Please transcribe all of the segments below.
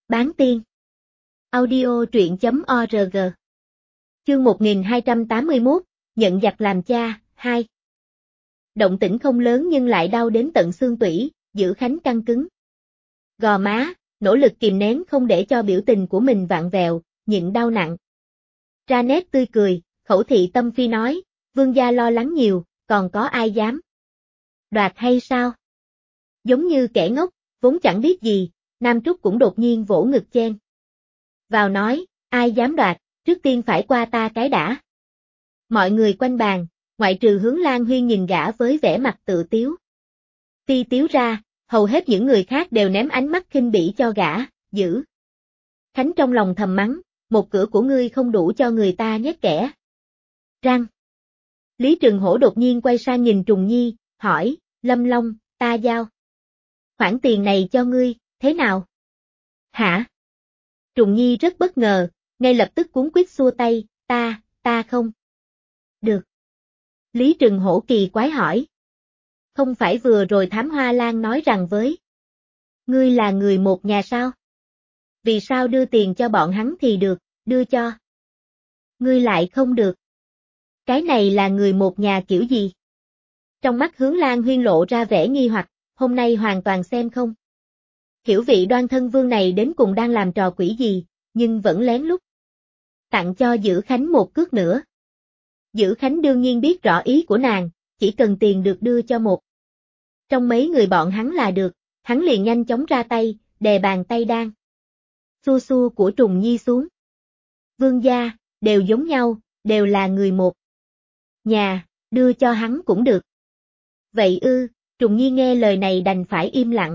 Bán tiên. Audio truyện.org. Chương 1281, nhận giặc làm cha, 2. Động tĩnh không lớn nhưng lại đau đến tận xương tủy, Dữ Khánh căng cứng. Gò má, nỗ lực kìm nén không để cho biểu tình của mình vặn vẹo, nhịn đau nặng. Ra nét tươi cười, khẩu thị tâm phi nói, vương gia lo lắng nhiều, còn có ai dám đoạt hay sao? Giống như kẻ ngốc, vốn chẳng biết gì, Nam Trúc cũng đột nhiên vỗ ngực chen vào nói, ai dám đoạt, trước tiên phải qua ta cái đã. Mọi người quanh bàn, ngoại trừ Hướng Lan Huyên nhìn gã với vẻ mặt tự tiếu. Ti tiếu ra, hầu hết những người khác đều ném ánh mắt khinh bỉ cho gã, Dữ Khánh trong lòng thầm mắng, một cửa của ngươi không đủ cho người ta nhét kẻ răng. Lý Trừng Hổ đột nhiên quay sang nhìn Trùng Nhi, hỏi, Lâm Long, ta giao khoản tiền này cho ngươi, thế nào? Hả? Trùng Nhi rất bất ngờ, ngay lập tức cuống quýt xua tay, ta không. Được. Lý Trừng Hổ kỳ quái hỏi. Không phải vừa rồi Thám Hoa Lan nói rằng với ngươi là người một nhà sao? Vì sao đưa tiền cho bọn hắn thì được, đưa cho ngươi lại không được? Cái này là người một nhà kiểu gì? Trong mắt Hướng Lan Huyên lộ ra vẻ nghi hoặc, hôm nay hoàn toàn xem không hiểu vị Đoan Thân Vương này đến cùng đang làm trò quỷ gì, nhưng vẫn lén lút tặng cho Dữ Khánh một cước nữa. Dữ Khánh đương nhiên biết rõ ý của nàng, chỉ cần tiền được đưa cho một trong mấy người bọn hắn là được, hắn liền nhanh chóng ra tay, đè bàn tay đang xua xua của Trùng Nhi xuống. Vương gia, đều giống nhau, đều là người một nhà, đưa cho hắn cũng được. Vậy ư, Trùng Nhi nghe lời này đành phải im lặng.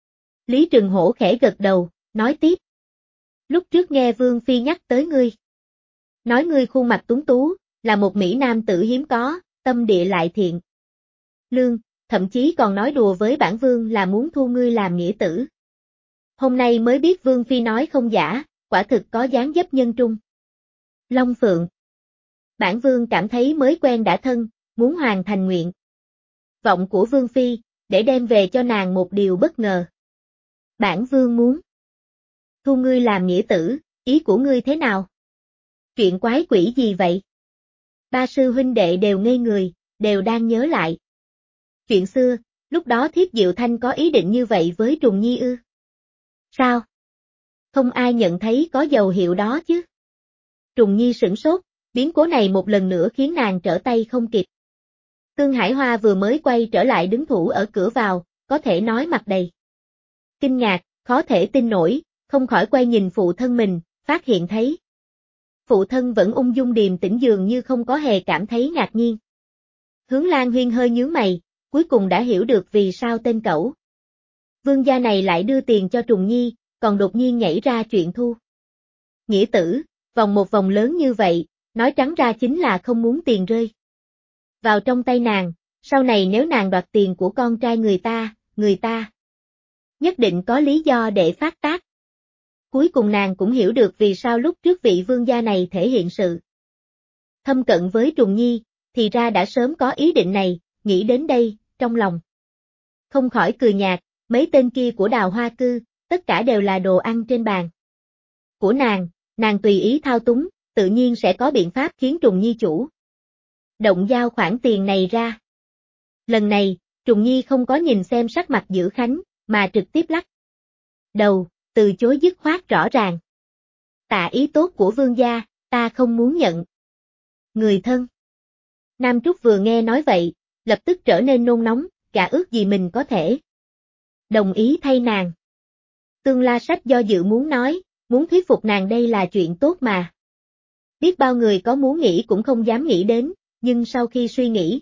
Lý Trừng Hổ khẽ gật đầu, nói tiếp. Lúc trước nghe Vương Phi nhắc tới ngươi. Nói ngươi khuôn mặt tuấn tú, là một mỹ nam tử hiếm có, tâm địa lại thiện lương, thậm chí còn nói đùa với bản Vương là muốn thu ngươi làm nghĩa tử. Hôm nay mới biết Vương Phi nói không giả, quả thực có dáng dấp nhân trung. Long Phượng. Bản Vương cảm thấy mới quen đã thân, muốn hoàn thành nguyện vọng của Vương Phi, để đem về cho nàng một điều bất ngờ. Bản Vương muốn thu ngươi làm nghĩa tử, ý của ngươi thế nào? Chuyện quái quỷ gì vậy? Ba sư huynh đệ đều ngây người, đều đang nhớ lại. Chuyện xưa, lúc đó Thiếp Diệu Thanh có ý định như vậy với Trùng Nhi ư? Sao? Không ai nhận thấy có dấu hiệu đó chứ? Trùng Nhi sửng sốt, biến cố này một lần nữa khiến nàng trở tay không kịp. Tương Hải Hoa vừa mới quay trở lại đứng thủ ở cửa vào, có thể nói mặt đầy kinh ngạc, khó thể tin nổi, không khỏi quay nhìn phụ thân mình, phát hiện thấy phụ thân vẫn ung dung điềm tĩnh dường như không có hề cảm thấy ngạc nhiên. Hướng Lan Huyên hơi nhướng mày, cuối cùng đã hiểu được vì sao tên cẩu vương gia này lại đưa tiền cho Trùng Nhi, còn đột nhiên nhảy ra chuyện thu nghĩa tử, vòng một vòng lớn như vậy, nói trắng ra chính là không muốn tiền rơi vào trong tay nàng, sau này nếu nàng đoạt tiền của con trai người ta nhất định có lý do để phát tác. Cuối cùng nàng cũng hiểu được vì sao lúc trước vị vương gia này thể hiện sự thâm cận với Trùng Nhi, thì ra đã sớm có ý định này, nghĩ đến đây, trong lòng không khỏi cười nhạt, mấy tên kia của Đào Hoa Cư, tất cả đều là đồ ăn trên bàn của nàng tùy ý thao túng, tự nhiên sẽ có biện pháp khiến Trùng Nhi chủ động giao khoản tiền này ra. Lần này, Trùng Nhi không có nhìn xem sắc mặt Dữ Khánh, mà trực tiếp lắc đầu, từ chối dứt khoát rõ ràng. Tạ ý tốt của vương gia, ta không muốn nhận. Người thân. Nam Trúc vừa nghe nói vậy, lập tức trở nên nôn nóng, gã ước gì mình có thể đồng ý thay nàng. Tương La Sách do dự muốn nói, muốn thuyết phục nàng đây là chuyện tốt mà. Biết bao người có muốn nghĩ cũng không dám nghĩ đến, nhưng sau khi suy nghĩ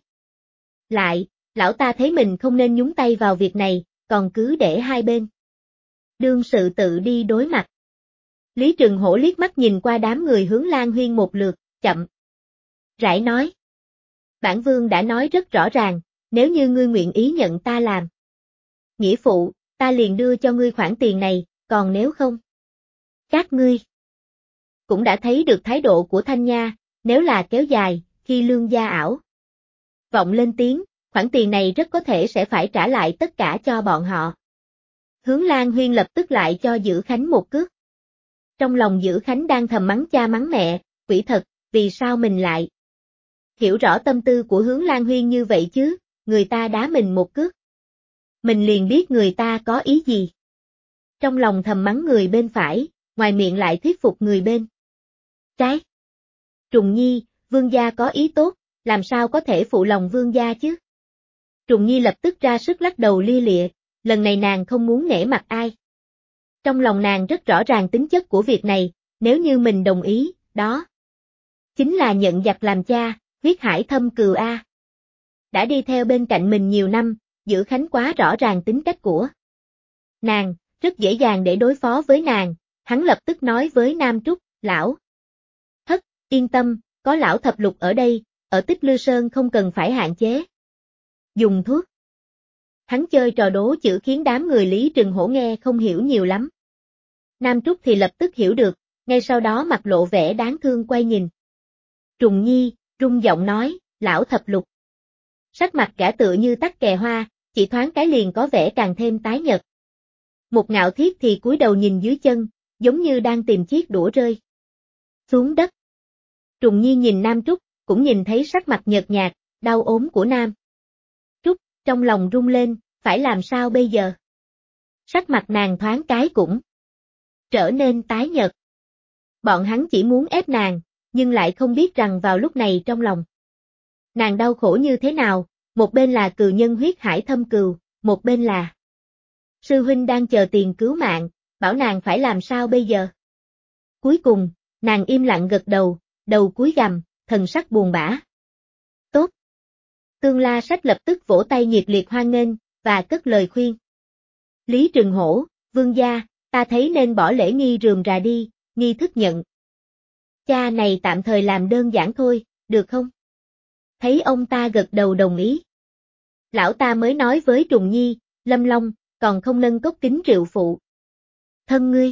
lại, lão ta thấy mình không nên nhúng tay vào việc này, còn cứ để hai bên đương sự tự đi đối mặt. Lý Trừng Hổ liếc mắt nhìn qua đám người Hướng Lan Huyên một lượt, chậm rãi nói. Bản Vương đã nói rất rõ ràng, nếu như ngươi nguyện ý nhận ta làm nghĩa phụ, ta liền đưa cho ngươi khoản tiền này, còn nếu không, các ngươi cũng đã thấy được thái độ của Thanh Nha, nếu là kéo dài, khi Lương gia ảo vọng lên tiếng, khoản tiền này rất có thể sẽ phải trả lại tất cả cho bọn họ. Hướng Lan Huyên lập tức lại cho Dữ Khánh một cước Trong lòng Dữ Khánh đang thầm mắng cha mắng mẹ, quỷ thật, vì sao mình lại hiểu rõ tâm tư của Hướng Lan Huyên như vậy chứ, người ta đá mình một cước. Mình liền biết người ta có ý gì. Trong lòng thầm mắng người bên phải, ngoài miệng lại thuyết phục người bên trái. Trùng Nhi, vương gia có ý tốt, làm sao có thể phụ lòng vương gia chứ? Trùng Nhi lập tức ra sức lắc đầu lia lịa, lần này nàng không muốn nể mặt ai. Trong lòng nàng rất rõ ràng tính chất của việc này, nếu như mình đồng ý, đó chính là nhận giặc làm cha, huyết hải thâm cừu a. Đã đi theo bên cạnh mình nhiều năm, Dữ Khánh quá rõ ràng tính cách của nàng, rất dễ dàng để đối phó với nàng, hắn lập tức nói với Nam Trúc, lão thất, yên tâm, có lão thập lục ở đây, ở Tích Lư Sơn không cần phải hạn chế dùng thuốc. Hắn chơi trò đố chữ khiến đám người Lý Trừng Hổ nghe không hiểu nhiều lắm. Nam Trúc thì lập tức hiểu được, ngay sau đó mặt lộ vẻ đáng thương quay nhìn Trùng Nhi, rung giọng nói, lão thập lục. Sắc mặt gã tựa như tắc kè hoa, chỉ thoáng cái liền có vẻ càng thêm tái nhợt. Một Ngạo Thiết thì cúi đầu nhìn dưới chân, giống như đang tìm chiếc đũa rơi xuống đất. Trùng Nhi nhìn Nam Trúc, cũng nhìn thấy sắc mặt nhợt nhạt, đau ốm của Nam Trúc, trong lòng rung lên, phải làm sao bây giờ? Sắc mặt nàng thoáng cái cũng trở nên tái nhợt. Bọn hắn chỉ muốn ép nàng, nhưng lại không biết rằng vào lúc này trong lòng nàng đau khổ như thế nào, một bên là cừu nhân huyết hải thâm cừu, một bên là sư huynh đang chờ tiền cứu mạng, bảo nàng phải làm sao bây giờ. Cuối cùng, nàng im lặng gật đầu, đầu cúi gằm, thần sắc buồn bã. Tốt. Tương La Sách lập tức vỗ tay nhiệt liệt hoan nghênh, và cất lời khuyên. Lý Trừng Hổ, vương gia, ta thấy nên bỏ lễ nghi rườm rà đi, nghi thức nhận cha này tạm thời làm đơn giản thôi, được không? Thấy ông ta gật đầu đồng ý. Lão ta mới nói với Trùng Nhi, Lâm Long, còn không nâng cốc kính rượu phụ thân ngươi.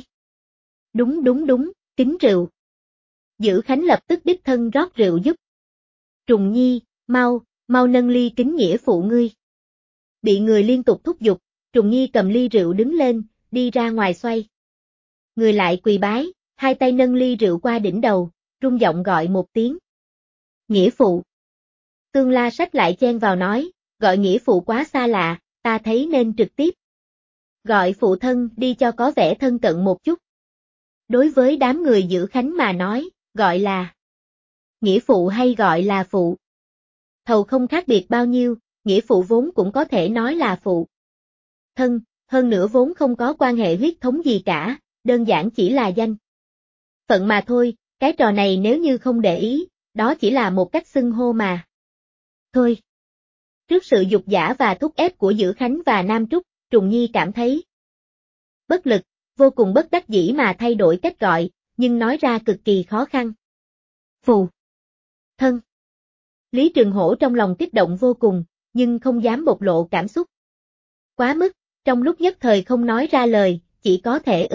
Đúng, kính rượu. Dữ Khánh lập tức đích thân rót rượu giúp. Trùng Nhi, mau nâng ly kính nghĩa phụ ngươi. Bị người liên tục thúc giục, Trùng Nhi cầm ly rượu đứng lên, đi ra ngoài xoay. Người lại quỳ bái, hai tay nâng ly rượu qua đỉnh đầu, rung giọng gọi một tiếng. Nghĩa phụ. Tương La Sách lại chen vào nói, gọi nghĩa phụ quá xa lạ, ta thấy nên trực tiếp gọi phụ thân đi cho có vẻ thân cận một chút. Đối với đám người Dữ Khánh mà nói, gọi là nghĩa phụ hay gọi là phụ thầu không khác biệt bao nhiêu, nghĩa phụ vốn cũng có thể nói là phụ thân, hơn nữa vốn không có quan hệ huyết thống gì cả, đơn giản chỉ là danh phận mà thôi, cái trò này nếu như không để ý, đó chỉ là một cách xưng hô mà thôi. Trước sự dục dã và thúc ép của Dữ Khánh và Nam Trúc, Trùng Nhi cảm thấy bất lực, vô cùng bất đắc dĩ mà thay đổi cách gọi, nhưng nói ra cực kỳ khó khăn. Phù thân. Lý Trừng Hổ trong lòng kích động vô cùng, nhưng không dám bộc lộ cảm xúc quá mức, trong lúc nhất thời không nói ra lời, chỉ có thể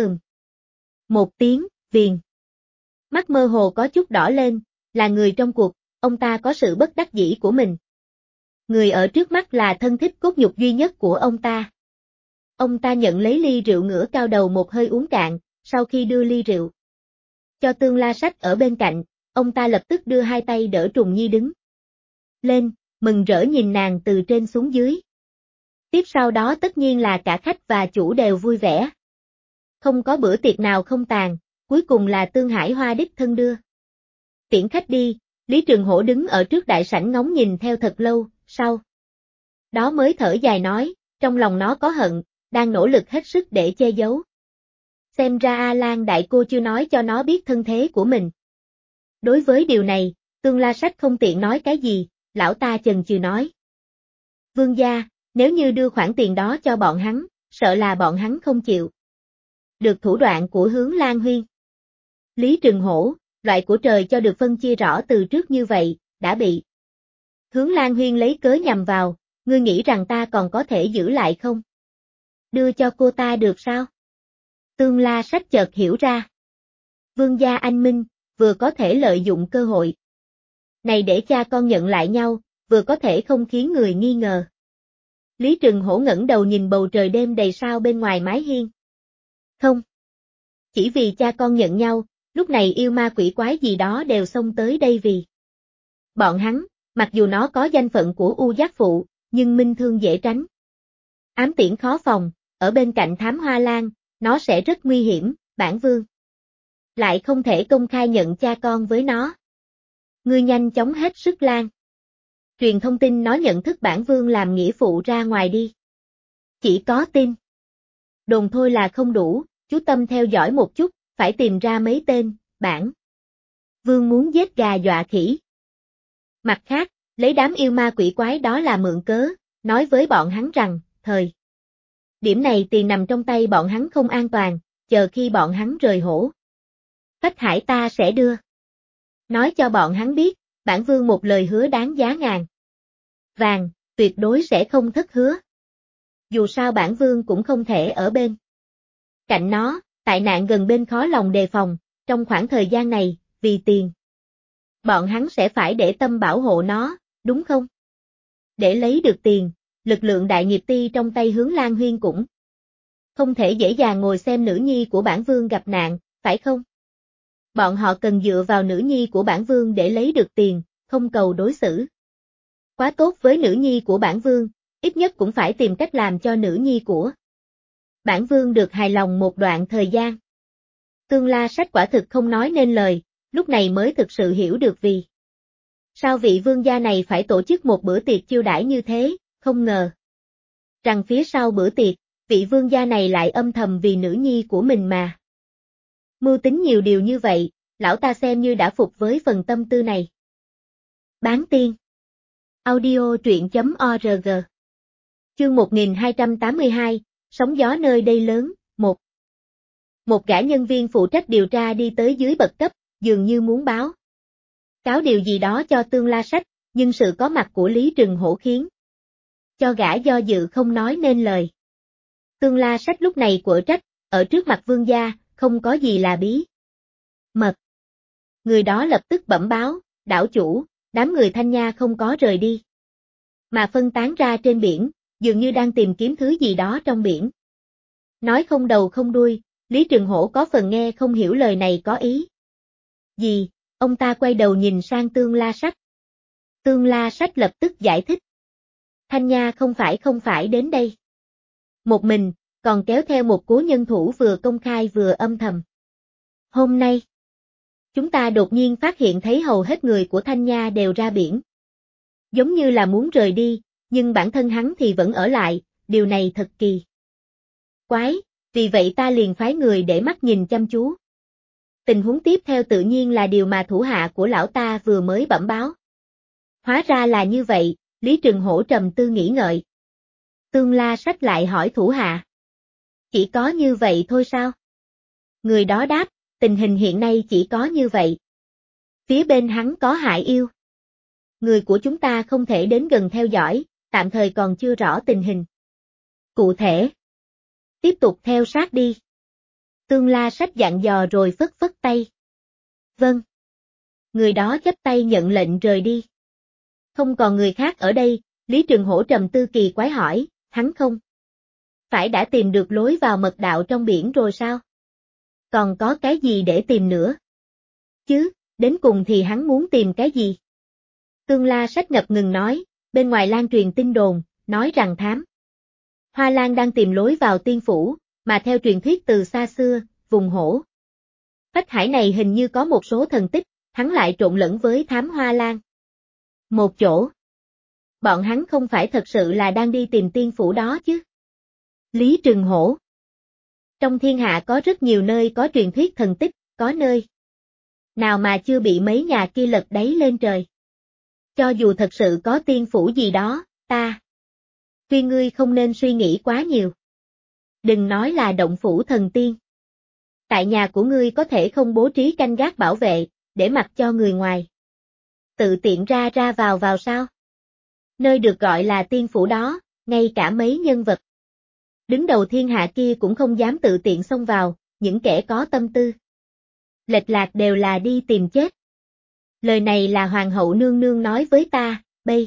một tiếng, viền. Mắt mơ hồ có chút đỏ lên, là người trong cuộc, ông ta có sự bất đắc dĩ của mình. Người ở trước mắt là thân thích cốt nhục duy nhất của ông ta. Ông ta nhận lấy ly rượu ngửa cao đầu một hơi uống cạn, sau khi đưa ly rượu cho Tương La Sách ở bên cạnh, ông ta lập tức đưa hai tay đỡ Trùng Nhi đứng lên, mừng rỡ nhìn nàng từ trên xuống dưới. Tiếp sau đó tất nhiên là cả khách và chủ đều vui vẻ. Không có bữa tiệc nào không tàn, cuối cùng là Tương Hải Hoa đích thân đưa tiễn khách đi, Lý Trường Hổ đứng ở trước đại sảnh ngóng nhìn theo thật lâu, sau đó mới thở dài nói, trong lòng nó có hận, đang nỗ lực hết sức để che giấu. Xem ra A Lan đại cô chưa nói cho nó biết thân thế của mình. Đối với điều này, Tương La Sách không tiện nói cái gì, lão ta chần chừ nói. Vương gia, nếu như đưa khoản tiền đó cho bọn hắn, sợ là bọn hắn không chịu được thủ đoạn của Hướng Lan Huyên. Lý Trừng Hổ, loại của trời cho được phân chia rõ từ trước như vậy, đã bị Hướng Lan Huyên lấy cớ nhằm vào, ngươi nghĩ rằng ta còn có thể giữ lại không? Đưa cho cô ta được sao? Tương La Sách chợt hiểu ra. Vương gia anh minh, vừa có thể lợi dụng cơ hội này để cha con nhận lại nhau, vừa có thể không khiến người nghi ngờ. Lý Trừng Hổ ngẩng đầu nhìn bầu trời đêm đầy sao bên ngoài mái hiên. Không Chỉ vì cha con nhận nhau, lúc này yêu ma quỷ quái gì đó đều xông tới đây vì bọn hắn, mặc dù nó có danh phận của U Giác Phụ, nhưng minh thương dễ tránh. Ám tiễn khó phòng, ở bên cạnh Thám Hoa Lan, nó sẽ rất nguy hiểm, bản vương lại không thể công khai nhận cha con với nó. Ngươi nhanh chóng hết sức lan truyền thông tin nó nhận thức bản vương làm nghĩa phụ ra ngoài đi. Chỉ có tin đồn thôi là không đủ, chú tâm theo dõi một chút, phải tìm ra mấy tên, bản vương muốn giết gà dọa khỉ. Mặt khác, lấy đám yêu ma quỷ quái đó là mượn cớ, nói với bọn hắn rằng, thời điểm này tiền nằm trong tay bọn hắn không an toàn, chờ khi bọn hắn rời hổ Phách Hải ta sẽ đưa. Nói cho bọn hắn biết, bản vương một lời hứa đáng giá ngàn vàng, tuyệt đối sẽ không thất hứa. Dù sao bản vương cũng không thể ở bên cạnh nó, tại nạn gần bên khó lòng đề phòng, trong khoảng thời gian này, vì tiền. Bọn hắn sẽ phải để tâm bảo hộ nó, đúng không? Để lấy được tiền, lực lượng đại nghiệp ti trong tay Hướng Lan Huyên cũng không thể dễ dàng ngồi xem nữ nhi của bản vương gặp nạn, phải không? Bọn họ cần dựa vào nữ nhi của bản vương để lấy được tiền, không cầu đối xử quá tốt với nữ nhi của bản vương, ít nhất cũng phải tìm cách làm cho nữ nhi của bản vương được hài lòng một đoạn thời gian. Tương La Sách quả thực không nói nên lời, lúc này mới thực sự hiểu được vì sao vị vương gia này phải tổ chức một bữa tiệc chiêu đãi như thế, không ngờ rằng phía sau bữa tiệc, vị vương gia này lại âm thầm vì nữ nhi của mình mà mưu tính nhiều điều như vậy, lão ta xem như đã phục với phần tâm tư này. Bán tiên audio truyện.org Chương 1282, sóng gió nơi đây lớn, 1 Một gã nhân viên phụ trách điều tra đi tới dưới bậc cấp, dường như muốn báo cáo điều gì đó cho Tương La Sách, nhưng sự có mặt của Lý Trừng Hổ khiến cho gã do dự không nói nên lời. Tương La Sách lúc này quở trách, ở trước mặt vương gia, không có gì là bí mật. Người đó lập tức bẩm báo, đảo chủ, đám người Thanh Nha không có rời đi, mà phân tán ra trên biển, dường như đang tìm kiếm thứ gì đó trong biển. Nói không đầu không đuôi, Lý Trừng Hổ có phần nghe không hiểu lời này có ý gì, ông ta quay đầu nhìn sang Tương La Sách. Tương La Sách lập tức giải thích. Thanh Nha không phải đến đây một mình, còn kéo theo một cố nhân thủ vừa công khai vừa âm thầm. Hôm nay, chúng ta đột nhiên phát hiện thấy hầu hết người của Thanh Nha đều ra biển. Giống như là muốn rời đi, nhưng bản thân hắn thì vẫn ở lại, điều này thật kỳ quái, vì vậy ta liền phái người để mắt nhìn chăm chú. Tình huống tiếp theo tự nhiên là điều mà thủ hạ của lão ta vừa mới bẩm báo. Hóa ra là như vậy, Lý Trừng Hổ trầm tư nghĩ ngợi. Tương La Sách lại hỏi thủ hạ. Chỉ có như vậy thôi sao? Người đó đáp, tình hình hiện nay chỉ có như vậy. Phía bên hắn có hại yêu. Người của chúng ta không thể đến gần theo dõi, tạm thời còn chưa rõ tình hình cụ thể. Tiếp tục theo sát đi. Tương La Sách dặn dò rồi phất phất tay. Vâng. Người đó chắp tay nhận lệnh rời đi. Không còn người khác ở đây, Lý Trừng Hổ trầm tư kỳ quái hỏi, hắn không phải đã tìm được lối vào mật đạo trong biển rồi sao? Còn có cái gì để tìm nữa? Chứ, đến cùng thì hắn muốn tìm cái gì? Tương La Sách ngập ngừng nói, bên ngoài lan truyền tin đồn, nói rằng Thám Hoa Lan đang tìm lối vào tiên phủ, mà theo truyền thuyết từ xa xưa, vùng hổ Phách Hải này hình như có một số thần tích, hắn lại trộn lẫn với Thám Hoa Lan một chỗ. Bọn hắn không phải thật sự là đang đi tìm tiên phủ đó chứ? Lý Trừng Hổ. Trong thiên hạ có rất nhiều nơi có truyền thuyết thần tích, có nơi nào mà chưa bị mấy nhà kia lật đáy lên trời. Cho dù thật sự có tiên phủ gì đó, ta khuyên ngươi không nên suy nghĩ quá nhiều. Đừng nói là động phủ thần tiên. Tại nhà của ngươi có thể không bố trí canh gác bảo vệ, để mặc cho người ngoài tự tiện ra ra vào sao? Nơi được gọi là tiên phủ đó, ngay cả mấy nhân vật đứng đầu thiên hạ kia cũng không dám tự tiện xông vào, những kẻ có tâm tư lệch lạc đều là đi tìm chết. Lời này là hoàng hậu nương nương nói với ta, bây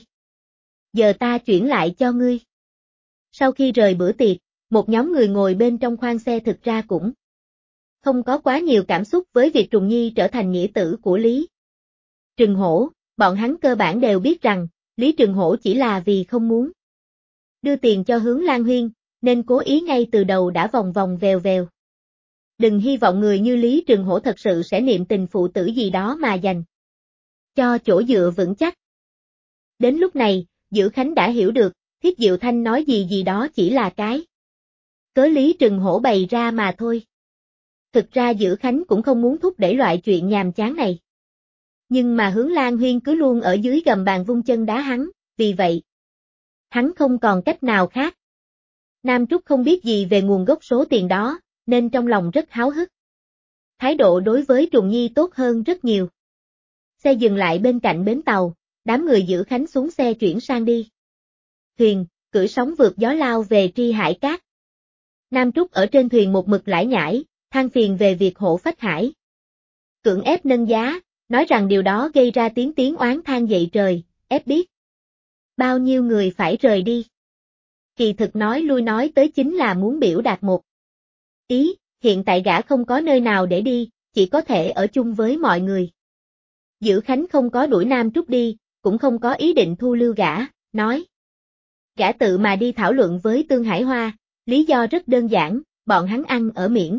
giờ ta chuyển lại cho ngươi. Sau khi rời bữa tiệc, một nhóm người ngồi bên trong khoang xe thực ra cũng không có quá nhiều cảm xúc với việc Trùng Nhi trở thành nghĩa tử của Lý Trừng Hổ, bọn hắn cơ bản đều biết rằng, Lý Trừng Hổ chỉ là vì không muốn đưa tiền cho Hướng Lan Huyên, nên cố ý ngay từ đầu đã vòng vòng vèo vèo. Đừng hy vọng người như Lý Trừng Hổ thật sự sẽ niệm tình phụ tử gì đó mà dành cho chỗ dựa vững chắc. Đến lúc này, Dữ Khánh đã hiểu được, Thiết Diệu Thanh nói gì đó chỉ là cái cớ Lý Trừng Hổ bày ra mà thôi. Thực ra Dữ Khánh cũng không muốn thúc đẩy loại chuyện nhàm chán này. Nhưng mà Hướng Lan Huyên cứ luôn ở dưới gầm bàn vung chân đá hắn, vì vậy hắn không còn cách nào khác. Nam Trúc không biết gì về nguồn gốc số tiền đó, nên trong lòng rất háo hức. Thái độ đối với Trùng Nhi tốt hơn rất nhiều. Xe dừng lại bên cạnh bến tàu, đám người Dữ Khánh xuống xe chuyển sang đi thuyền, cưỡi sóng vượt gió lao về Tri Hải Cát. Nam Trúc ở trên thuyền một mực lải nhải, than phiền về việc Hổ Phách Hải cưỡng ép nâng giá, nói rằng điều đó gây ra tiếng oán than dậy trời, ép biết bao nhiêu người phải rời đi. Kỳ thực nói lui nói tới chính là muốn biểu đạt một ý, hiện tại gã không có nơi nào để đi, chỉ có thể ở chung với mọi người. Dữ Khánh không có đuổi Nam Trúc đi, cũng không có ý định thu lưu gã, nói. Gã tự mà đi thảo luận với Tương Hải Hoa, lý do rất đơn giản, bọn hắn ăn ở miễn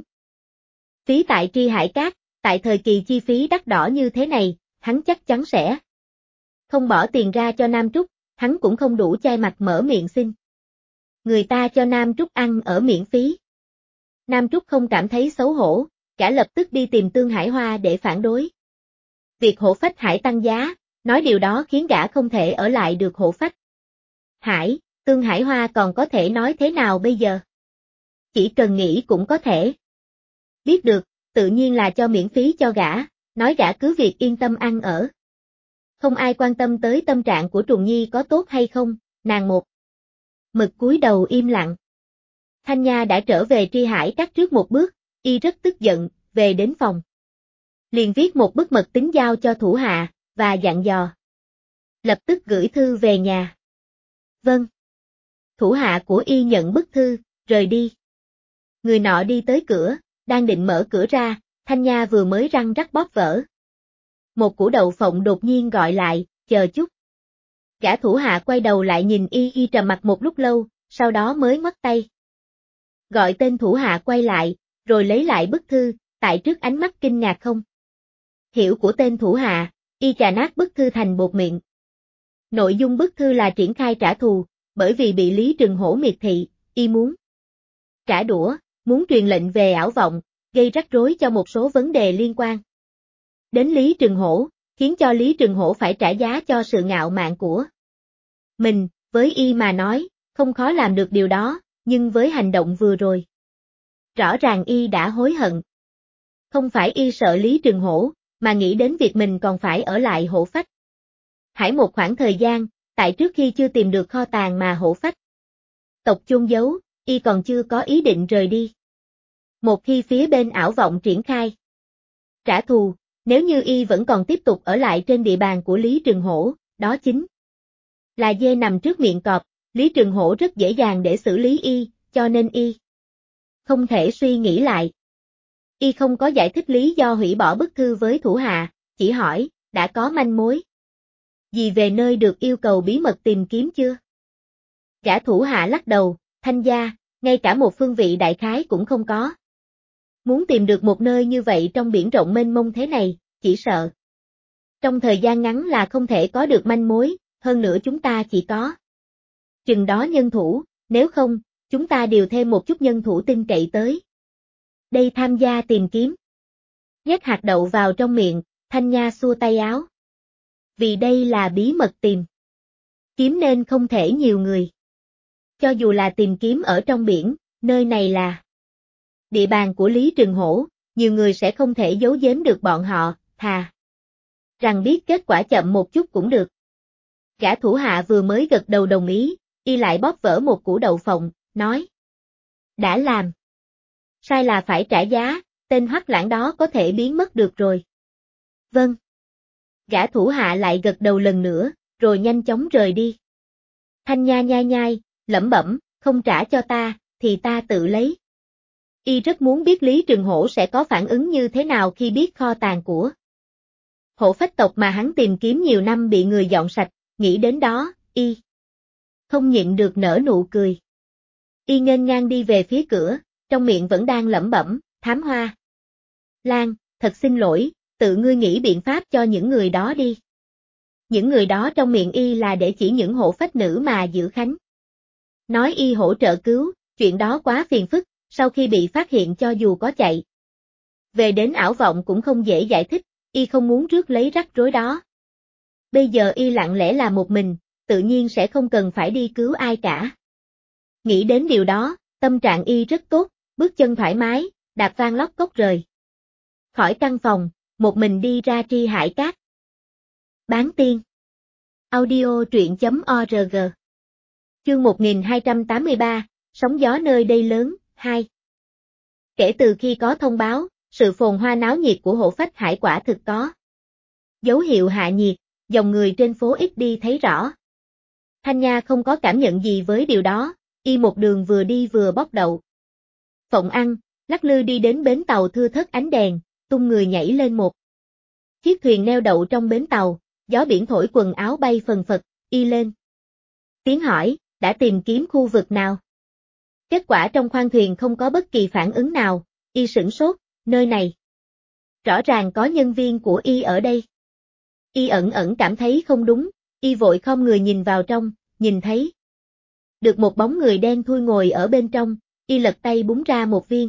phí tại Tri Hải Cát, tại thời kỳ chi phí đắt đỏ như thế này, hắn chắc chắn sẽ không bỏ tiền ra cho Nam Trúc, hắn cũng không đủ chai mặt mở miệng xin người ta cho Nam Trúc ăn ở miễn phí. Nam Trúc không cảm thấy xấu hổ, gã lập tức đi tìm Tương Hải Hoa để phản đối việc Hổ Phách Hải tăng giá, nói điều đó khiến gã không thể ở lại được Hổ Phách Hải. Tương Hải Hoa còn có thể nói thế nào bây giờ? Chỉ cần nghĩ cũng có thể biết được, tự nhiên là cho miễn phí cho gã, nói gã cứ việc yên tâm ăn ở. Không ai quan tâm tới tâm trạng của Trùng Nhi có tốt hay không, nàng một mực cúi đầu im lặng. Thanh Nha đã trở về Tri Hải Cát trước một bước, y rất tức giận, về đến phòng. Liền viết một bức mật tín giao cho thủ hạ, và dặn dò. Lập tức gửi thư về nhà. Vâng. Thủ hạ của y nhận bức thư, rời đi. Người nọ đi tới cửa, đang định mở cửa ra, Thanh Nha vừa mới răng rắc bóp vỡ. Một củ đậu phộng đột nhiên gọi lại, chờ chút. Gã thủ hạ quay đầu lại nhìn y trầm mặt một lúc lâu, sau đó mới ngoắt tay. Gọi tên thủ hạ quay lại, rồi lấy lại bức thư, tại trước ánh mắt kinh ngạc không hiểu của tên thủ hạ, y chà nát bức thư thành bột miệng. Nội dung bức thư là triển khai trả thù, bởi vì bị Lý Trừng Hổ miệt thị, y muốn trả đũa, muốn truyền lệnh về ảo vọng, gây rắc rối cho một số vấn đề liên quan đến Lý Trừng Hổ, khiến cho Lý Trừng Hổ phải trả giá cho sự ngạo mạn của mình, với y mà nói, không khó làm được điều đó, nhưng với hành động vừa rồi, rõ ràng y đã hối hận. Không phải y sợ Lý Trừng Hổ, mà nghĩ đến việc mình còn phải ở lại Hổ Phách Hải một khoảng thời gian, tại trước khi chưa tìm được kho tàng mà Hổ Phách tộc chôn giấu, y còn chưa có ý định rời đi. Một khi phía bên ảo vọng triển khai trả thù, nếu như y vẫn còn tiếp tục ở lại trên địa bàn của Lý Trừng Hổ, đó chính là dê nằm trước miệng cọp, Lý Trừng Hổ rất dễ dàng để xử lý y, cho nên y không thể suy nghĩ lại. Y không có giải thích lý do hủy bỏ bức thư với thủ hạ, chỉ hỏi, đã có manh mối gì về nơi được yêu cầu bí mật tìm kiếm chưa? Gã thủ hạ lắc đầu, Thanh gia, ngay cả một phương vị đại khái cũng không có. Muốn tìm được một nơi như vậy trong biển rộng mênh mông thế này, chỉ sợ trong thời gian ngắn là không thể có được manh mối, hơn nữa chúng ta chỉ có chừng đó nhân thủ, nếu không, chúng ta điều thêm một chút nhân thủ tin cậy tới đây tham gia tìm kiếm. Nhét hạt đậu vào trong miệng, Thanh Nha xua tay áo. Vì đây là bí mật tìm kiếm nên không thể nhiều người. Cho dù là tìm kiếm ở trong biển, nơi này là địa bàn của Lý Trừng Hổ, nhiều người sẽ không thể giấu giếm được bọn họ, thà rằng biết kết quả chậm một chút cũng được. Gã thủ hạ vừa mới gật đầu đồng ý, y lại bóp vỡ một củ đậu phộng, nói. Đã làm sai là phải trả giá, tên hoắc lãng đó có thể biến mất được rồi. Vâng. Gã thủ hạ lại gật đầu lần nữa, rồi nhanh chóng rời đi. Thanh Nha nhai nhai, lẩm bẩm, không trả cho ta, thì ta tự lấy Y rất muốn biết Lý Trường Hổ sẽ có phản ứng như thế nào khi biết kho tàng của Hổ phách tộc mà hắn tìm kiếm nhiều năm bị người dọn sạch, nghĩ đến đó, Y không nhịn được nở nụ cười. Y nghênh ngang đi về phía cửa, trong miệng vẫn đang lẩm bẩm, Thám Hoa Lan, thật xin lỗi, tự ngươi nghĩ biện pháp cho những người đó đi. Những người đó trong miệng Y là để chỉ những hộ phách nữ mà giữ khánh. Nói Y hỗ trợ cứu, chuyện đó quá phiền phức, sau khi bị phát hiện cho dù có chạy về đến ảo vọng cũng không dễ giải thích, Y không muốn rước lấy rắc rối đó. Bây giờ Y lặng lẽ là một mình, tự nhiên sẽ không cần phải đi cứu ai cả. Nghĩ đến điều đó, tâm trạng Y rất tốt, bước chân thoải mái, đạp vang lóc cốc rời khỏi căn phòng, một mình đi ra Tri Hải Cát. Bán tiên. Audio truyện.org. Chương 1283, sóng gió nơi đây lớn, 2. Kể từ khi có thông báo, sự phồn hoa náo nhiệt của Hộ Phách Hải quả thực có dấu hiệu hạ nhiệt, dòng người trên phố ít đi thấy rõ. Thanh Nha không có cảm nhận gì với điều đó, Y một đường vừa đi vừa bóc đậu phộng ăn, lắc lư đi đến bến tàu thưa thớt ánh đèn, tung người nhảy lên một chiếc thuyền neo đậu trong bến tàu, gió biển thổi quần áo bay phần phật, Y lên tiếng hỏi, đã tìm kiếm khu vực nào? Kết quả trong khoang thuyền không có bất kỳ phản ứng nào, Y sửng sốt, nơi này rõ ràng có nhân viên của Y ở đây. Y ẩn ẩn cảm thấy không đúng, Y vội khom người nhìn vào trong, nhìn thấy được một bóng người đen thui ngồi ở bên trong, Y lật tay búng ra một viên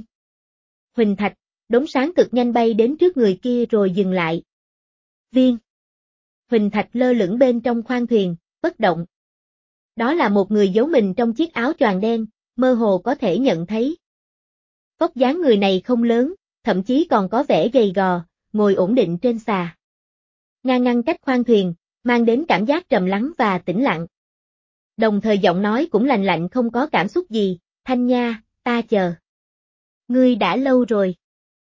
huỳnh thạch, đốm sáng cực nhanh bay đến trước người kia rồi dừng lại. Viên huỳnh thạch lơ lửng bên trong khoang thuyền, bất động. Đó là một người giấu mình trong chiếc áo choàng đen, mơ hồ có thể nhận thấy vóc dáng người này không lớn, thậm chí còn có vẻ gầy gò, ngồi ổn định trên xà ngang ngăn cách khoang thuyền, mang đến cảm giác trầm lắng và tĩnh lặng. Đồng thời giọng nói cũng lạnh lạnh không có cảm xúc gì, Thanh Nha, ta chờ ngươi đã lâu rồi.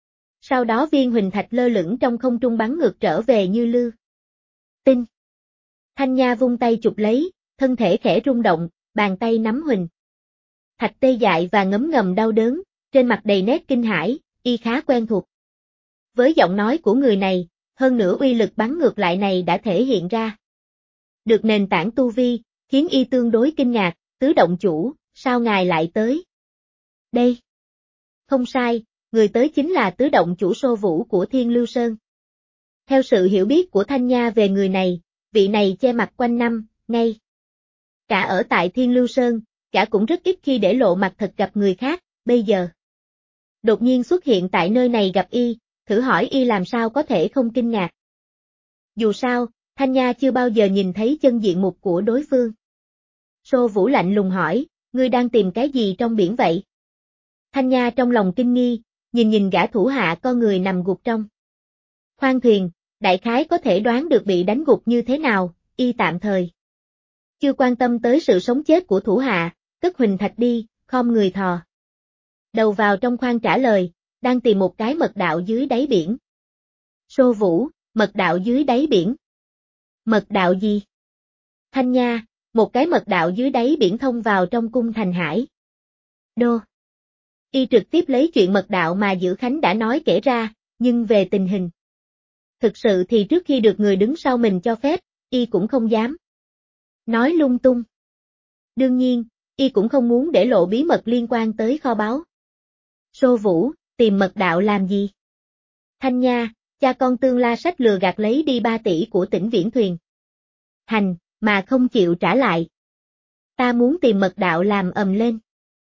Sau đó viên huỳnh thạch lơ lửng trong không trung bắn ngược trở về như lư tinh. Thanh Nha vung tay chụp lấy, thân thể khẽ rung động, bàn tay nắm huỳnh thạch tê dại và ngấm ngầm đau đớn, trên mặt đầy nét kinh hãi, Y khá quen thuộc với giọng nói của người này, hơn nữa uy lực bắn ngược lại này đã thể hiện ra được nền tảng tu vi, khiến Y tương đối kinh ngạc, tứ động chủ, sao ngài lại tới đây? Không sai, người tới chính là tứ động chủ Sô Vũ của Thiên Lưu Sơn. Theo sự hiểu biết của Thanh Nha về người này, vị này che mặt quanh năm, ngay cả ở tại Thiên Lưu Sơn, cả cũng rất ít khi để lộ mặt thật gặp người khác, bây giờ đột nhiên xuất hiện tại nơi này gặp Y, thử hỏi Y làm sao có thể không kinh ngạc. Dù sao, Thanh Nha chưa bao giờ nhìn thấy chân diện mục của đối phương. Sô Vũ lạnh lùng hỏi, ngươi đang tìm cái gì trong biển vậy? Thanh Nha trong lòng kinh nghi, nhìn gã thủ hạ con người nằm gục trong khoang thuyền, đại khái có thể đoán được bị đánh gục như thế nào, Y tạm thời chưa quan tâm tới sự sống chết của thủ hạ, cất huỳnh thạch đi, khom người thò đầu vào trong khoang trả lời, đang tìm một cái mật đạo dưới đáy biển. Sô Vũ, mật đạo dưới đáy biển. Mật đạo gì? Thanh Nha, một cái mật đạo dưới đáy biển thông vào trong cung thành Hải Đô. Y trực tiếp lấy chuyện mật đạo mà Giữ Khánh đã nói kể ra, nhưng về tình hình thực sự thì trước khi được người đứng sau mình cho phép, Y cũng không dám nói lung tung. Đương nhiên, Y cũng không muốn để lộ bí mật liên quan tới kho báu. Sô Vũ, tìm mật đạo làm gì? Thanh Nha, cha con Tương La Sách lừa gạt lấy đi 3 tỷ của tỉnh Viễn Thuyền Hành, mà không chịu trả lại. Ta muốn tìm mật đạo làm ầm lên.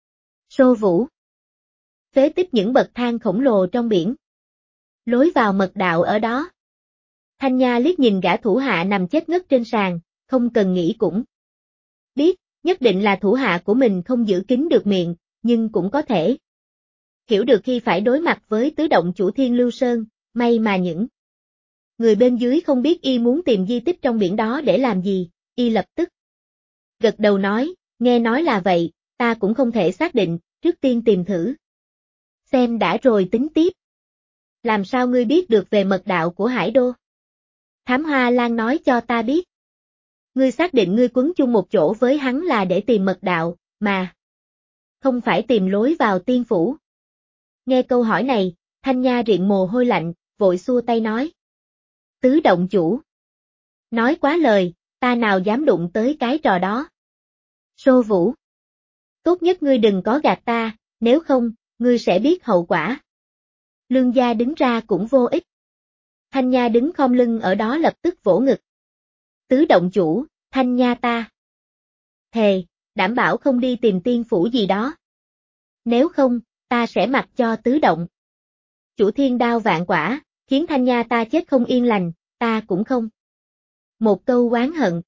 Sô Vũ. Phế tích những bậc thang khổng lồ trong biển. Lối vào mật đạo ở đó. Thanh Nha liếc nhìn gã thủ hạ nằm chết ngất trên sàn, không cần nghĩ cũng biết, nhất định là thủ hạ của mình không giữ kín được miệng, nhưng cũng có thể hiểu được khi phải đối mặt với tứ động chủ Thiên Lưu Sơn, may mà những người bên dưới không biết Y muốn tìm di tích trong biển đó để làm gì, Y lập tức gật đầu nói, nghe nói là vậy, ta cũng không thể xác định, trước tiên tìm thử xem đã rồi tính tiếp. Làm sao ngươi biết được về mật đạo của Hải Đô? Thám Hoa Lan nói cho ta biết. Ngươi xác định ngươi quấn chung một chỗ với hắn là để tìm mật đạo, mà không phải tìm lối vào tiên phủ. Nghe câu hỏi này, Thanh Nha riện mồ hôi lạnh, vội xua tay nói. Tứ động chủ. Nói quá lời, ta nào dám đụng tới cái trò đó. Sô Vũ. Tốt nhất ngươi đừng có gạt ta, nếu không, ngươi sẽ biết hậu quả. Lương gia đứng ra cũng vô ích. Thanh Nha đứng khom lưng ở đó lập tức vỗ ngực. Tứ động chủ, Thanh Nha ta. Thề, đảm bảo không đi tìm tiên phủ gì đó. Nếu không, ta sẽ mặc cho tứ động. Chủ thiên đao vạn quả, khiến Thanh Nha ta chết không yên lành, ta cũng không. Một câu oán hận.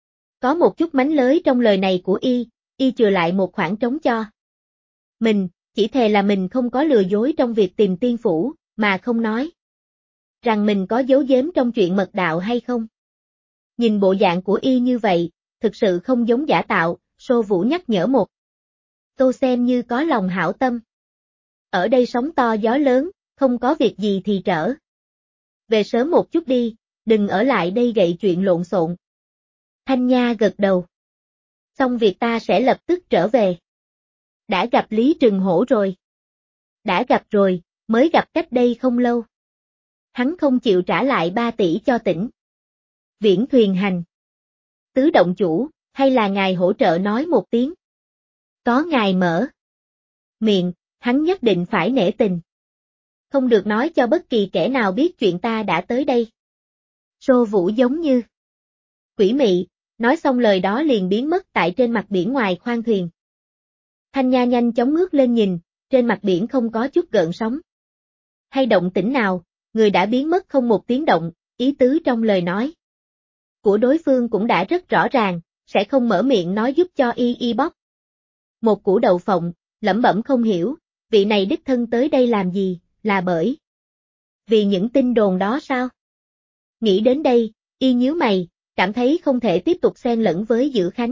Có một chút mánh lới trong lời này của y chừa lại một khoảng trống cho. Mình, chỉ thề là mình không có lừa dối trong việc tìm tiên phủ, mà không nói. Rằng mình có giấu giếm trong chuyện mật đạo hay không. Nhìn bộ dạng của y như vậy, thực sự không giống giả tạo, Sô Vũ nhắc nhở một câu xem như có lòng hảo tâm. Ở đây sóng to gió lớn, không có việc gì thì trở. Về sớm một chút đi, đừng ở lại đây gậy chuyện lộn xộn. Thanh Nha gật đầu. Xong việc ta sẽ lập tức trở về. Đã gặp Lý Trừng Hổ rồi. Đã gặp rồi, mới gặp cách đây không lâu. Hắn không chịu trả lại 3 tỷ cho tỉnh. Viễn Thuyền Hành. Tứ động chủ, hay là ngài hỗ trợ nói một tiếng. Có ngài mở miệng, hắn nhất định phải nể tình. Không được nói cho bất kỳ kẻ nào biết chuyện ta đã tới đây. Sô Vũ giống như quỷ mị, nói xong lời đó liền biến mất tại trên mặt biển ngoài khoang thuyền. Thanh Nha nhanh chóng ngước lên nhìn, trên mặt biển không có chút gợn sóng. Hay động tĩnh nào, người đã biến mất không một tiếng động, ý tứ trong lời nói của đối phương cũng đã rất rõ ràng, sẽ không mở miệng nói giúp cho y bóc. Một củ đậu phộng, lẩm bẩm không hiểu, vị này đích thân tới đây làm gì, là bởi vì những tin đồn đó sao? Nghĩ đến đây, y nhíu mày, cảm thấy không thể tiếp tục xen lẫn với Dữ Khánh.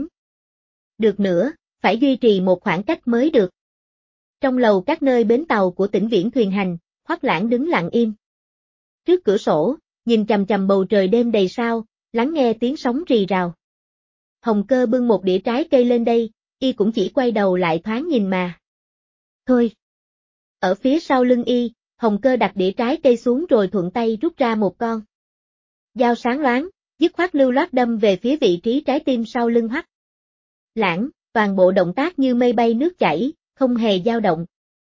Được nữa, phải duy trì một khoảng cách mới được. Trong lầu các nơi bến tàu của tỉnh Viễn Thuyền Hành, Hoắc Lãng đứng lặng im. Trước cửa sổ, nhìn chằm chằm bầu trời đêm đầy sao, lắng nghe tiếng sóng rì rào. Hồng Cơ bưng một đĩa trái cây lên đây, y cũng chỉ quay đầu lại thoáng nhìn mà. Thôi. Ở phía sau lưng y, Hồng Cơ đặt đĩa trái cây xuống rồi thuận tay rút ra một con dao sáng loáng, dứt khoát lưu loát đâm về phía vị trí trái tim sau lưng Hoắc Lãng, toàn bộ động tác như mây bay nước chảy, không hề dao động.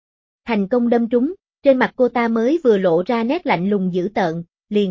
Thành công đâm trúng, trên mặt cô ta mới vừa lộ ra nét lạnh lùng dữ tợn, liền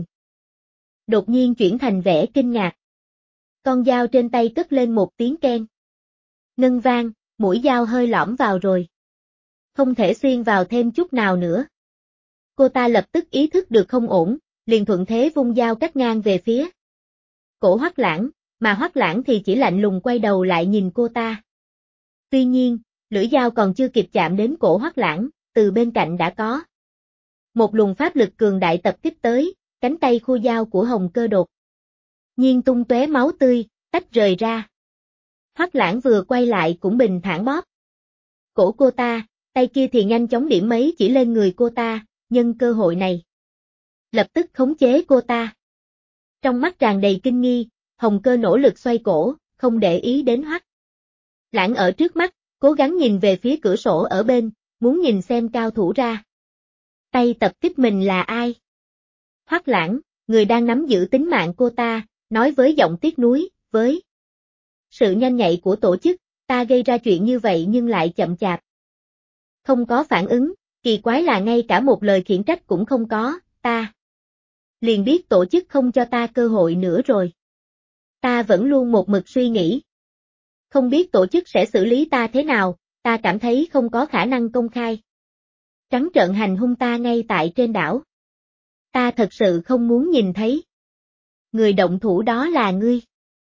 đột nhiên chuyển thành vẻ kinh ngạc. Con dao trên tay cất lên một tiếng keng. Ngân vang, mũi dao hơi lõm vào rồi. Không thể xuyên vào thêm chút nào nữa. Cô ta lập tức ý thức được không ổn, liền thuận thế vung dao cắt ngang về phía cổ Hoắc Lãng, mà Hoắc Lãng thì chỉ lạnh lùng quay đầu lại nhìn cô ta. Tuy nhiên, lưỡi dao còn chưa kịp chạm đến cổ Hoắc Lãng, từ bên cạnh đã có một luồng pháp lực cường đại tập kích tới, cánh tay khu dao của Hồng Cơ đột nhiên tung tóe máu tươi, tách rời ra. Hoắc Lãng vừa quay lại cũng bình thản bóp cổ cô ta, tay kia thì nhanh chóng điểm mấy chỉ lên người cô ta, nhân cơ hội này lập tức khống chế cô ta. Trong mắt tràn đầy kinh nghi, Hồng Cơ nỗ lực xoay cổ, không để ý đến Hoắc Lãng ở trước mắt, cố gắng nhìn về phía cửa sổ ở bên, muốn nhìn xem cao thủ ra tay tập kích mình là ai. Hoắc Lãng, người đang nắm giữ tính mạng cô ta, nói với giọng tiếc nuối, với sự nhanh nhạy của tổ chức, ta gây ra chuyện như vậy nhưng lại chậm chạp. Không có phản ứng, kỳ quái là ngay cả một lời khiển trách cũng không có, ta liền biết tổ chức không cho ta cơ hội nữa rồi. Ta vẫn luôn một mực suy nghĩ. Không biết tổ chức sẽ xử lý ta thế nào, ta cảm thấy không có khả năng công khai trắng trợn hành hung ta ngay tại trên đảo. Ta thật sự không muốn nhìn thấy. Người động thủ đó là ngươi.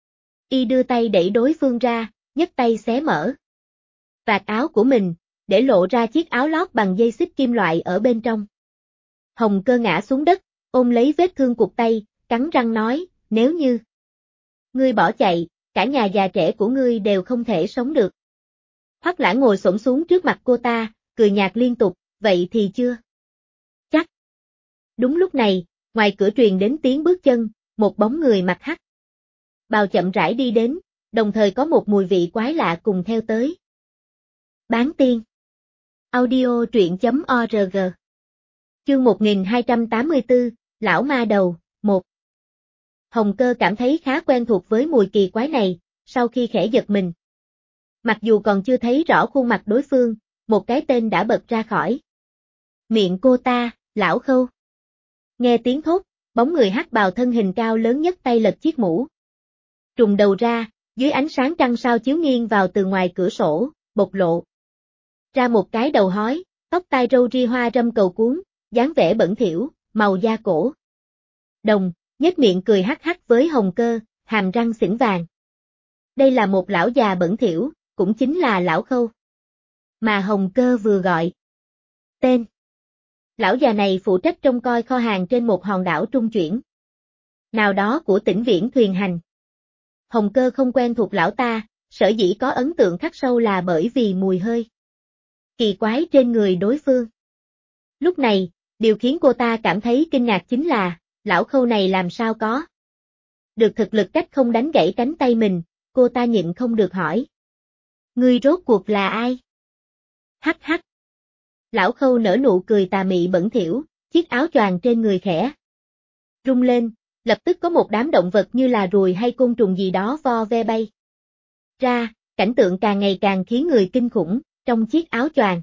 Y đưa tay đẩy đối phương ra, nhấc tay xé mở vạt áo của mình, để lộ ra chiếc áo lót bằng dây xích kim loại ở bên trong. Hồng Cơ ngã xuống đất, ôm lấy vết thương cụt tay, cắn răng nói, nếu như ngươi bỏ chạy, cả nhà già trẻ của ngươi đều không thể sống được. Hoắc Lãng ngồi xổm xuống trước mặt cô ta, cười nhạt liên tục, vậy thì chưa chắc. Đúng lúc này, ngoài cửa truyền đến tiếng bước chân, một bóng người mặc hắc bào chậm rãi đi đến, đồng thời có một mùi vị quái lạ cùng theo tới. Bán tiên. Audio truyện.org. Chương 1284, Lão Ma Đầu, 1. Hồng Cơ cảm thấy khá quen thuộc với mùi kỳ quái này, sau khi khẽ giật mình. Mặc dù còn chưa thấy rõ khuôn mặt đối phương, một cái tên đã bật ra khỏi miệng cô ta, Lão Khâu. Nghe tiếng thốt, bóng người hắc bào thân hình cao lớn nhất tay lật chiếc mũ trùng đầu ra, dưới ánh sáng trăng sao chiếu nghiêng vào từ ngoài cửa sổ, bộc lộ ra một cái đầu hói, tóc tai râu ria hoa râm cầu cuốn, dáng vẻ bẩn thỉu, màu da cổ đồng, nhếch miệng cười hắc hắc với Hồng Cơ, hàm răng xỉn vàng. Đây là một lão già bẩn thỉu, cũng chính là Lão Khâu mà Hồng Cơ vừa gọi tên. Lão già này phụ trách trông coi kho hàng trên một hòn đảo trung chuyển nào đó của tỉnh Viễn Thuyền Hành. Hồng Cơ không quen thuộc lão ta, sở dĩ có ấn tượng khắc sâu là bởi vì mùi hơi kỳ quái trên người đối phương. Lúc này, điều khiến cô ta cảm thấy kinh ngạc chính là, Lão Khâu này làm sao có được thực lực cách không đánh gãy cánh tay mình, cô ta nhịn không được hỏi. Ngươi rốt cuộc là ai? Hắc hắc. Lão Khâu nở nụ cười tà mị bẩn thỉu, chiếc áo choàng trên người khẽ rung lên, lập tức có một đám động vật như là ruồi hay côn trùng gì đó vo ve bay ra, cảnh tượng càng ngày càng khiến người kinh khủng, trong chiếc áo choàng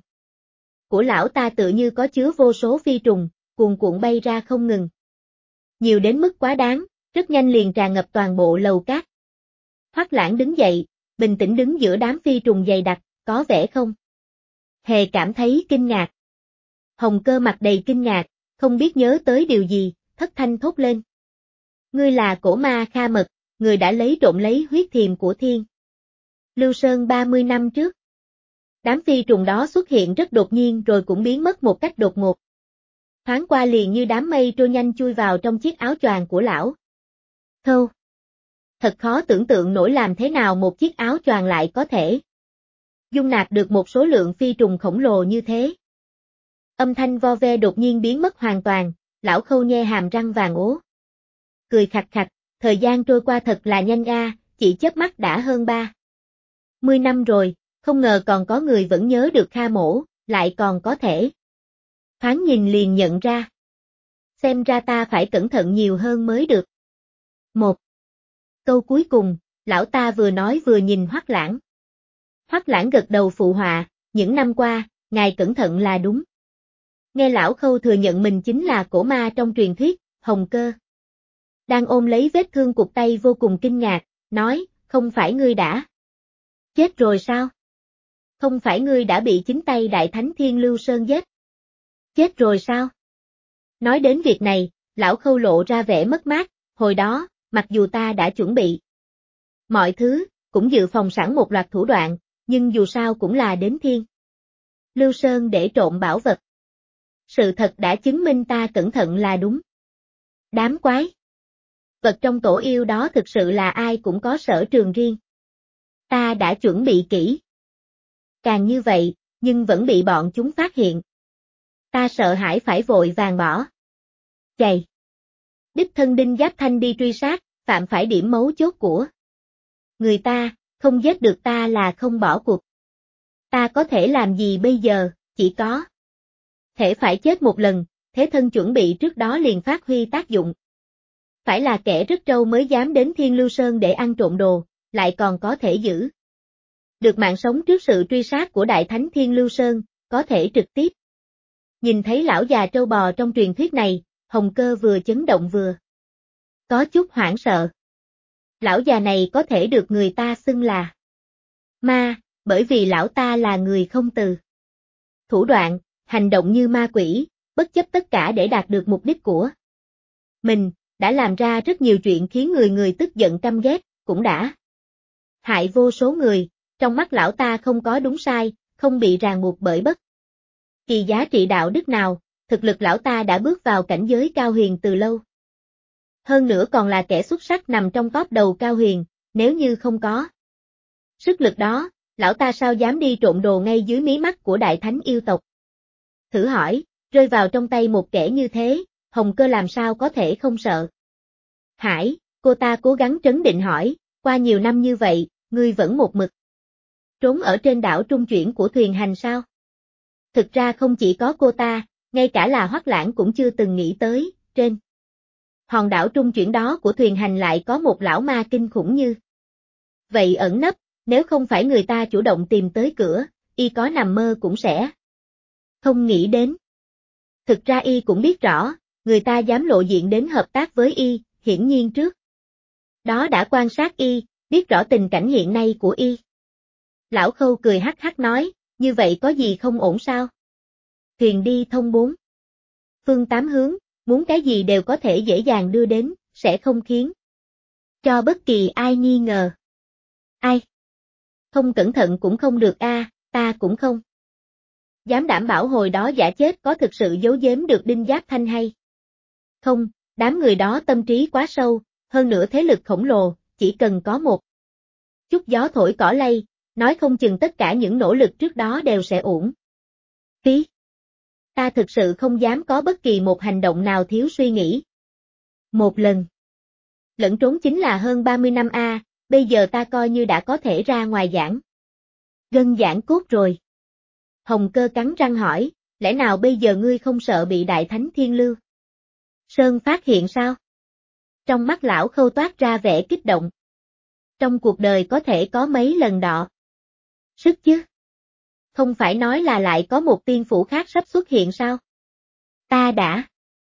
của lão ta tự như có chứa vô số phi trùng, cuồn cuộn bay ra không ngừng. Nhiều đến mức quá đáng, rất nhanh liền tràn ngập toàn bộ lầu cát. Hoắc Lãng đứng dậy, bình tĩnh đứng giữa đám phi trùng dày đặc, có vẻ không hề cảm thấy kinh ngạc. Hồng Cơ mặt đầy kinh ngạc, không biết nhớ tới điều gì, thất thanh thốt lên. Ngươi là cổ ma Kha Mật, người đã trộm lấy huyết thiềm của Thiên Lưu Sơn 30 năm trước. Đám phi trùng đó xuất hiện rất đột nhiên rồi cũng biến mất một cách đột ngột. Thoáng qua liền như đám mây trôi nhanh chui vào trong chiếc áo choàng của Lão Khâu. Thật khó tưởng tượng nổi làm thế nào một chiếc áo choàng lại có thể dung nạp được một số lượng phi trùng khổng lồ như thế. Âm thanh vo ve đột nhiên biến mất hoàn toàn, Lão Khâu nhe hàm răng vàng ố. Cười khặt khặt, thời gian trôi qua thật là nhanh a, chỉ chớp mắt đã hơn 30 năm rồi, không ngờ còn có người vẫn nhớ được Kha Mỗ, lại còn có thể thoáng nhìn liền nhận ra. Xem ra ta phải cẩn thận nhiều hơn mới được. Một câu cuối cùng, lão ta vừa nói vừa nhìn Hoắc Lãng. Hoắc Lãng gật đầu phụ họa, những năm qua, ngài cẩn thận là đúng. Nghe Lão Khâu thừa nhận mình chính là cổ ma trong truyền thuyết, Hồng Cơ đang ôm lấy vết thương cụt tay vô cùng kinh ngạc, nói, không phải ngươi đã chết rồi sao? Không phải ngươi đã bị chính tay Đại Thánh Thiên Lưu Sơn giết? Chết rồi sao? Nói đến việc này, Lão Khâu lộ ra vẻ mất mát, hồi đó, mặc dù ta đã chuẩn bị mọi thứ, cũng dự phòng sẵn một loạt thủ đoạn, nhưng dù sao cũng là đến Thiên Lưu Sơn để trộm bảo vật. Sự thật đã chứng minh ta cẩn thận là đúng. Đám quái vật trong tổ yêu đó thực sự là ai cũng có sở trường riêng. Ta đã chuẩn bị kỹ. Càng như vậy, nhưng vẫn bị bọn chúng phát hiện. Ta sợ hãi phải vội vàng bỏ chạy. Đích thân Đinh Giáp Thanh đi truy sát, phạm phải điểm mấu chốt của người ta, không giết được ta là không bỏ cuộc. Ta có thể làm gì bây giờ, chỉ có thể phải chết một lần, thế thân chuẩn bị trước đó liền phát huy tác dụng. Phải là kẻ rất trâu mới dám đến Thiên Lưu Sơn để ăn trộm đồ, lại còn có thể giữ được mạng sống trước sự truy sát của Đại Thánh Thiên Lưu Sơn, có thể trực tiếp nhìn thấy lão già trâu bò trong truyền thuyết này, Hồng Cơ vừa chấn động vừa có chút hoảng sợ. Lão già này có thể được người ta xưng là ma, bởi vì lão ta là người không từ thủ đoạn, hành động như ma quỷ, bất chấp tất cả để đạt được mục đích của mình, đã làm ra rất nhiều chuyện khiến người người tức giận căm ghét, cũng đã hại vô số người, trong mắt lão ta không có đúng sai, không bị ràng buộc bởi bất kỳ giá trị đạo đức nào, thực lực lão ta đã bước vào cảnh giới cao huyền từ lâu. Hơn nữa còn là kẻ xuất sắc nằm trong top đầu cao huyền, nếu như không có sức lực đó, lão ta sao dám đi trộm đồ ngay dưới mí mắt của Đại Thánh yêu tộc. Thử hỏi, rơi vào trong tay một kẻ như thế, Hồng Cơ làm sao có thể không sợ? Hải, cô ta cố gắng trấn định hỏi, qua nhiều năm như vậy, ngươi vẫn một mực trốn ở trên đảo trung chuyển của Thuyền Hành sao? Thực ra không chỉ có cô ta, ngay cả là Hoắc Lãng cũng chưa từng nghĩ tới, trên hòn đảo trung chuyển đó của thuyền hành lại có một lão ma kinh khủng như vậy ẩn nấp, nếu không phải người ta chủ động tìm tới cửa, y có nằm mơ cũng sẽ không nghĩ đến. Thực ra y cũng biết rõ, người ta dám lộ diện đến hợp tác với y, hiển nhiên trước đó đã quan sát y, biết rõ tình cảnh hiện nay của y. Lão Khâu cười hắc hắc nói, như vậy có gì không ổn sao? Thuyền đi thông bốn phương tám hướng, muốn cái gì đều có thể dễ dàng đưa đến, sẽ không khiến cho bất kỳ ai nghi ngờ. Ai? Không cẩn thận cũng không được a, ta cũng không dám đảm bảo hồi đó giả chết có thực sự giấu giếm được Đinh Giáp Thanh hay không, đám người đó tâm trí quá sâu, hơn nữa thế lực khổng lồ, chỉ cần có một chút gió thổi cỏ lay, nói không chừng tất cả những nỗ lực trước đó đều sẽ uổng phí. Ta thực sự không dám có bất kỳ một hành động nào thiếu suy nghĩ. Một lần lẫn trốn chính là hơn 30 năm a, bây giờ ta coi như đã có thể ra ngoài giảng gân giảng cốt rồi. Hồng Cơ cắn răng hỏi, lẽ nào bây giờ ngươi không sợ bị Đại Thánh Thiên Lưu Sơn phát hiện sao? Trong mắt lão Khâu toát ra vẻ kích động. Trong cuộc đời có thể có mấy lần đọ sức chứ? Không phải nói là lại có một tiên phủ khác sắp xuất hiện sao? Ta đã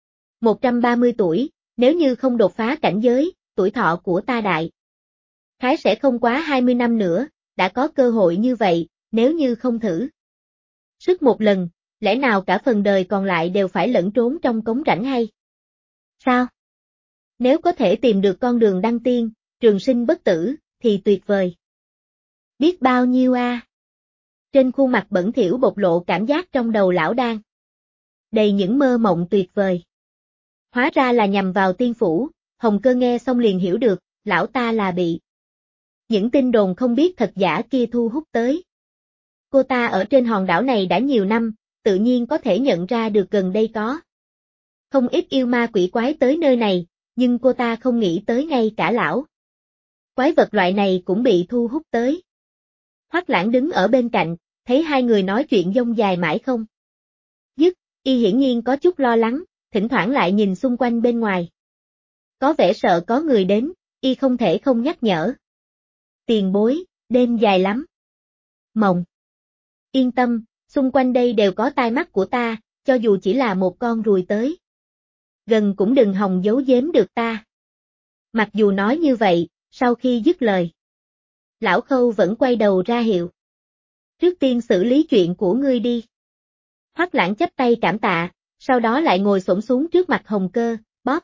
130 tuổi, nếu như không đột phá cảnh giới, tuổi thọ của ta đại khái sẽ không quá 20 năm nữa, đã có cơ hội như vậy, nếu như không thử sức một lần, lẽ nào cả phần đời còn lại đều phải lẫn trốn trong cống rãnh hay sao? Nếu có thể tìm được con đường đăng tiên, trường sinh bất tử, thì tuyệt vời biết bao nhiêu a. Trên khuôn mặt bẩn thỉu bộc lộ cảm giác trong đầu lão đang đầy những mơ mộng tuyệt vời. Hóa ra là nhằm vào tiên phủ, Hồng Cơ nghe xong liền hiểu được, lão ta là bị những tin đồn không biết thật giả kia thu hút tới. Cô ta ở trên hòn đảo này đã nhiều năm, tự nhiên có thể nhận ra được gần đây có không ít yêu ma quỷ quái tới nơi này, nhưng cô ta không nghĩ tới ngay cả lão quái vật loại này cũng bị thu hút tới. Hoắc Lãng đứng ở bên cạnh, thấy hai người nói chuyện dông dài mãi không dứt, y hiển nhiên có chút lo lắng, thỉnh thoảng lại nhìn xung quanh bên ngoài. Có vẻ sợ có người đến, y không thể không nhắc nhở. Tiền bối, đêm dài lắm. Mộng. Yên tâm, xung quanh đây đều có tai mắt của ta, cho dù chỉ là một con ruồi tới. Gần cũng đừng hòng giấu giếm được ta. Mặc dù nói như vậy, sau khi dứt lời, lão Khâu vẫn quay đầu ra hiệu. Trước tiên xử lý chuyện của ngươi đi. Hoắc Lãng chắp tay cảm tạ, sau đó lại ngồi xổm xuống trước mặt Hồng Cơ, bóp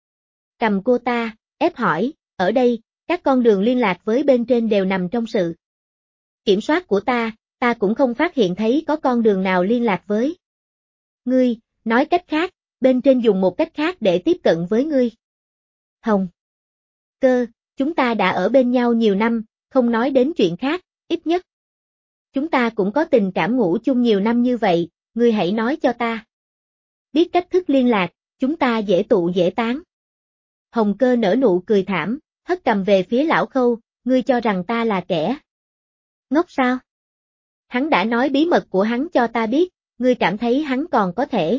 cầm cô ta, ép hỏi, ở đây, các con đường liên lạc với bên trên đều nằm trong sự kiểm soát của ta cũng không phát hiện thấy có con đường nào liên lạc với ngươi, nói cách khác, bên trên dùng một cách khác để tiếp cận với ngươi. Hồng Cơ, chúng ta đã ở bên nhau nhiều năm, không nói đến chuyện khác, ít nhất chúng ta cũng có tình cảm ngủ chung nhiều năm như vậy, ngươi hãy nói cho ta biết cách thức liên lạc, chúng ta dễ tụ dễ tán. Hồng Cơ nở nụ cười thảm, hất cầm về phía lão Khâu, ngươi cho rằng ta là kẻ ngốc sao? Hắn đã nói bí mật của hắn cho ta biết, ngươi cảm thấy hắn còn có thể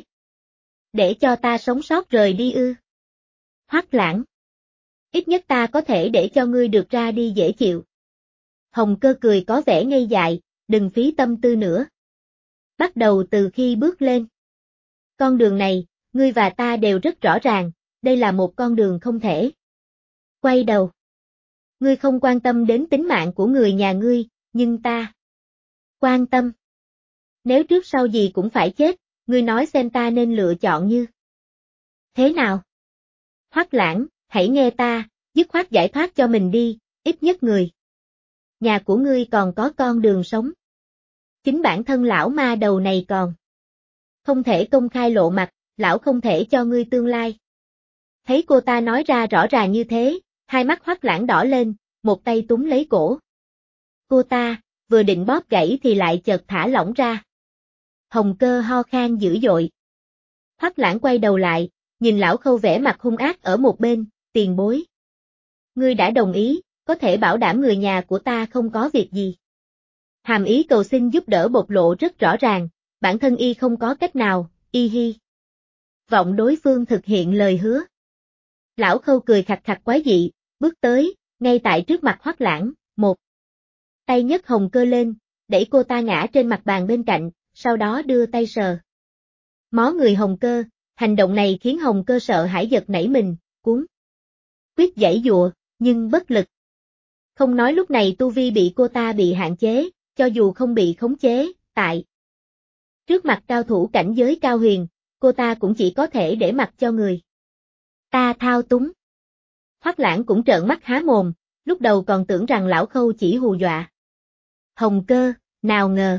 để cho ta sống sót rời đi ư? Hoắc Lãng, ít nhất ta có thể để cho ngươi được ra đi dễ chịu. Hồng Cơ cười có vẻ ngây dại, đừng phí tâm tư nữa. Bắt đầu từ khi bước lên con đường này, ngươi và ta đều rất rõ ràng, đây là một con đường không thể quay đầu. Ngươi không quan tâm đến tính mạng của người nhà ngươi, nhưng ta quan tâm. Nếu trước sau gì cũng phải chết, ngươi nói xem ta nên lựa chọn như thế nào? Hoắc Lãng, hãy nghe ta, dứt khoát giải thoát cho mình đi, ít nhất người nhà của ngươi còn có con đường sống. Chính bản thân lão ma đầu này còn không thể công khai lộ mặt, lão không thể cho ngươi tương lai. Thấy cô ta nói ra rõ ràng như thế, hai mắt Hoắc Lãng đỏ lên, một tay túm lấy cổ cô ta, vừa định bóp gãy thì lại chợt thả lỏng ra. Hồng Cơ ho khan dữ dội. Hoắc Lãng quay đầu lại, nhìn lão Khâu vẻ mặt hung ác ở một bên, tiền bối. Ngươi đã đồng ý, có thể bảo đảm người nhà của ta không có việc gì. Hàm ý cầu xin giúp đỡ bộc lộ rất rõ ràng, bản thân y không có cách nào, y hy vọng đối phương thực hiện lời hứa. Lão Khâu cười khặt khặt quái dị, bước tới, ngay tại trước mặt Hoắc Lãng, một tay nhấc Hồng Cơ lên, đẩy cô ta ngã trên mặt bàn bên cạnh, sau đó đưa tay sờ mó người Hồng Cơ, hành động này khiến Hồng Cơ sợ hãi giật nảy mình, cuống quyết giãy giụa, nhưng bất lực. Không nói lúc này tu vi bị cô ta bị hạn chế, cho dù không bị khống chế, tại trước mặt cao thủ cảnh giới cao huyền, cô ta cũng chỉ có thể để mặc cho người ta thao túng. Hoắc Lãng cũng trợn mắt há mồm, lúc đầu còn tưởng rằng Lão Khâu chỉ hù dọa Hồng Cơ, nào ngờ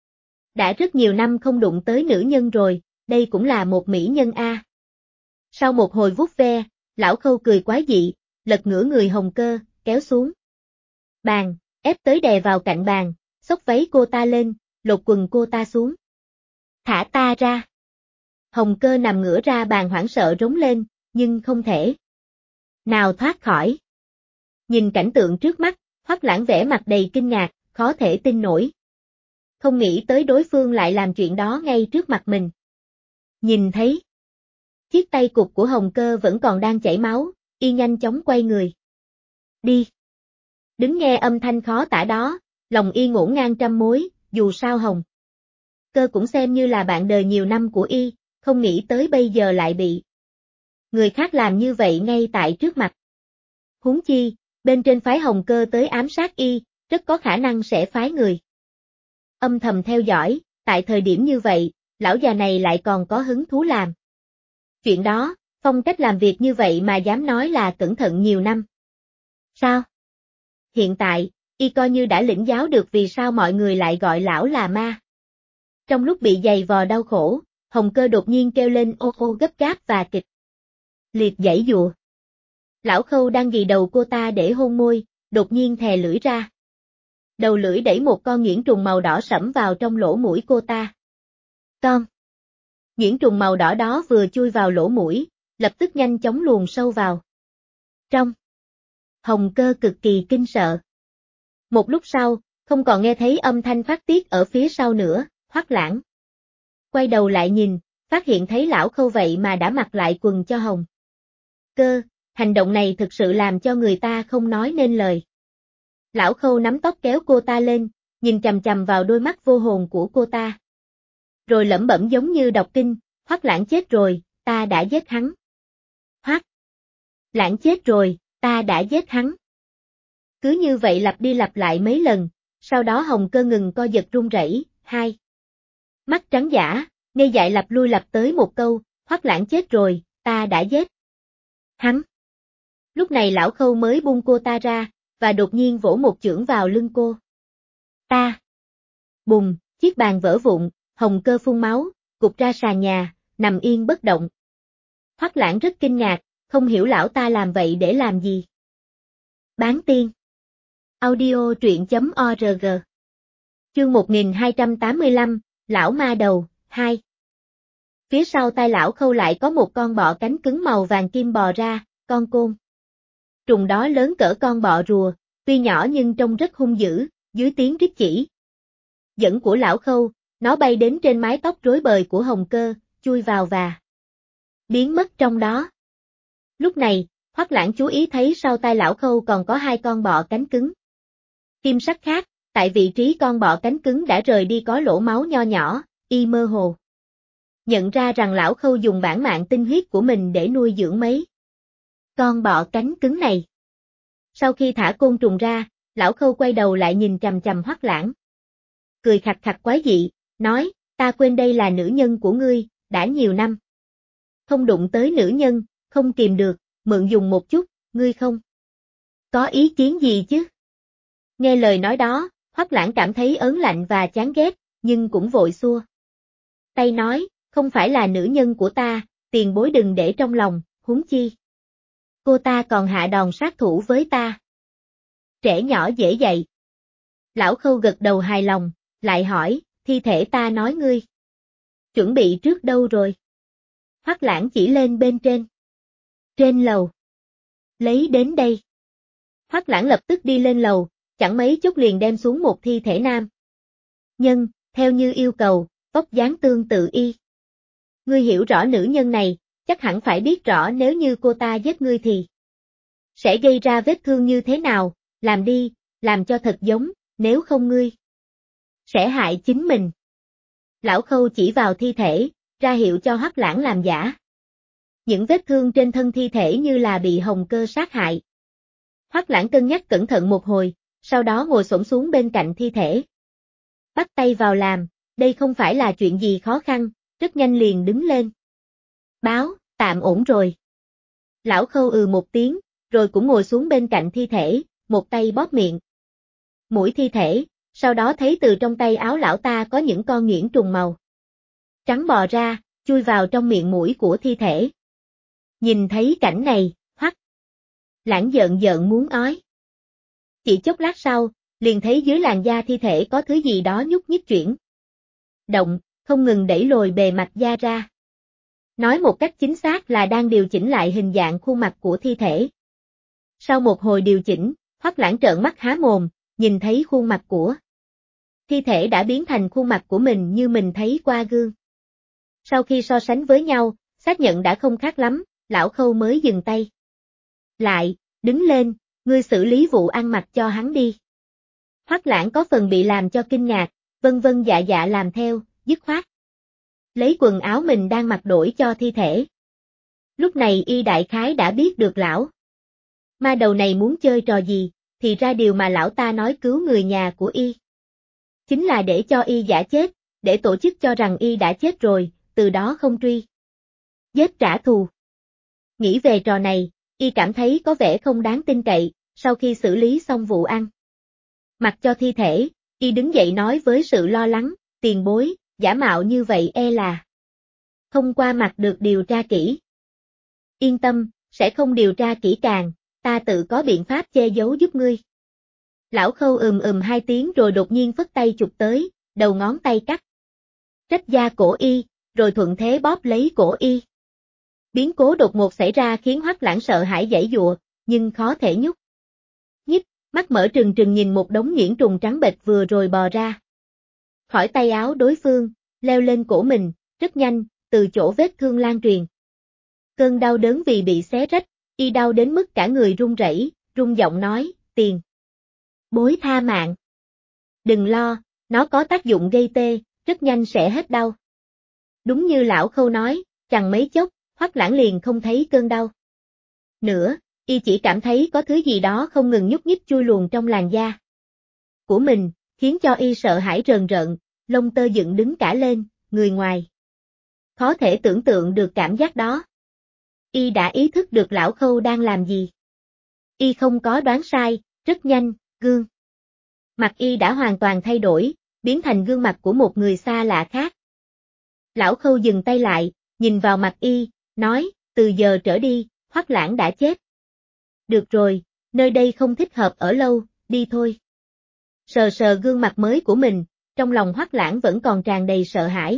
đã rất nhiều năm không đụng tới nữ nhân rồi, đây cũng là một mỹ nhân a. Sau một hồi vuốt ve, Lão Khâu cười quái dị, lật ngửa người Hồng Cơ, kéo xuống bàn, ép tới đè vào cạnh bàn, xốc váy cô ta lên, lột quần cô ta xuống. Thả ta ra. Hồng Cơ nằm ngửa ra bàn hoảng sợ rống lên, nhưng không thể nào thoát khỏi. Nhìn cảnh tượng trước mắt, Hoắc Lãng vẻ mặt đầy kinh ngạc, khó thể tin nổi. Không nghĩ tới đối phương lại làm chuyện đó ngay trước mặt mình. Nhìn thấy chiếc tay cụt của Hồng Cơ vẫn còn đang chảy máu, y nhanh chóng quay người đi. Đứng nghe âm thanh khó tả đó, lòng y ngổn ngang trăm mối, dù sao Hồng Cơ cũng xem như là bạn đời nhiều năm của y, không nghĩ tới bây giờ lại bị người khác làm như vậy ngay tại trước mặt. Huống chi, bên trên phái Hồng Cơ tới ám sát y, rất có khả năng sẽ phái người âm thầm theo dõi, tại thời điểm như vậy, lão già này lại còn có hứng thú làm chuyện đó, phong cách làm việc như vậy mà dám nói là cẩn thận nhiều năm. Sao? Hiện tại, y coi như đã lĩnh giáo được vì sao mọi người lại gọi lão là ma. Trong lúc bị giày vò đau khổ, Hồng Cơ đột nhiên kêu lên ô ô gấp gáp và kịch liệt giãy giụa. Lão Khâu đang ghì đầu cô ta để hôn môi, đột nhiên thè lưỡi ra. Đầu lưỡi đẩy một con nhuyễn trùng màu đỏ sẫm vào trong lỗ mũi cô ta. Con nhuyễn trùng màu đỏ đó vừa chui vào lỗ mũi, lập tức nhanh chóng luồn sâu vào trong. Hồng Cơ cực kỳ kinh sợ. Một lúc sau, không còn nghe thấy âm thanh phát tiết ở phía sau nữa, Hoắc Lãng quay đầu lại nhìn, phát hiện thấy Lão Khâu vậy mà đã mặc lại quần cho Hồng Cơ, hành động này thực sự làm cho người ta không nói nên lời. Lão Khâu nắm tóc kéo cô ta lên, nhìn chằm chằm vào đôi mắt vô hồn của cô ta. Rồi lẩm bẩm giống như đọc kinh, Hoắc Lãng chết rồi, ta đã giết hắn. Hoắc Lãng chết rồi, ta đã giết hắn. Cứ như vậy lặp đi lặp lại mấy lần, sau đó Hồng Cơ ngừng co giật run rẩy, hai mắt trắng dã, ngây dại lặp lui lặp tới một câu, Hoắc Lãng chết rồi, ta đã giết hắn. Lúc này Lão Khâu mới buông cô ta ra, và đột nhiên vỗ một chưởng vào lưng cô ta. Bùng, chiếc bàn vỡ vụn, Hồng Cơ phun máu, cụp ra sàn nhà, nằm yên bất động. Hoắc Lãng rất kinh ngạc, không hiểu lão ta làm vậy để làm gì. Bán tiên. Audio truyện.org. Chương 1285, Lão Ma Đầu, 2. Phía sau tai Lão Khâu lại có một con bọ cánh cứng màu vàng kim bò ra, con côn trùng đó lớn cỡ con bọ rùa, tuy nhỏ nhưng trông rất hung dữ, dưới tiếng rít chỉ dẫn của Lão Khâu, nó bay đến trên mái tóc rối bời của Hồng Cơ, chui vào và biến mất trong đó. Lúc này, Hoắc Lãng chú ý thấy sau tai Lão Khâu còn có hai con bọ cánh cứng kim sắc khác, tại vị trí con bọ cánh cứng đã rời đi có lỗ máu nho nhỏ, y mơ hồ nhận ra rằng Lão Khâu dùng bản mạng tinh huyết của mình để nuôi dưỡng mấy con bọ cánh cứng này. Sau khi thả côn trùng ra, Lão Khâu quay đầu lại nhìn chằm chằm Hoắc Lãng. Cười khặt khặt quái dị, nói, ta quên đây là nữ nhân của ngươi, đã nhiều năm không đụng tới nữ nhân, không kìm được, mượn dùng một chút, ngươi không có ý kiến gì chứ? Nghe lời nói đó, Hoắc Lãng cảm thấy ớn lạnh và chán ghét, nhưng cũng vội xua tay nói, không phải là nữ nhân của ta, tiền bối đừng để trong lòng, huống chi cô ta còn hạ đòn sát thủ với ta. Trẻ nhỏ dễ dạy. Lão Khâu gật đầu hài lòng, lại hỏi, thi thể ta nói ngươi chuẩn bị trước đâu rồi? Hoắc Lãng chỉ lên bên trên. Trên lầu. Lấy đến đây. Hoắc Lãng lập tức đi lên lầu, chẳng mấy chốc liền đem xuống một thi thể nam nhân, theo như yêu cầu, vóc dáng tương tự y. Ngươi hiểu rõ nữ nhân này, chắc hẳn phải biết rõ nếu như cô ta giết ngươi thì sẽ gây ra vết thương như thế nào, làm đi, làm cho thật giống, nếu không ngươi sẽ hại chính mình. Lão Khâu chỉ vào thi thể, ra hiệu cho Hoắc Lãng làm giả. Những vết thương trên thân thi thể như là bị hồng cơ sát hại. Hoắc Lãng cân nhắc cẩn thận một hồi, sau đó ngồi xổm xuống bên cạnh thi thể. Bắt tay vào làm, đây không phải là chuyện gì khó khăn, rất nhanh liền đứng lên. Báo, tạm ổn rồi. Lão Khâu một tiếng, rồi cũng ngồi xuống bên cạnh thi thể, một tay bóp miệng. Mũi thi thể, sau đó thấy từ trong tay áo lão ta có những con nhuyễn trùng màu trắng bò ra, chui vào trong miệng mũi của thi thể. Nhìn thấy cảnh này, Hoắc Lãng giận giận muốn ói. Chỉ chốc lát sau, liền thấy dưới làn da thi thể có thứ gì đó nhúc nhích chuyển động, không ngừng đẩy lồi bề mặt da ra. Nói một cách chính xác là đang điều chỉnh lại hình dạng khuôn mặt của thi thể. Sau một hồi điều chỉnh, Hoắc Lãng trợn mắt há mồm, nhìn thấy khuôn mặt của thi thể đã biến thành khuôn mặt của mình như mình thấy qua gương. Sau khi so sánh với nhau, xác nhận đã không khác lắm, Lão Khâu mới dừng tay. Lại, đứng lên, ngươi xử lý vụ ăn mặc cho hắn đi. Hoắc Lãng có phần bị làm cho kinh ngạc, vân vân dạ dạ làm theo, dứt khoát lấy quần áo mình đang mặc đổi cho thi thể. Lúc này y đại khái đã biết được lão ma đầu này muốn chơi trò gì, thì ra điều mà lão ta nói cứu người nhà của y chính là để cho y giả chết, để tổ chức cho rằng y đã chết rồi, từ đó không truy giết trả thù. Nghĩ về trò này, y cảm thấy có vẻ không đáng tin cậy, sau khi xử lý xong vụ ăn mặc cho thi thể, y đứng dậy nói với sự lo lắng, tiền bối, giả mạo như vậy e là không qua mặt được điều tra kỹ. Yên tâm, sẽ không điều tra kỹ càng, ta tự có biện pháp che giấu giúp ngươi. Lão Khâu hai tiếng rồi đột nhiên phất tay chụp tới, đầu ngón tay cắt rách da cổ y, rồi thuận thế bóp lấy cổ y. Biến cố đột ngột xảy ra khiến Hoắc Lãng sợ hãi giãy giụa, nhưng khó thể nhúc nhích, mắt mở trừng trừng nhìn một đống nhuyễn trùng trắng bệch vừa rồi bò ra khỏi tay áo đối phương, leo lên cổ mình, rất nhanh, từ chỗ vết thương lan truyền. Cơn đau đớn vì bị xé rách, y đau đến mức cả người run rẩy, run giọng nói, tiền bối tha mạng. Đừng lo, nó có tác dụng gây tê, rất nhanh sẽ hết đau. Đúng như Lão Khâu nói, chẳng mấy chốc, Hoắc Lãng liền không thấy cơn đau nữa, y chỉ cảm thấy có thứ gì đó không ngừng nhúc nhích chui luồn trong làn da của mình, khiến cho y sợ hãi rờn rợn, lông tơ dựng đứng cả lên, người ngoài khó thể tưởng tượng được cảm giác đó. Y đã ý thức được Lão Khâu đang làm gì. Y không có đoán sai, rất nhanh, gương mặt y đã hoàn toàn thay đổi, biến thành gương mặt của một người xa lạ khác. Lão Khâu dừng tay lại, nhìn vào mặt y, nói, từ giờ trở đi, Hoắc Lãng đã chết. Được rồi, nơi đây không thích hợp ở lâu, đi thôi. Sờ sờ gương mặt mới của mình, trong lòng Hoắc Lãng vẫn còn tràn đầy sợ hãi.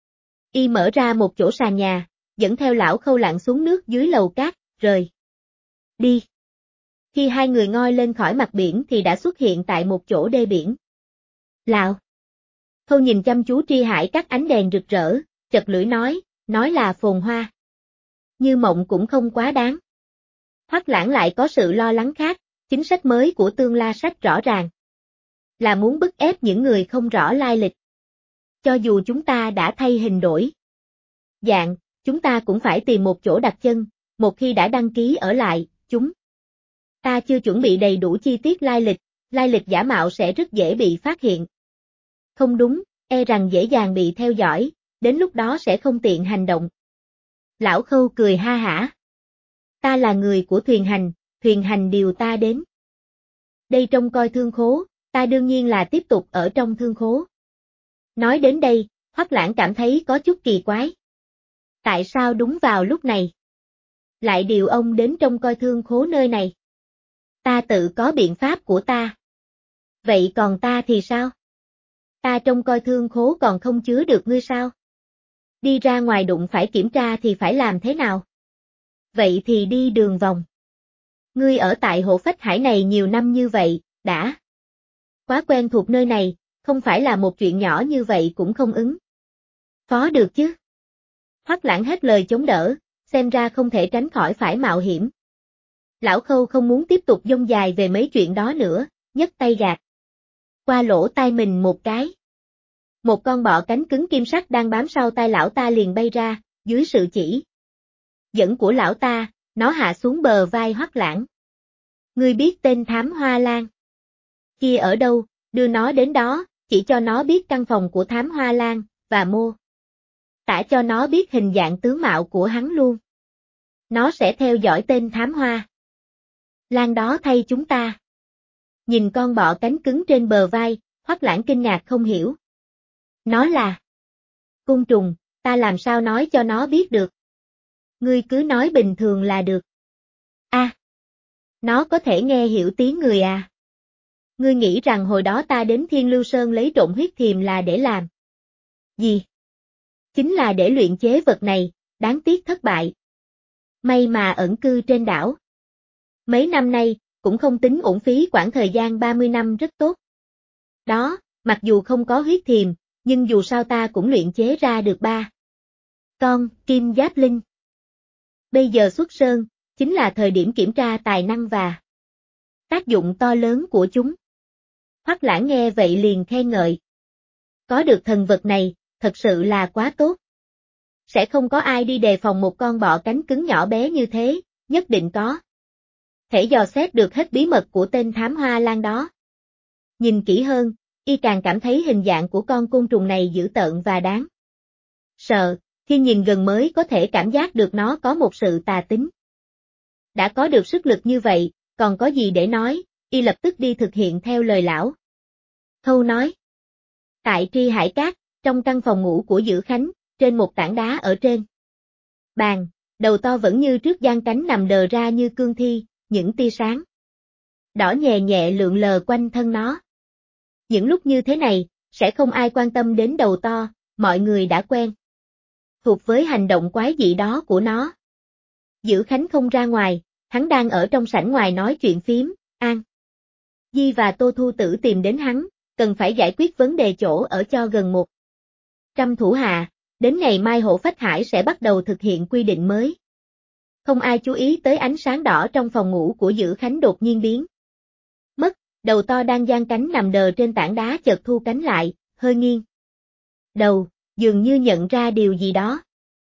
Y mở ra một chỗ sàn nhà, dẫn theo Lão Khâu lặn xuống nước dưới lầu cát, rời đi. Khi hai người ngoi lên khỏi mặt biển thì đã xuất hiện tại một chỗ đê biển. Lão Khâu nhìn chăm chú Tri Hải các ánh đèn rực rỡ, chật lưỡi nói là phồn hoa. Như mộng cũng không quá đáng. Hoắc Lãng lại có sự lo lắng khác, chính sách mới của Tương La Sách rõ ràng là muốn bức ép những người không rõ lai lịch. Cho dù chúng ta đã thay hình đổi dạng, chúng ta cũng phải tìm một chỗ đặt chân, một khi đã đăng ký ở lại, chúng ta chưa chuẩn bị đầy đủ chi tiết lai lịch giả mạo sẽ rất dễ bị phát hiện. Không đúng, e rằng dễ dàng bị theo dõi, đến lúc đó sẽ không tiện hành động. Lão Khâu cười ha hả. Ta là người của thuyền hành điều ta đến đây trông coi thương khố, ta đương nhiên là tiếp tục ở trong thương khố. Nói đến đây, Hoắc Lãng cảm thấy có chút kỳ quái. Tại sao đúng vào lúc này lại điều ông đến trông coi thương khố nơi này? Ta tự có biện pháp của ta. Vậy còn ta thì sao? Ta trông coi thương khố còn không chứa được ngươi sao? Đi ra ngoài đụng phải kiểm tra thì phải làm thế nào? Vậy thì đi đường vòng. Ngươi ở tại Hộ Phách Hải này nhiều năm như vậy, đã quá quen thuộc nơi này, không phải là một chuyện nhỏ như vậy cũng không ứng Phó được chứ. Hoắc Lãng hết lời chống đỡ, xem ra không thể tránh khỏi phải mạo hiểm. Lão Khâu không muốn tiếp tục dông dài về mấy chuyện đó nữa, nhấc tay gạt qua lỗ tai mình một cái. Một con bọ cánh cứng kim sắc đang bám sau tai lão ta liền bay ra, dưới sự chỉ dẫn của lão ta, nó hạ xuống bờ vai Hoắc Lãng. Ngươi biết tên Thám Hoa Lan kia ở đâu, đưa nó đến đó, chỉ cho nó biết căn phòng của Thám Hoa Lan, và mô tả cho nó biết hình dạng tướng mạo của hắn luôn. Nó sẽ theo dõi tên Thám Hoa Lan đó thay chúng ta. Nhìn con bọ cánh cứng trên bờ vai, Hoắc Lãng kinh ngạc không hiểu. Nó là côn trùng, ta làm sao nói cho nó biết được. Ngươi cứ nói bình thường là được. Nó có thể nghe hiểu tiếng người à? Ngươi nghĩ rằng hồi đó ta đến Thiên Lưu Sơn lấy trộm huyết thiềm là để làm gì? Chính là để luyện chế vật này, đáng tiếc thất bại. May mà ẩn cư trên đảo. Mấy năm nay, cũng không tính uổng phí quãng thời gian 30 năm rất tốt. Đó, mặc dù không có huyết thiềm, nhưng dù sao ta cũng luyện chế ra được 3 con kim giáp linh. Bây giờ xuất sơn, chính là thời điểm kiểm tra tài năng và tác dụng to lớn của chúng. Hoắc Lãng nghe vậy liền khen ngợi. Có được thần vật này, thật sự là quá tốt. Sẽ không có ai đi đề phòng một con bọ cánh cứng nhỏ bé như thế, nhất định có thể dò xét được hết bí mật của tên Thám Hoa Lan đó. Nhìn kỹ hơn, y càng cảm thấy hình dạng của con côn trùng này dữ tợn và đáng sợ, khi nhìn gần mới có thể cảm giác được nó có một sự tà tính. Đã có được sức lực như vậy, còn có gì để nói, y lập tức đi thực hiện theo lời lão Khâu nói. Tại Tri Hải Cát, trong căn phòng ngủ của Dữ Khánh, trên một tảng đá ở trên bàn, đầu to vẫn như trước giang cánh nằm đờ ra như cương thi, những tia sáng đỏ nhẹ nhẹ lượn lờ quanh thân nó. Những lúc như thế này, sẽ không ai quan tâm đến đầu to, mọi người đã quen thuộc với hành động quái dị đó của nó. Dữ Khánh không ra ngoài, hắn đang ở trong sảnh ngoài nói chuyện phím. An Di và Tô Thu Tử tìm đến hắn, cần phải giải quyết vấn đề chỗ ở cho gần 100 thủ hạ, đến ngày mai Hổ Phách Hải sẽ bắt đầu thực hiện quy định mới. Không ai chú ý tới ánh sáng đỏ trong phòng ngủ của Dữ Khánh đột nhiên biến mất, đầu to đang giang cánh nằm đờ trên tảng đá chợt thu cánh lại, hơi nghiêng đầu, dường như nhận ra điều gì đó.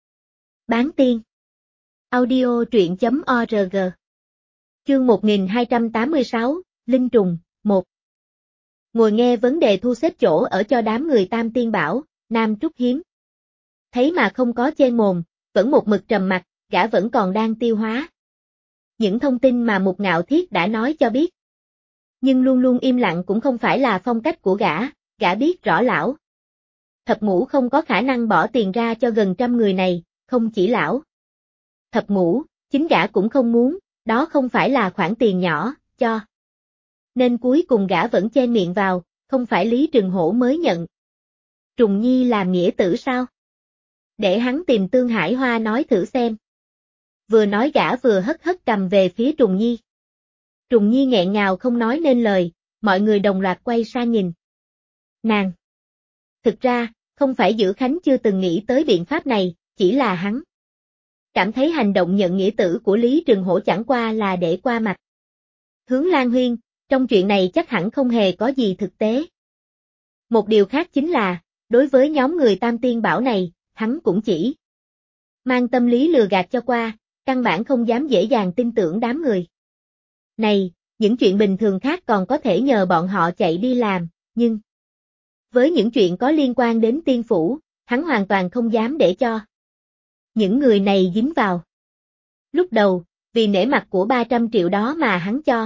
Bán tiên audio truyện.org Chương 1286, Linh Trùng, 1 Ngồi nghe vấn đề thu xếp chỗ ở cho đám người Tam Tiên Bảo, Nam Trúc hiếm thấy mà không có chê mồm, vẫn một mực trầm mặc, gã vẫn còn đang tiêu hóa những thông tin mà Mục Ngạo Thiết đã nói cho biết. Nhưng luôn luôn im lặng cũng không phải là phong cách của gã biết rõ lão Thập Ngũ không có khả năng bỏ tiền ra cho gần 100 người này, không chỉ lão Thập Ngũ, chính gã cũng không muốn, đó không phải là khoản tiền nhỏ, cho nên cuối cùng gã vẫn chen miệng vào, không phải Lý Trừng Hổ mới nhận Trùng Nhi làm nghĩa tử sao? Để hắn tìm Tương Hải Hoa nói thử xem. Vừa nói gã vừa hất hất cầm về phía Trùng Nhi. Trùng Nhi nghẹn ngào không nói nên lời, mọi người đồng loạt quay sang nhìn nàng. Thực ra, không phải Dữ Khánh chưa từng nghĩ tới biện pháp này, chỉ là hắn cảm thấy hành động nhận nghĩa tử của Lý Trừng Hổ chẳng qua là để qua mặt Hướng Lan Huyên, trong chuyện này chắc hẳn không hề có gì thực tế. Một điều khác chính là, đối với nhóm người Tam Tiên Bảo này, hắn cũng chỉ mang tâm lý lừa gạt cho qua, căn bản không dám dễ dàng tin tưởng đám người này, những chuyện bình thường khác còn có thể nhờ bọn họ chạy đi làm, nhưng với những chuyện có liên quan đến tiên phủ, hắn hoàn toàn không dám để cho những người này dính vào. Lúc đầu, vì nể mặt của 300 triệu đó mà hắn cho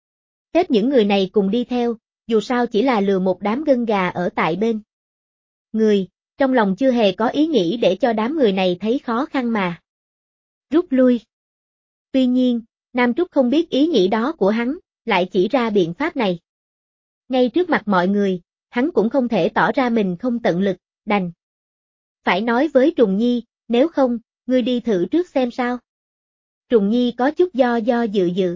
phép những người này cùng đi theo, dù sao chỉ là lừa một đám gân gà ở tại bên người, trong lòng chưa hề có ý nghĩ để cho đám người này thấy khó khăn mà rút lui. Tuy nhiên, Nam Trúc không biết ý nghĩ đó của hắn, lại chỉ ra biện pháp này. Ngay trước mặt mọi người, hắn cũng không thể tỏ ra mình không tận lực, đành phải nói với Trùng Nhi, nếu không, ngươi đi thử trước xem sao. Trùng Nhi có chút do dự.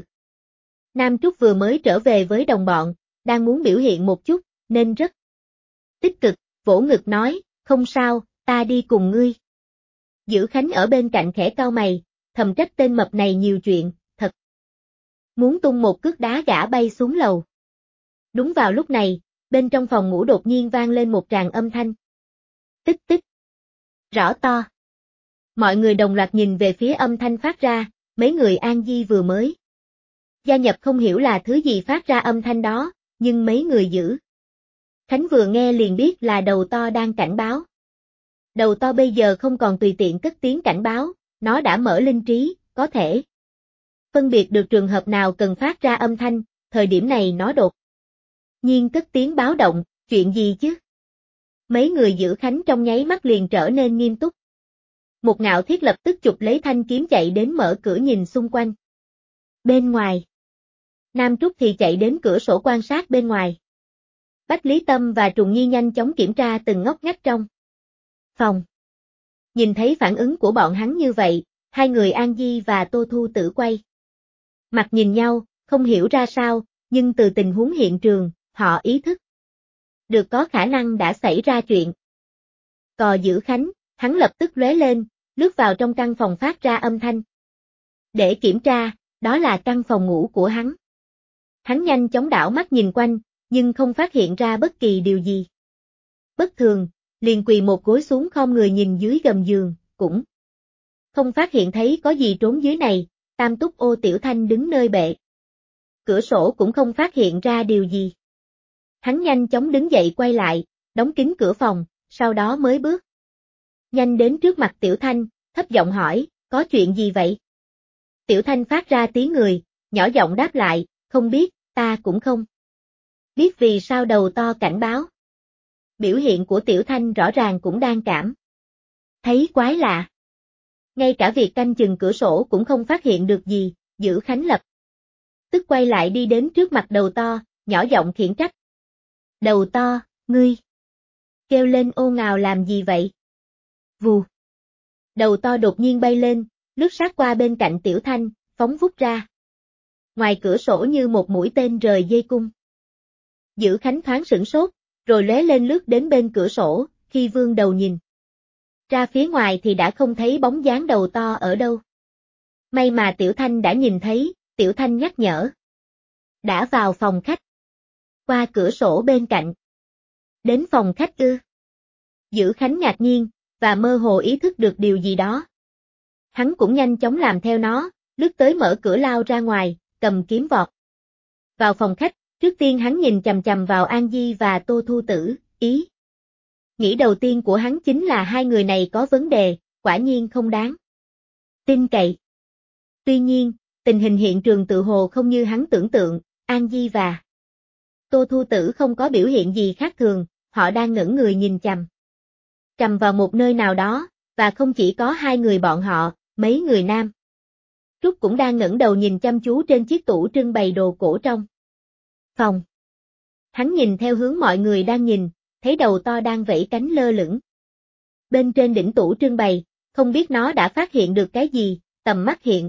Nam Trúc vừa mới trở về với đồng bọn, đang muốn biểu hiện một chút, nên rất tích cực, vỗ ngực nói, không sao, Ta đi cùng ngươi. Dữ Khánh ở bên cạnh khẽ cau mày, thầm trách tên mập này nhiều chuyện, thật. Muốn tung một cước đá gã bay xuống lầu. Đúng vào lúc này, bên trong phòng ngủ đột nhiên vang lên một tràng âm thanh. Tích tích. Rõ to. Mọi người đồng loạt nhìn về phía âm thanh phát ra, mấy người An Di vừa mới gia nhập không hiểu là thứ gì phát ra âm thanh đó, nhưng mấy người Dữ Khánh vừa nghe liền biết là đầu to đang cảnh báo. Đầu to bây giờ không còn tùy tiện cất tiếng cảnh báo, nó đã mở linh trí, có thể phân biệt được trường hợp nào cần phát ra âm thanh, thời điểm này nó đột nhiên cất tiếng báo động, chuyện gì chứ? Mấy người Dữ Khánh trong nháy mắt liền trở nên nghiêm túc. Một Ngạo Thiết lập tức chụp lấy thanh kiếm chạy đến mở cửa nhìn xung quanh. Bên ngoài. Nam Trúc thì chạy đến cửa sổ quan sát bên ngoài. Bách Lý Tâm và Trùng Nhi nhanh chóng kiểm tra từng ngóc ngách trong phòng. Nhìn thấy phản ứng của bọn hắn như vậy, hai người An Di và Tô Thu Tử quay mặt nhìn nhau, không hiểu ra sao, nhưng từ tình huống hiện trường, họ ý thức được có khả năng đã xảy ra chuyện. Cò Dữ Khánh, hắn lập tức lóe lên, lướt vào trong căn phòng phát ra âm thanh. Để kiểm tra, đó là căn phòng ngủ của hắn. Hắn nhanh chóng đảo mắt nhìn quanh, nhưng không phát hiện ra bất kỳ điều gì bất thường, liền quỳ một gối xuống khom người nhìn dưới gầm giường, cũng không phát hiện thấy có gì trốn dưới này. Tam Túc Ô Tiểu Thanh đứng nơi bệ cửa sổ cũng không phát hiện ra điều gì. Hắn nhanh chóng đứng dậy quay lại, đóng kín cửa phòng, sau đó mới bước nhanh đến trước mặt Tiểu Thanh, thấp giọng hỏi, có chuyện gì vậy? Tiểu Thanh phát ra tiếng người, nhỏ giọng đáp lại, không biết, ta cũng không biết vì sao đầu to cảnh báo. Biểu hiện của Tiểu Thanh rõ ràng cũng đang cảm thấy quái lạ. Ngay cả việc canh chừng cửa sổ cũng không phát hiện được gì, Dữ Khánh lập tức quay lại đi đến trước mặt đầu to, nhỏ giọng khiển trách. Đầu to, ngươi kêu lên ồn ào làm gì vậy? Vù. Đầu to đột nhiên bay lên, lướt sát qua bên cạnh Tiểu Thanh, phóng vút ra ngoài cửa sổ như một mũi tên rời dây cung. Dữ Khánh thoáng sửng sốt, rồi lóe lên lướt đến bên cửa sổ, khi vươn đầu nhìn ra phía ngoài thì đã không thấy bóng dáng đầu to ở đâu. May mà Tiểu Thanh đã nhìn thấy, Tiểu Thanh nhắc nhở. Đã vào phòng khách. Qua cửa sổ bên cạnh. Đến phòng khách ư? Dữ Khánh ngạc nhiên, và mơ hồ ý thức được điều gì đó. Hắn cũng nhanh chóng làm theo nó, lướt tới mở cửa lao ra ngoài, cầm kiếm vọt vào phòng khách. Trước tiên hắn nhìn chằm chằm vào An Di và Tô Thu Tử, ý nghĩ đầu tiên của hắn chính là hai người này có vấn đề, quả nhiên không đáng tin cậy. Tuy nhiên, tình hình hiện trường tự hồ không như hắn tưởng tượng, An Di và Tô Thu Tử không có biểu hiện gì khác thường, họ đang ngẩn người nhìn chằm vào một nơi nào đó, và không chỉ có hai người bọn họ, mấy người Nam Trúc cũng đang ngẩng đầu nhìn chăm chú trên chiếc tủ trưng bày đồ cổ trong phòng. Hắn nhìn theo hướng mọi người đang nhìn, thấy đầu to đang vẫy cánh lơ lửng bên trên đỉnh tủ trưng bày, không biết nó đã phát hiện được cái gì, tầm mắt hiện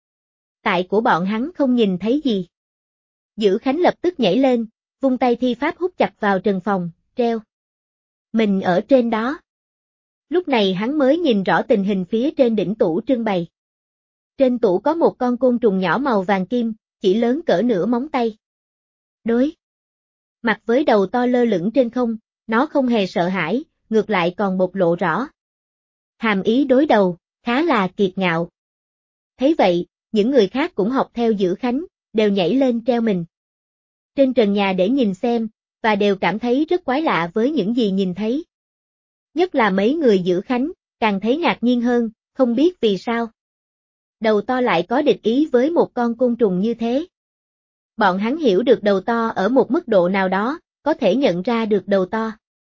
tại của bọn hắn không nhìn thấy gì. Dữ Khánh lập tức nhảy lên, vung tay thi pháp hút chặt vào trần phòng, treo mình ở trên đó. Lúc này hắn mới nhìn rõ tình hình phía trên đỉnh tủ trưng bày. Trên tủ có một con côn trùng nhỏ màu vàng kim, chỉ lớn cỡ nửa móng tay. Đối mặt với đầu to lơ lửng trên không, nó không hề sợ hãi, ngược lại còn bộc lộ rõ hàm ý đối đầu, khá là kiệt ngạo. Thấy vậy, những người khác cũng học theo Dữ Khánh, đều nhảy lên treo mình trên trần nhà để nhìn xem, và đều cảm thấy rất quái lạ với những gì nhìn thấy. Nhất là mấy người Dữ Khánh, càng thấy ngạc nhiên hơn, không biết vì sao đầu to lại có địch ý với một con côn trùng như thế. Bọn hắn hiểu được đầu to ở một mức độ nào đó, có thể nhận ra được đầu to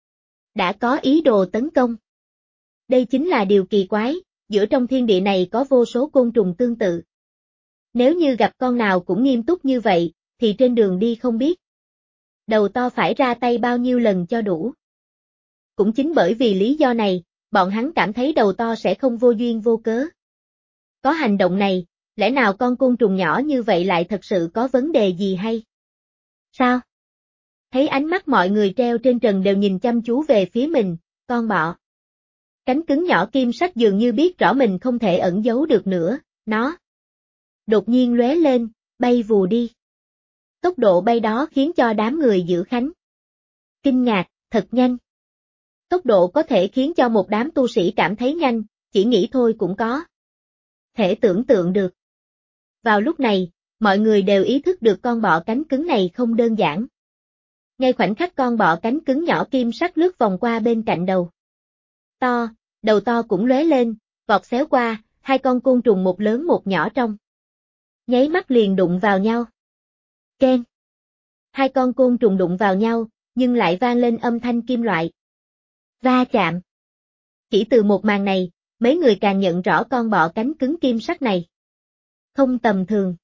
đã có ý đồ tấn công. Đây chính là điều kỳ quái, giữa trong thiên địa này có vô số côn trùng tương tự. Nếu như gặp con nào cũng nghiêm túc như vậy, thì trên đường đi không biết đầu to phải ra tay bao nhiêu lần cho đủ. Cũng chính bởi vì lý do này, bọn hắn cảm thấy đầu to sẽ không vô duyên vô cớ có hành động này, lẽ nào con côn trùng nhỏ như vậy lại thật sự có vấn đề gì hay sao? Thấy ánh mắt mọi người treo trên trần đều nhìn chăm chú về phía mình, con bọ Cánh cứng nhỏ kim sắc dường như biết rõ mình không thể ẩn giấu được nữa, nó đột nhiên lóe lên, bay vù đi. Tốc độ bay đó khiến cho đám người giữ khánh kinh ngạc, thật nhanh. Tốc độ có thể khiến cho một đám tu sĩ cảm thấy nhanh, chỉ nghĩ thôi cũng có thể tưởng tượng được. Vào lúc này, mọi người đều ý thức được con bọ cánh cứng này không đơn giản. Ngay khoảnh khắc con bọ cánh cứng nhỏ kim sắc lướt vòng qua bên cạnh đầu to cũng lóe lên, vọt xéo qua, hai con côn trùng một lớn một nhỏ trong nháy mắt liền đụng vào nhau. Keng. Hai con côn trùng đụng vào nhau, nhưng lại vang lên âm thanh kim loại va chạm. Chỉ từ một màn này, mấy người càng nhận rõ con bọ cánh cứng kim sắc này không tầm thường.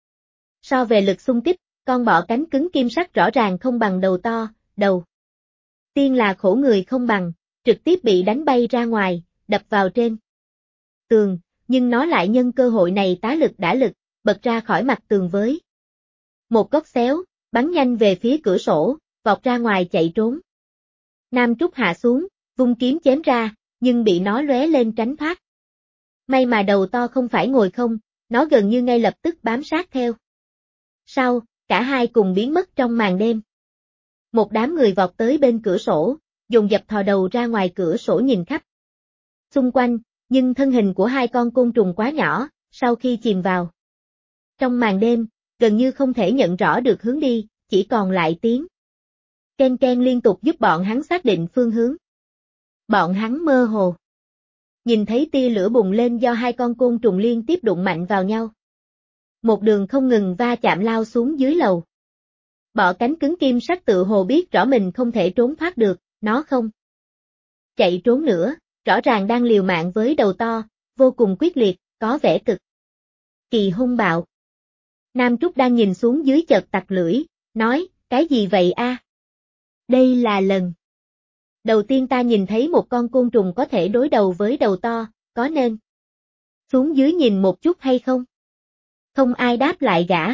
So về lực xung kích, con bọ cánh cứng kim sắc rõ ràng không bằng đầu tiên là khổ người không bằng, trực tiếp bị đánh bay ra ngoài, đập vào trên tường, nhưng nó lại nhân cơ hội này tá lực đả lực, bật ra khỏi mặt tường với một cốc xéo, bắn nhanh về phía cửa sổ, vọt ra ngoài chạy trốn. Nam Trúc hạ xuống, vung kiếm chém ra, nhưng bị nó lóe lên tránh thoát. May mà đầu to không phải ngồi không, nó gần như ngay lập tức bám sát theo. Sau, cả hai cùng biến mất trong màn đêm. Một đám người vọt tới bên cửa sổ, dồn dập thò đầu ra ngoài cửa sổ nhìn khắp xung quanh, nhưng thân hình của hai con côn trùng quá nhỏ, sau khi chìm vào trong màn đêm, gần như không thể nhận rõ được hướng đi, chỉ còn lại tiếng ken ken liên tục giúp bọn hắn xác định phương hướng. Bọn hắn mơ hồ nhìn thấy tia lửa bùng lên do hai con côn trùng liên tiếp đụng mạnh vào nhau. Một đường không ngừng va chạm lao xuống dưới lầu. Bọ cánh cứng kim sắc tự hồ biết rõ mình không thể trốn thoát được, nó không chạy trốn nữa, rõ ràng đang liều mạng với đầu to, vô cùng quyết liệt, có vẻ cực kỳ hung bạo. Nam Trúc đang nhìn xuống dưới chợt tặc lưỡi, nói, cái gì vậy a? Đây là lần đầu tiên ta nhìn thấy một con côn trùng có thể đối đầu với đầu to, có nên xuống dưới nhìn một chút hay không? Không ai đáp lại gã.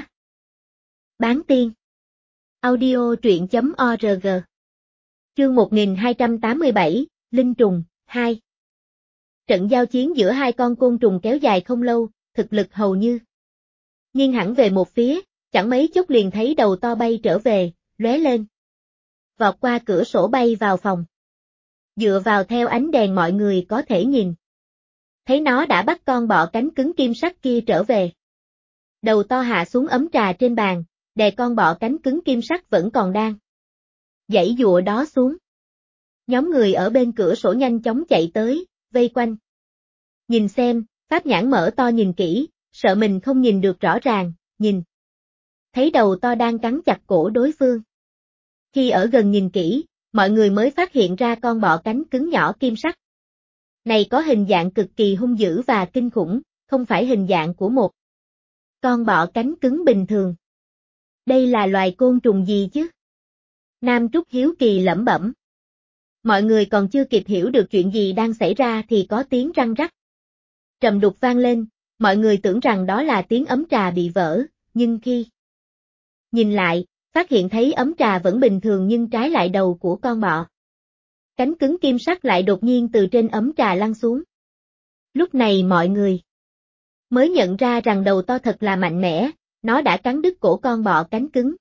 Bán tiên. Audio truyện.org. Chương 1287, Linh trùng, 2. Trận giao chiến giữa hai con côn trùng kéo dài không lâu, thực lực hầu như nghiêng hẳn về một phía, chẳng mấy chốc liền thấy đầu to bay trở về, lóe lên. Vọt qua cửa sổ bay vào phòng. Dựa vào theo ánh đèn mọi người có thể nhìn. Thấy nó đã bắt con bọ cánh cứng kim sắc kia trở về. Đầu to hạ xuống ấm trà trên bàn, đè con bọ cánh cứng kim sắc vẫn còn đang giãy giụa đó xuống. Nhóm người ở bên cửa sổ nhanh chóng chạy tới, vây quanh. Nhìn xem, pháp nhãn mở to nhìn kỹ, sợ mình không nhìn được rõ ràng, nhìn. Thấy đầu to đang cắn chặt cổ đối phương. Khi ở gần nhìn kỹ, mọi người mới phát hiện ra con bọ cánh cứng nhỏ kim sắc. Này có hình dạng cực kỳ hung dữ và kinh khủng, không phải hình dạng của một con bọ cánh cứng bình thường. Đây là loài côn trùng gì chứ? Nam Trúc hiếu kỳ lẩm bẩm. Mọi người còn chưa kịp hiểu được chuyện gì đang xảy ra thì có tiếng răng rắc trầm đục vang lên, mọi người tưởng rằng đó là tiếng ấm trà bị vỡ, nhưng khi nhìn lại, phát hiện thấy ấm trà vẫn bình thường nhưng trái lại đầu của con bọ cánh cứng kim sắc lại đột nhiên từ trên ấm trà lăn xuống. Lúc này mọi người mới nhận ra rằng đầu to thật là mạnh mẽ, nó đã cắn đứt cổ con bọ cánh cứng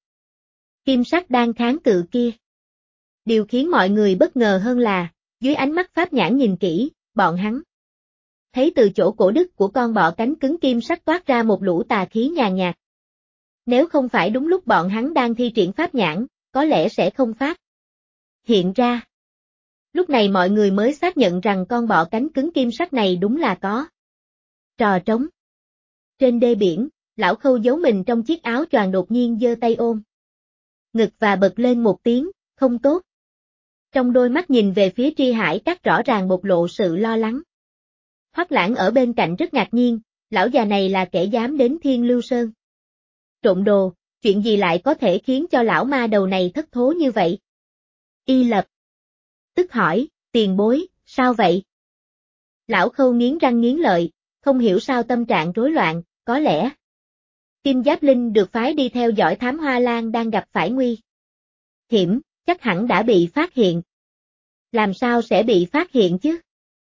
kim sắc đang kháng cự kia. Điều khiến mọi người bất ngờ hơn là, dưới ánh mắt pháp nhãn nhìn kỹ, bọn hắn thấy từ chỗ cổ đứt của con bọ cánh cứng kim sắc toát ra một lũ tà khí nhàn nhạt. Nếu không phải đúng lúc bọn hắn đang thi triển pháp nhãn, có lẽ sẽ không phát hiện ra. Lúc này mọi người mới xác nhận rằng con bọ cánh cứng kim sắc này đúng là có trò trống. Trên đê biển, lão Khâu giấu mình trong chiếc áo choàng đột nhiên giơ tay ôm ngực và bật lên một tiếng, không tốt. Trong đôi mắt nhìn về phía Tri Hải Các rõ ràng bộc lộ sự lo lắng. Hoắc Lãng ở bên cạnh rất ngạc nhiên, lão già này là kẻ dám đến Thiên Lưu Sơn trộm đồ, chuyện gì lại có thể khiến cho lão ma đầu này thất thố như vậy? Y lập tức hỏi, tiền bối, sao vậy? Lão Khâu nghiến răng nghiến lợi, không hiểu sao tâm trạng rối loạn, có lẽ Kim Giáp Linh được phái đi theo dõi thám Hoa Lan đang gặp phải nguy hiểm, chắc hẳn đã bị phát hiện. Làm sao sẽ bị phát hiện chứ?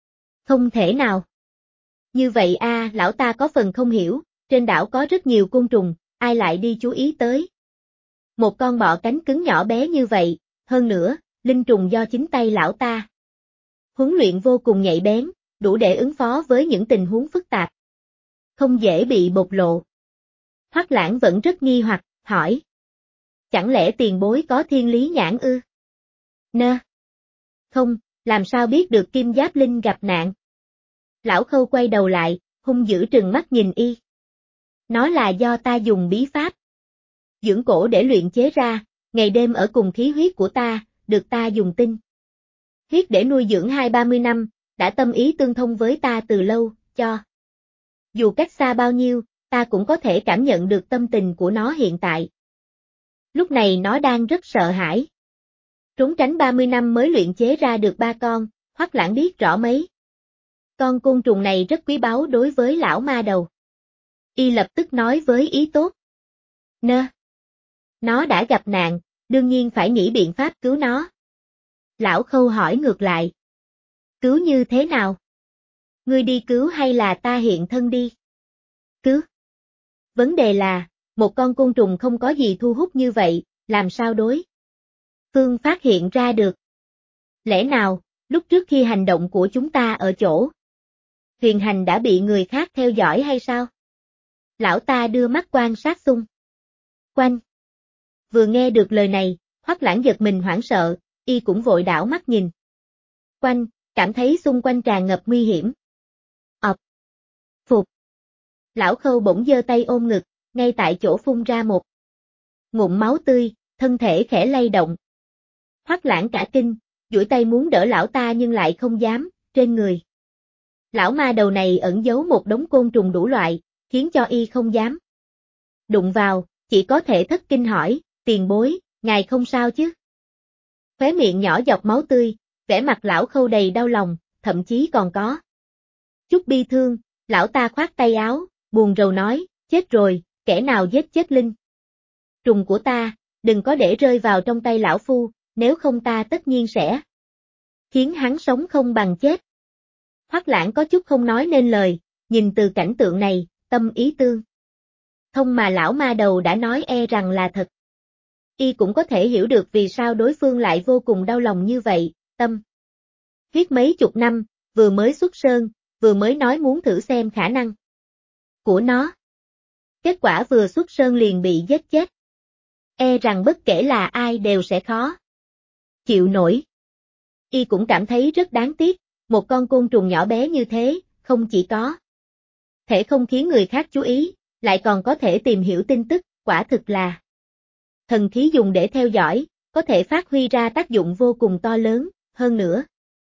Không thể nào. Như vậy a, lão ta có phần không hiểu, trên đảo có rất nhiều côn trùng, ai lại đi chú ý tới. Một con bọ cánh cứng nhỏ bé như vậy, hơn nữa, linh trùng do chính tay lão ta huấn luyện vô cùng nhạy bén, đủ để ứng phó với những tình huống phức tạp. Không dễ bị bộc lộ. Hoắc Lãng vẫn rất nghi hoặc, hỏi. Chẳng lẽ tiền bối có thiên lý nhãn ư? Nơ. Không, làm sao biết được Kim Giáp Linh gặp nạn? Lão Khâu quay đầu lại, hung dữ trừng mắt nhìn y. Nó là do ta dùng bí pháp dưỡng cổ để luyện chế ra, ngày đêm ở cùng khí huyết của ta, được ta dùng tinh huyết để nuôi dưỡng 20-30 năm, đã tâm ý tương thông với ta từ lâu, cho dù cách xa bao nhiêu, ta cũng có thể cảm nhận được tâm tình của nó hiện tại. Lúc này nó đang rất sợ hãi. Trốn tránh 30 năm mới luyện chế ra được 3 con, Hoắc Lãng biết rõ mấy. Con côn trùng này rất quý báu đối với lão ma đầu. Y lập tức nói với ý tốt. Nơ. Nó đã gặp nạn, đương nhiên phải nghĩ biện pháp cứu nó. Lão Khâu hỏi ngược lại. Cứu như thế nào? Ngươi đi cứu hay là ta hiện thân đi? Cứu. Vấn đề là, một con côn trùng không có gì thu hút như vậy, làm sao đối phương phát hiện ra được? Lẽ nào, lúc trước khi hành động của chúng ta ở chỗ huyền hành đã bị người khác theo dõi hay sao? Lão ta đưa mắt quan sát xung quanh. Vừa nghe được lời này, Hoắc Lãng giật mình hoảng sợ, y cũng vội đảo mắt nhìn quanh, cảm thấy xung quanh tràn ngập nguy hiểm. Phục. Lão Khâu bỗng giơ tay ôm ngực, ngay tại chỗ phun ra một ngụm máu tươi, thân thể khẽ lay động. Hoắc Lãng cả kinh, duỗi tay muốn đỡ lão ta nhưng lại không dám, trên người lão ma đầu này ẩn giấu một đống côn trùng đủ loại, khiến cho y không dám đụng vào, chỉ có thể thất kinh hỏi, tiền bối, ngài không sao chứ? Khóe miệng nhỏ dọc máu tươi, vẻ mặt lão Khâu đầy đau lòng, thậm chí còn có chút bi thương, lão ta khoát tay áo, buồn rầu nói, chết rồi, kẻ nào giết chết linh trùng của ta, đừng có để rơi vào trong tay lão phu, nếu không ta tất nhiên sẽ khiến hắn sống không bằng chết. Hoắc Lãng có chút không nói nên lời, nhìn từ cảnh tượng này, tâm ý tương thông mà lão ma đầu đã nói e rằng là thật. Y cũng có thể hiểu được vì sao đối phương lại vô cùng đau lòng như vậy, tâm huyết mấy chục năm, vừa mới xuất sơn, vừa mới nói muốn thử xem khả năng của nó. Kết quả vừa xuất sơn liền bị giết chết. E rằng bất kể là ai đều sẽ khó chịu nổi. Y cũng cảm thấy rất đáng tiếc, một con côn trùng nhỏ bé như thế, không chỉ có thể không khiến người khác chú ý, lại còn có thể tìm hiểu tin tức, quả thực là thần khí dùng để theo dõi, có thể phát huy ra tác dụng vô cùng to lớn, hơn nữa.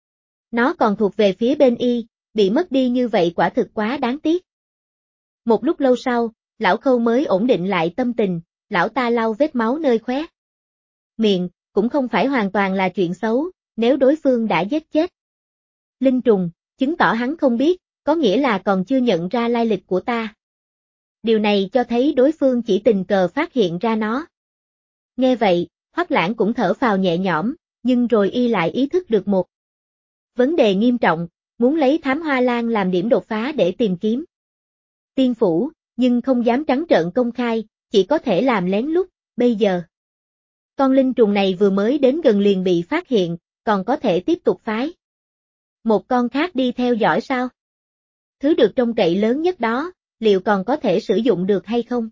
Nó còn thuộc về phía bên y, bị mất đi như vậy quả thực quá đáng tiếc. Một lúc lâu sau, lão Khâu mới ổn định lại tâm tình, lão ta lau vết máu nơi khóe miệng, cũng không phải hoàn toàn là chuyện xấu, nếu đối phương đã giết chết linh trùng, chứng tỏ hắn không biết, có nghĩa là còn chưa nhận ra lai lịch của ta. Điều này cho thấy đối phương chỉ tình cờ phát hiện ra nó. Nghe vậy, Hoắc Lãng cũng thở phào nhẹ nhõm, nhưng rồi y lại ý thức được một vấn đề nghiêm trọng, muốn lấy Thám Hoa Lan làm điểm đột phá để tìm kiếm tiên phủ, nhưng không dám trắng trợn công khai, chỉ có thể làm lén lút, bây giờ. Con linh trùng này vừa mới đến gần liền bị phát hiện, còn có thể tiếp tục phái một con khác đi theo dõi sao? Thứ được trông cậy lớn nhất đó, liệu còn có thể sử dụng được hay không?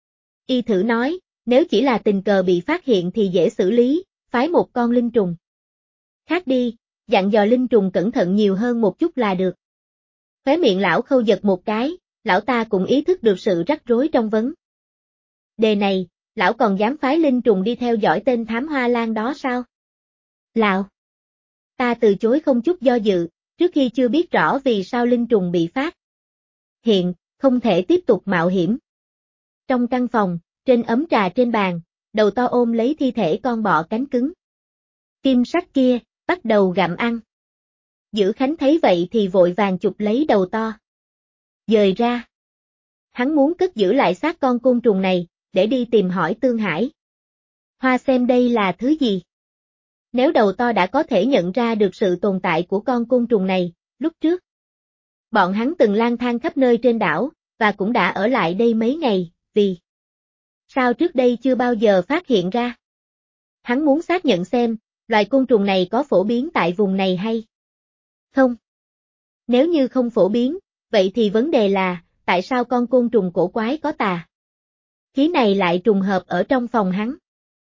Y thử nói, nếu chỉ là tình cờ bị phát hiện thì dễ xử lý, phái một con linh trùng khác đi, dặn dò linh trùng cẩn thận nhiều hơn một chút là được. Khóe miệng lão Khâu giật một cái, lão ta cũng ý thức được sự rắc rối trong vấn đề này, lão còn dám phái linh trùng đi theo dõi tên Thám Hoa Lan đó sao? Lão ta từ chối không chút do dự, trước khi chưa biết rõ vì sao linh trùng bị phát hiện, không thể tiếp tục mạo hiểm. Trong căn phòng, trên ấm trà trên bàn, đầu to ôm lấy thi thể con bọ cánh cứng kim sắc kia, bắt đầu gặm ăn. Dữ Khánh thấy vậy thì vội vàng chụp lấy đầu to dời ra. Hắn muốn cất giữ lại xác con côn trùng này, để đi tìm hỏi Tương Hải Hoa xem đây là thứ gì. Nếu đầu to đã có thể nhận ra được sự tồn tại của con côn trùng này, lúc trước Bọn hắn từng lang thang khắp nơi trên đảo, và cũng đã ở lại đây mấy ngày, vì sao trước đây chưa bao giờ phát hiện ra? Hắn muốn xác nhận xem, loài côn trùng này có phổ biến tại vùng này hay không? Nếu như không phổ biến, vậy thì vấn đề là, tại sao con côn trùng cổ quái có tà khí này lại trùng hợp ở trong phòng hắn?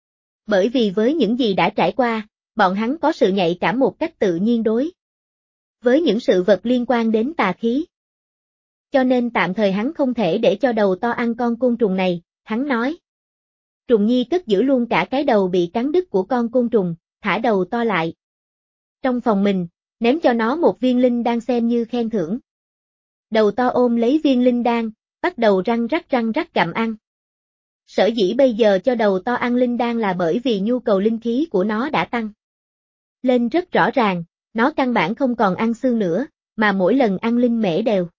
Bởi vì với những gì đã trải qua, bọn hắn có sự nhạy cảm một cách tự nhiên đối với những sự vật liên quan đến tà khí. Cho nên tạm thời hắn không thể để cho đầu to ăn con côn trùng này, hắn nói. Trùng Nhi cất giữ luôn cả cái đầu bị cắn đứt của con côn trùng, thả đầu to lại trong phòng mình, ném cho nó một viên linh đan xem như khen thưởng. Đầu to ôm lấy viên linh đan, bắt đầu răng rắc gặm ăn. Sở dĩ bây giờ cho đầu to ăn linh đan là bởi vì nhu cầu linh khí của nó đã tăng lên rất rõ ràng, nó căn bản không còn ăn xương nữa, mà mỗi lần ăn linh mễ đều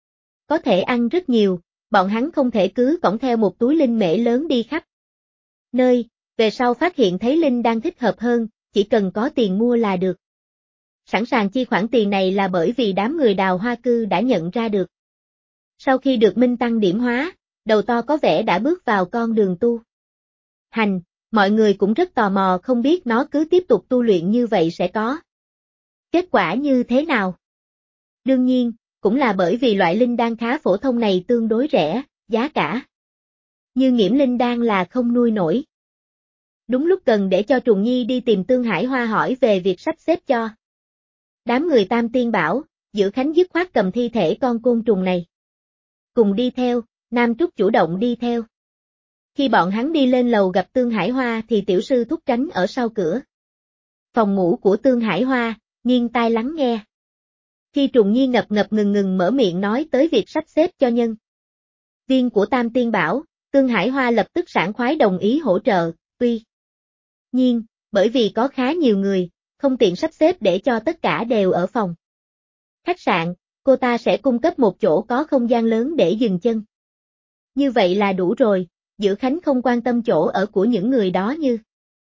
có thể ăn rất nhiều, bọn hắn không thể cứ cõng theo một túi linh mễ lớn đi khắp nơi, về sau phát hiện thấy linh đan thích hợp hơn, chỉ cần có tiền mua là được. Sẵn sàng chi khoản tiền này là bởi vì đám người Đào Hoa Cư đã nhận ra được. Sau khi được minh tăng điểm hóa, đầu to có vẻ đã bước vào con đường tu hành, mọi người cũng rất tò mò không biết nó cứ tiếp tục tu luyện như vậy sẽ có kết quả như thế nào. Đương nhiên, cũng là bởi vì loại linh đan khá phổ thông này tương đối rẻ, giá cả như Nghiễm linh đan là không nuôi nổi. Đúng lúc cần để cho Trùng Nhi đi tìm Tương Hải Hoa hỏi về việc sắp xếp cho đám người Tam Tiên Bảo, Giữ Khánh dứt khoát cầm thi thể con côn trùng này cùng đi theo, Nam Trúc chủ động đi theo. Khi bọn hắn đi lên lầu gặp Tương Hải Hoa thì tiểu sư thúc tránh ở sau cửa phòng ngủ của Tương Hải Hoa, nghiêng tai lắng nghe. Khi Trùng Nhi ngập ngừng mở miệng nói tới việc sắp xếp cho nhân viên của Tam Tiên Bảo, Tương Hải Hoa lập tức sảng khoái đồng ý hỗ trợ, tuy nhiên, bởi vì có khá nhiều người, không tiện sắp xếp để cho tất cả đều ở phòng khách sạn, cô ta sẽ cung cấp một chỗ có không gian lớn để dừng chân. Như vậy là đủ rồi, Giữ Khánh không quan tâm chỗ ở của những người đó như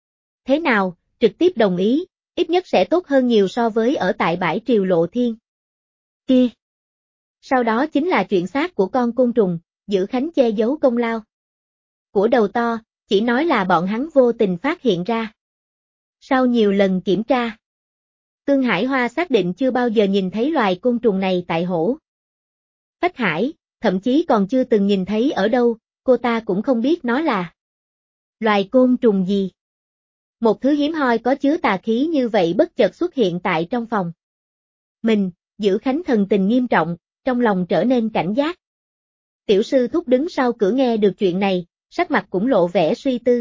thế nào, trực tiếp đồng ý, ít nhất sẽ tốt hơn nhiều so với ở tại bãi Triều Lộ Thiên kia. Sau đó chính là chuyện xác của con côn trùng, Giữ Khánh che giấu công lao của đầu to, chỉ nói là bọn hắn vô tình phát hiện ra. Sau nhiều lần kiểm tra, Tương Hải Hoa xác định chưa bao giờ nhìn thấy loài côn trùng này tại Hổ Phách Hải, thậm chí còn chưa từng nhìn thấy ở đâu, cô ta cũng không biết nó là loài côn trùng gì. Một thứ hiếm hoi có chứa tà khí như vậy bất chợt xuất hiện tại trong phòng mình, Giữ Khánh thần tình nghiêm trọng, trong lòng trở nên cảnh giác. Tiểu sư thúc đứng sau cửa nghe được chuyện này, sắc mặt cũng lộ vẻ suy tư.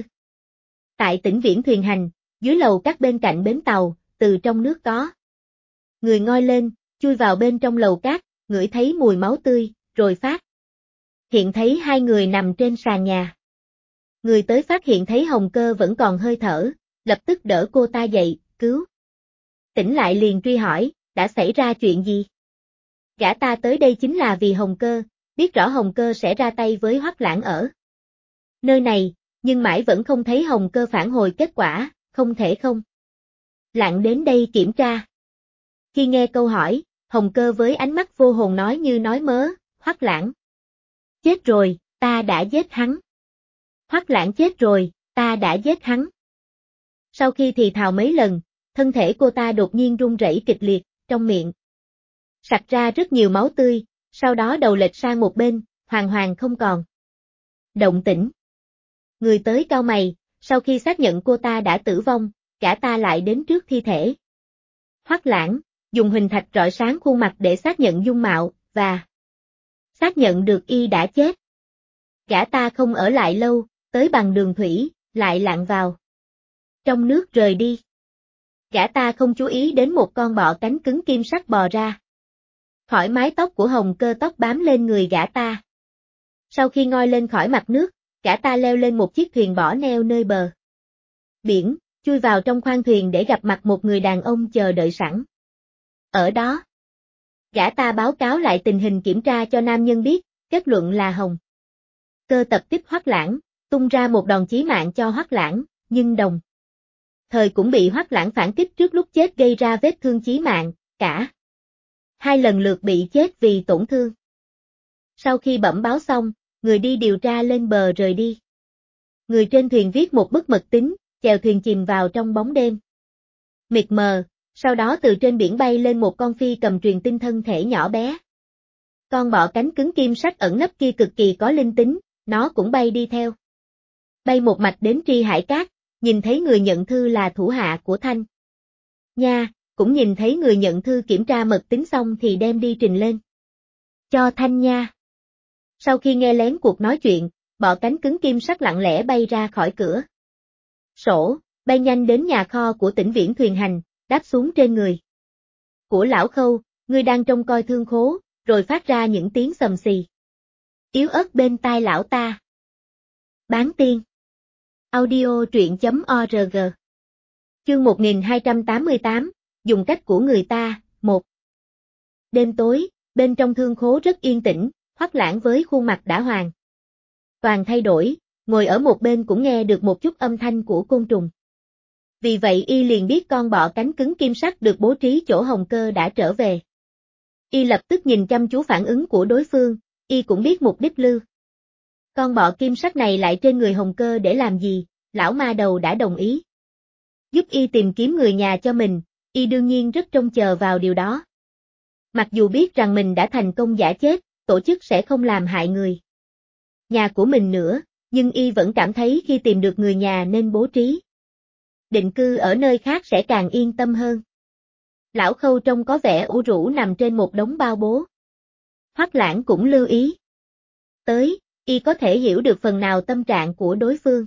Tại Tĩnh Viễn thuyền hành, dưới lầu các bên cạnh bến tàu, từ trong nước có người ngoi lên, chui vào bên trong lầu cát, ngửi thấy mùi máu tươi, rồi phát hiện thấy hai người nằm trên sàn nhà. Người tới phát hiện thấy Hồng Cơ vẫn còn hơi thở, lập tức đỡ cô ta dậy, cứu. Tỉnh lại liền truy hỏi, đã xảy ra chuyện gì? Gã ta tới đây chính là vì Hồng Cơ, biết rõ Hồng Cơ sẽ ra tay với Hoắc Lãng ở nơi này, nhưng mãi vẫn không thấy Hồng Cơ phản hồi kết quả, không thể không lặng đến đây kiểm tra. Khi nghe câu hỏi, Hồng Cơ với ánh mắt vô hồn nói như nói mớ, Hoắc Lãng chết rồi, ta đã giết hắn. Hoắc Lãng chết rồi, ta đã giết hắn. Sau khi thì thào mấy lần, thân thể cô ta đột nhiên run rẩy kịch liệt, trong miệng sặc ra rất nhiều máu tươi, sau đó đầu lệch sang một bên, hoàn toàn không còn động tĩnh. Người tới cau mày, sau khi xác nhận cô ta đã tử vong, gã ta lại đến trước thi thể Hoắc Lãng, dùng huỳnh thạch rọi sáng khuôn mặt để xác nhận dung mạo, và xác nhận được y đã chết. Gã ta không ở lại lâu, tới bằng đường thủy, lại lặn vào trong nước rời đi. Gã ta không chú ý đến một con bọ cánh cứng kim sắc bò ra khỏi mái tóc của Hồng Cơ, tóc bám lên người gã ta. Sau khi ngoi lên khỏi mặt nước, gã ta leo lên một chiếc thuyền bỏ neo nơi bờ biển, chui vào trong khoang thuyền để gặp mặt một người đàn ông chờ đợi sẵn ở đó. Gã ta báo cáo lại tình hình kiểm tra cho nam nhân biết, kết luận là Hồng Cơ tập kích Hoắc Lãng, tung ra một đòn chí mạng cho Hoắc Lãng, nhưng đồng thời cũng bị Hoắc Lãng phản kích trước lúc chết gây ra vết thương chí mạng, cả 2 lần lượt bị chết vì tổn thương. Sau khi bẩm báo xong, người đi điều tra lên bờ rời đi. Người trên thuyền viết một bức mật tín, chèo thuyền chìm vào trong bóng đêm mịt mờ, sau đó từ trên biển bay lên một con phi cầm truyền tin thân thể nhỏ bé. Con bọ cánh cứng kim sắc ẩn nấp kia cực kỳ có linh tính, nó cũng bay đi theo. Bay một mạch đến Tri Hải Cát, nhìn thấy người nhận thư là thủ hạ của Thanh Nha, cũng nhìn thấy người nhận thư kiểm tra mật tín xong thì đem đi trình lên cho Thanh Nha. Sau khi nghe lén cuộc nói chuyện, bọ cánh cứng kim sắc lặng lẽ bay ra khỏi cửa sổ, bay nhanh đến nhà kho của Tĩnh Viễn thuyền hành, đáp xuống trên người của lão Khâu, người đang trông coi thương khố, rồi phát ra những tiếng xầm xì yếu ớt bên tai lão ta. Bán tiên. Audio truyện.org. Chương 1288, dùng cách của người ta, 1. Đêm tối, bên trong thương khố rất yên tĩnh, Hoắc Lãng với khuôn mặt đã hoàn toàn thay đổi, ngồi ở một bên cũng nghe được một chút âm thanh của côn trùng. Vì vậy y liền biết con bọ cánh cứng kim sắc được bố trí chỗ Hồng Cơ đã trở về. Y lập tức nhìn chăm chú phản ứng của đối phương, y cũng biết mục đích lưu. Con bọ kim sắc này lại trên người Hồng Cơ để làm gì, lão ma đầu đã đồng ý giúp y tìm kiếm người nhà cho mình, y đương nhiên rất trông chờ vào điều đó. Mặc dù biết rằng mình đã thành công giả chết, tổ chức sẽ không làm hại người nhà của mình nữa, nhưng y vẫn cảm thấy khi tìm được người nhà nên bố trí định cư ở nơi khác sẽ càng yên tâm hơn. Lão Khâu trông có vẻ u rũ nằm trên một đống bao bố. Hoắc Lãng cũng lưu ý tới, y có thể hiểu được phần nào tâm trạng của đối phương.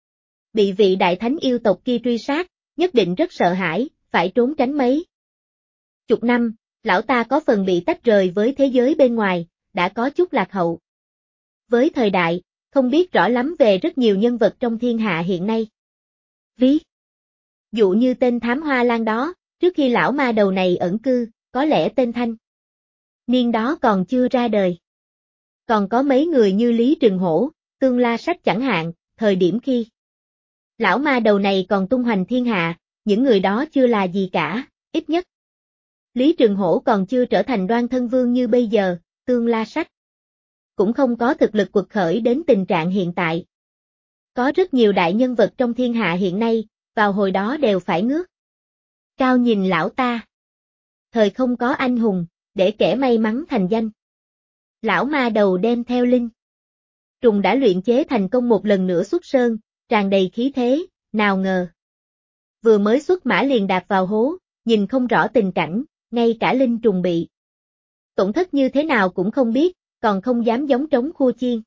Bị vị đại thánh yêu tộc kia truy sát, nhất định rất sợ hãi, phải trốn tránh mấy chục năm, lão ta có phần bị tách rời với thế giới bên ngoài, đã có chút lạc hậu với thời đại, không biết rõ lắm về rất nhiều nhân vật trong thiên hạ hiện nay. Ví dụ như tên thám hoa lan đó, trước khi lão ma đầu này ẩn cư, có lẽ tên Thanh niên đó còn chưa ra đời. Còn có mấy người như Lý Trừng Hổ, Tương La Sách chẳng hạn, thời điểm khi lão ma đầu này còn tung hoành thiên hạ, những người đó chưa là gì cả, ít nhất Lý Trừng Hổ còn chưa trở thành Đoan Thân Vương như bây giờ, Tương La Sách cũng không có thực lực quật khởi đến tình trạng hiện tại. Có rất nhiều đại nhân vật trong thiên hạ hiện nay, vào hồi đó đều phải ngước cao nhìn lão ta. Thời không có anh hùng, để kẻ may mắn thành danh. Lão ma đầu đem theo linh trùng đã luyện chế thành công một lần nữa xuất sơn, tràn đầy khí thế, nào ngờ. Vừa mới xuất mã liền đạp vào hố, nhìn không rõ tình cảnh, ngay cả linh trùng bị tổn thất như thế nào cũng không biết, còn không dám giống trống khua chiên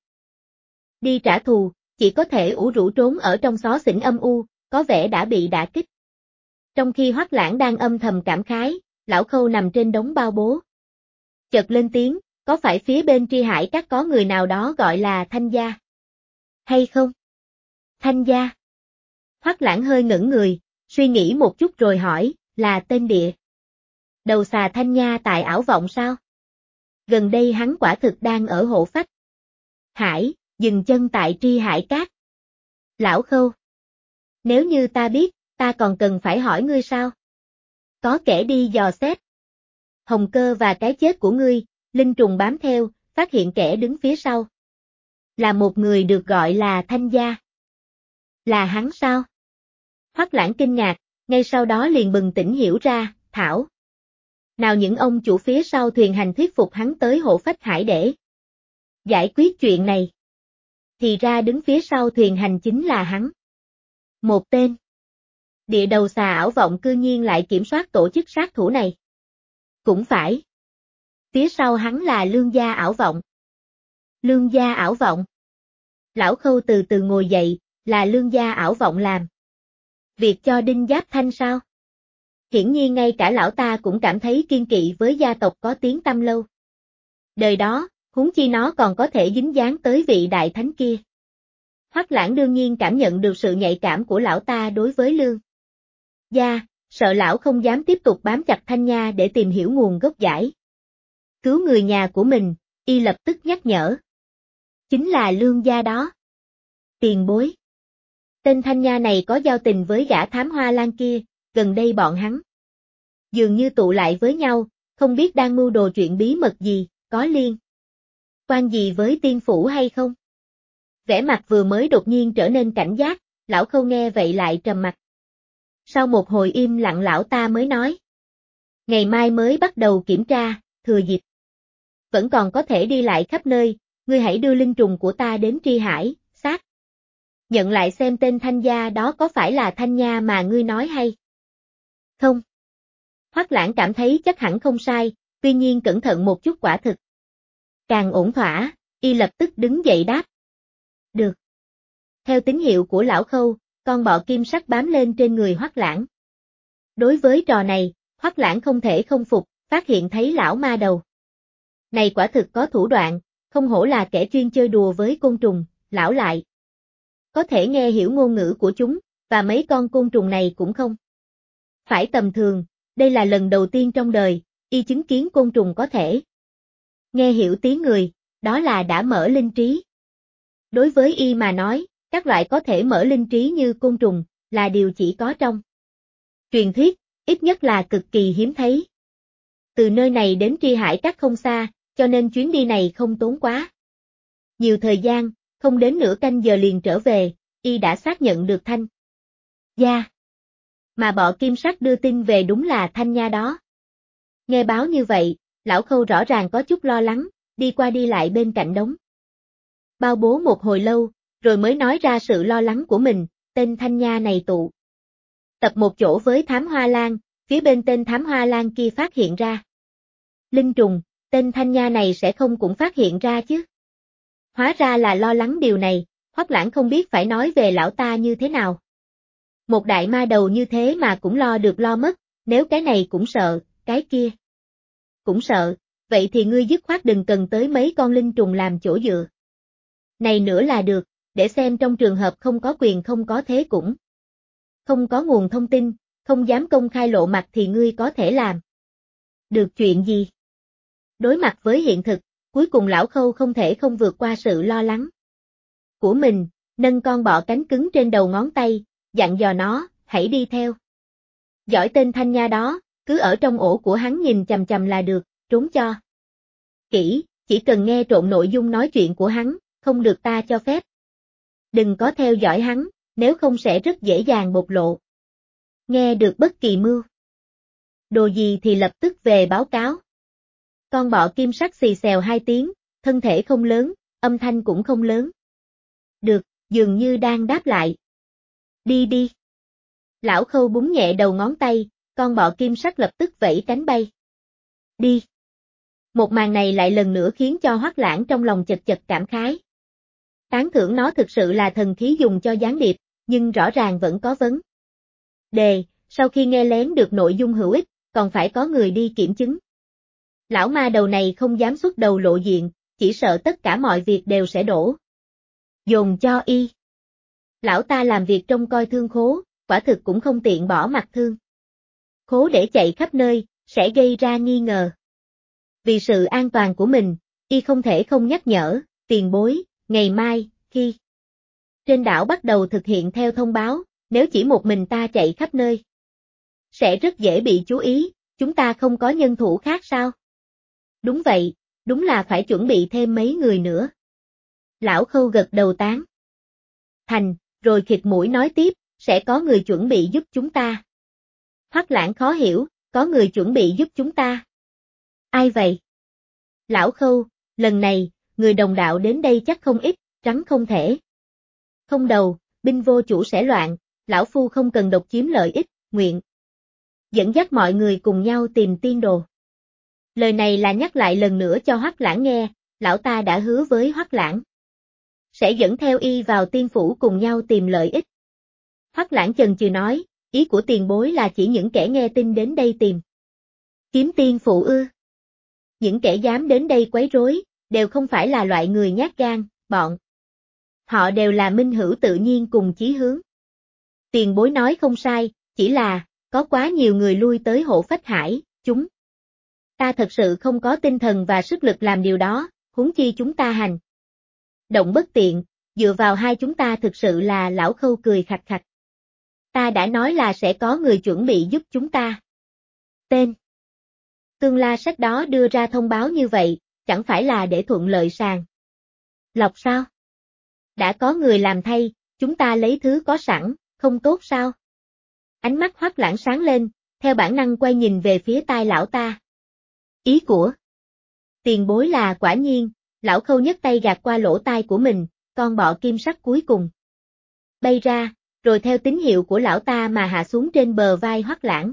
đi trả thù, chỉ có thể ủ rũ trốn ở trong xó xỉnh âm u, có vẻ đã bị đả kích. Trong khi Hoắc Lãng đang âm thầm cảm khái, lão Khâu nằm trên đống bao bố. Chợt lên tiếng, có phải phía bên Tri Hải Các có người nào đó gọi là Thanh Gia? Hay không? Thanh Gia? Hoắc Lãng hơi ngẩn người, suy nghĩ một chút rồi hỏi, là tên địa đầu xà Thanh Nha tại Ảo Vọng sao? Gần đây hắn quả thực đang ở Hộ Phách Hải, dừng chân tại Tri Hải Các. Lão Khâu. Nếu như ta biết, ta còn cần phải hỏi ngươi sao? Có kẻ đi dò xét Hồng Cơ và cái chết của ngươi, linh trùng bám theo, phát hiện kẻ đứng phía sau. Là một người được gọi là Thanh Gia. Là hắn sao? Hoắc Lãng kinh ngạc, ngay sau đó liền bừng tỉnh hiểu ra, thảo. Nào những ông chủ phía sau thuyền hành thuyết phục hắn tới Hộ Phách Hải để giải quyết chuyện này. Thì ra đứng phía sau thuyền hành chính là hắn. Một tên địa đầu xà Ảo Vọng cư nhiên lại kiểm soát tổ chức sát thủ này. Cũng phải. Phía sau hắn là Lương gia Ảo Vọng. Lương gia Ảo Vọng. Lão Khâu từ từ ngồi dậy, là Lương gia Ảo Vọng làm việc cho Đinh Giáp Thanh sao? Hiển nhiên ngay cả lão ta cũng cảm thấy kiên kỵ với gia tộc có tiếng tăm lâu. Đời đó, huống chi nó còn có thể dính dáng tới vị đại thánh kia. Hoắc Lãng đương nhiên cảm nhận được sự nhạy cảm của lão ta đối với Lương gia, sợ lão không dám tiếp tục bám chặt Thanh Nha để tìm hiểu nguồn gốc giải cứu người nhà của mình, y lập tức nhắc nhở. Chính là Lương gia đó. Tiền bối. Tên Thanh Nha này có giao tình với gã thám hoa lan kia, gần đây bọn hắn dường như tụ lại với nhau, không biết đang mưu đồ chuyện bí mật gì, có liên quan gì với tiên phủ hay không? Vẻ mặt vừa mới đột nhiên trở nên cảnh giác, lão Khâu nghe vậy lại trầm mặt. Sau một hồi im lặng lão ta mới nói. Ngày mai mới bắt đầu kiểm tra, thừa dịp. Vẫn còn có thể đi lại khắp nơi, ngươi hãy đưa linh trùng của ta đến Tri Hải, xác nhận lại xem tên Thanh gia đó có phải là Thanh Nha mà ngươi nói hay không. Hoắc Lãng cảm thấy chắc hẳn không sai, tuy nhiên cẩn thận một chút quả thực càng ổn thỏa, y lập tức đứng dậy đáp. Được. Theo tín hiệu của lão Khâu, con bọ kim sắc bám lên trên người Hoắc Lãng. Đối với trò này, Hoắc Lãng không thể không phục, phát hiện thấy lão ma đầu này quả thực có thủ đoạn, không hổ là kẻ chuyên chơi đùa với côn trùng, lão lại có thể nghe hiểu ngôn ngữ của chúng, và mấy con côn trùng này cũng không phải tầm thường, đây là lần đầu tiên trong đời, y chứng kiến côn trùng có thể nghe hiểu tiếng người, đó là đã mở linh trí. Đối với y mà nói, các loại có thể mở linh trí như côn trùng, là điều chỉ có trong truyền thuyết, ít nhất là cực kỳ hiếm thấy. Từ nơi này đến Tri Hải Các không xa, cho nên chuyến đi này không tốn quá nhiều thời gian, không đến nửa canh giờ liền trở về, y đã xác nhận được Thanh gia. Mà bọ kim sắc đưa tin về đúng là Thanh Nha đó. Nghe báo như vậy, lão Khâu rõ ràng có chút lo lắng, đi qua đi lại bên cạnh đống bao bố một hồi lâu, rồi mới nói ra sự lo lắng của mình, tên Thanh Nha này tụ tập một chỗ với Thám Hoa Lan, phía bên tên Thám Hoa Lan kia phát hiện ra linh trùng, tên Thanh Nha này sẽ không cũng phát hiện ra chứ. Hóa ra là lo lắng điều này, Hoắc Lãng không biết phải nói về lão ta như thế nào. Một đại ma đầu như thế mà cũng lo được lo mất, nếu cái này cũng sợ, cái kia cũng sợ, vậy thì ngươi dứt khoát đừng cần tới mấy con linh trùng làm chỗ dựa này nữa là được, để xem trong trường hợp không có quyền không có thế cũng không có nguồn thông tin, không dám công khai lộ mặt thì ngươi có thể làm được chuyện gì. Đối mặt với hiện thực, cuối cùng lão Khâu không thể không vượt qua sự lo lắng của mình, nâng con bọ cánh cứng trên đầu ngón tay, dặn dò nó, hãy đi theo dõi tên Thanh Nha đó, cứ ở trong ổ của hắn nhìn chằm chằm là được, trốn cho kỹ, chỉ cần nghe trộn nội dung nói chuyện của hắn, không được ta cho phép. Đừng có theo dõi hắn, nếu không sẽ rất dễ dàng bộc lộ. Nghe được bất kỳ mưu đồ gì thì lập tức về báo cáo. Con bọ kim sắc xì xèo hai tiếng, thân thể không lớn, âm thanh cũng không lớn. Được, dường như đang đáp lại. Đi đi. Lão Khâu búng nhẹ đầu ngón tay, con bọ kim sắc lập tức vẫy cánh bay. Đi. Một màn này lại lần nữa khiến cho Hoắc Lãng trong lòng chật chật cảm khái. Tán thưởng nó thực sự là thần khí dùng cho gián điệp, nhưng rõ ràng vẫn có vấn đề, sau khi nghe lén được nội dung hữu ích, còn phải có người đi kiểm chứng. Lão ma đầu này không dám xuất đầu lộ diện, chỉ sợ tất cả mọi việc đều sẽ đổ dồn cho y. Lão ta làm việc trông coi thương khố, quả thực cũng không tiện bỏ mặt thương khố để chạy khắp nơi, sẽ gây ra nghi ngờ. Vì sự an toàn của mình, y không thể không nhắc nhở, tiền bối, ngày mai, khi trên đảo bắt đầu thực hiện theo thông báo, nếu chỉ một mình ta chạy khắp nơi, sẽ rất dễ bị chú ý, chúng ta không có nhân thủ khác sao? Đúng vậy, đúng là phải chuẩn bị thêm mấy người nữa. Lão Khâu gật đầu tán thành, rồi khịt mũi nói tiếp, sẽ có người chuẩn bị giúp chúng ta. Hoắc Lãng khó hiểu, có người chuẩn bị giúp chúng ta. Ai vậy? Lão Khâu, lần này, người đồng đạo đến đây chắc không ít, trắng không thể. Không đầu, binh vô chủ sẽ loạn, lão phu không cần độc chiếm lợi ích, nguyện dẫn dắt mọi người cùng nhau tìm tiên đồ. Lời này là nhắc lại lần nữa cho Hoắc Lãng nghe, lão ta đã hứa với Hoắc Lãng sẽ dẫn theo y vào tiên phủ cùng nhau tìm lợi ích. Hoắc Lãng chần chừ nói, ý của tiền bối là chỉ những kẻ nghe tin đến đây tìm kiếm tiên phụ ư? Những kẻ dám đến đây quấy rối, đều không phải là loại người nhát gan, bọn họ đều là minh hữu tự nhiên cùng chí hướng. Tiền bối nói không sai, chỉ là, có quá nhiều người lui tới Hộ Phách Hải, chúng ta thật sự không có tinh thần và sức lực làm điều đó, huống chi chúng ta hành động bất tiện, dựa vào hai chúng ta thực sự là lão Khâu cười khạch khạch. Ta đã nói là sẽ có người chuẩn bị giúp chúng ta. Tên Tương La Sách đó đưa ra thông báo như vậy, chẳng phải là để thuận lợi sàng lọc sao? Đã có người làm thay, chúng ta lấy thứ có sẵn, không tốt sao? Ánh mắt Hoắc Lãng sáng lên, theo bản năng quay nhìn về phía tai lão ta. Ý của tiền bối là quả nhiên, lão Khâu nhấc tay gạt qua lỗ tai của mình, con bọ kim sắc cuối cùng bay ra, rồi theo tín hiệu của lão ta mà hạ xuống trên bờ vai Hoắc Lãng.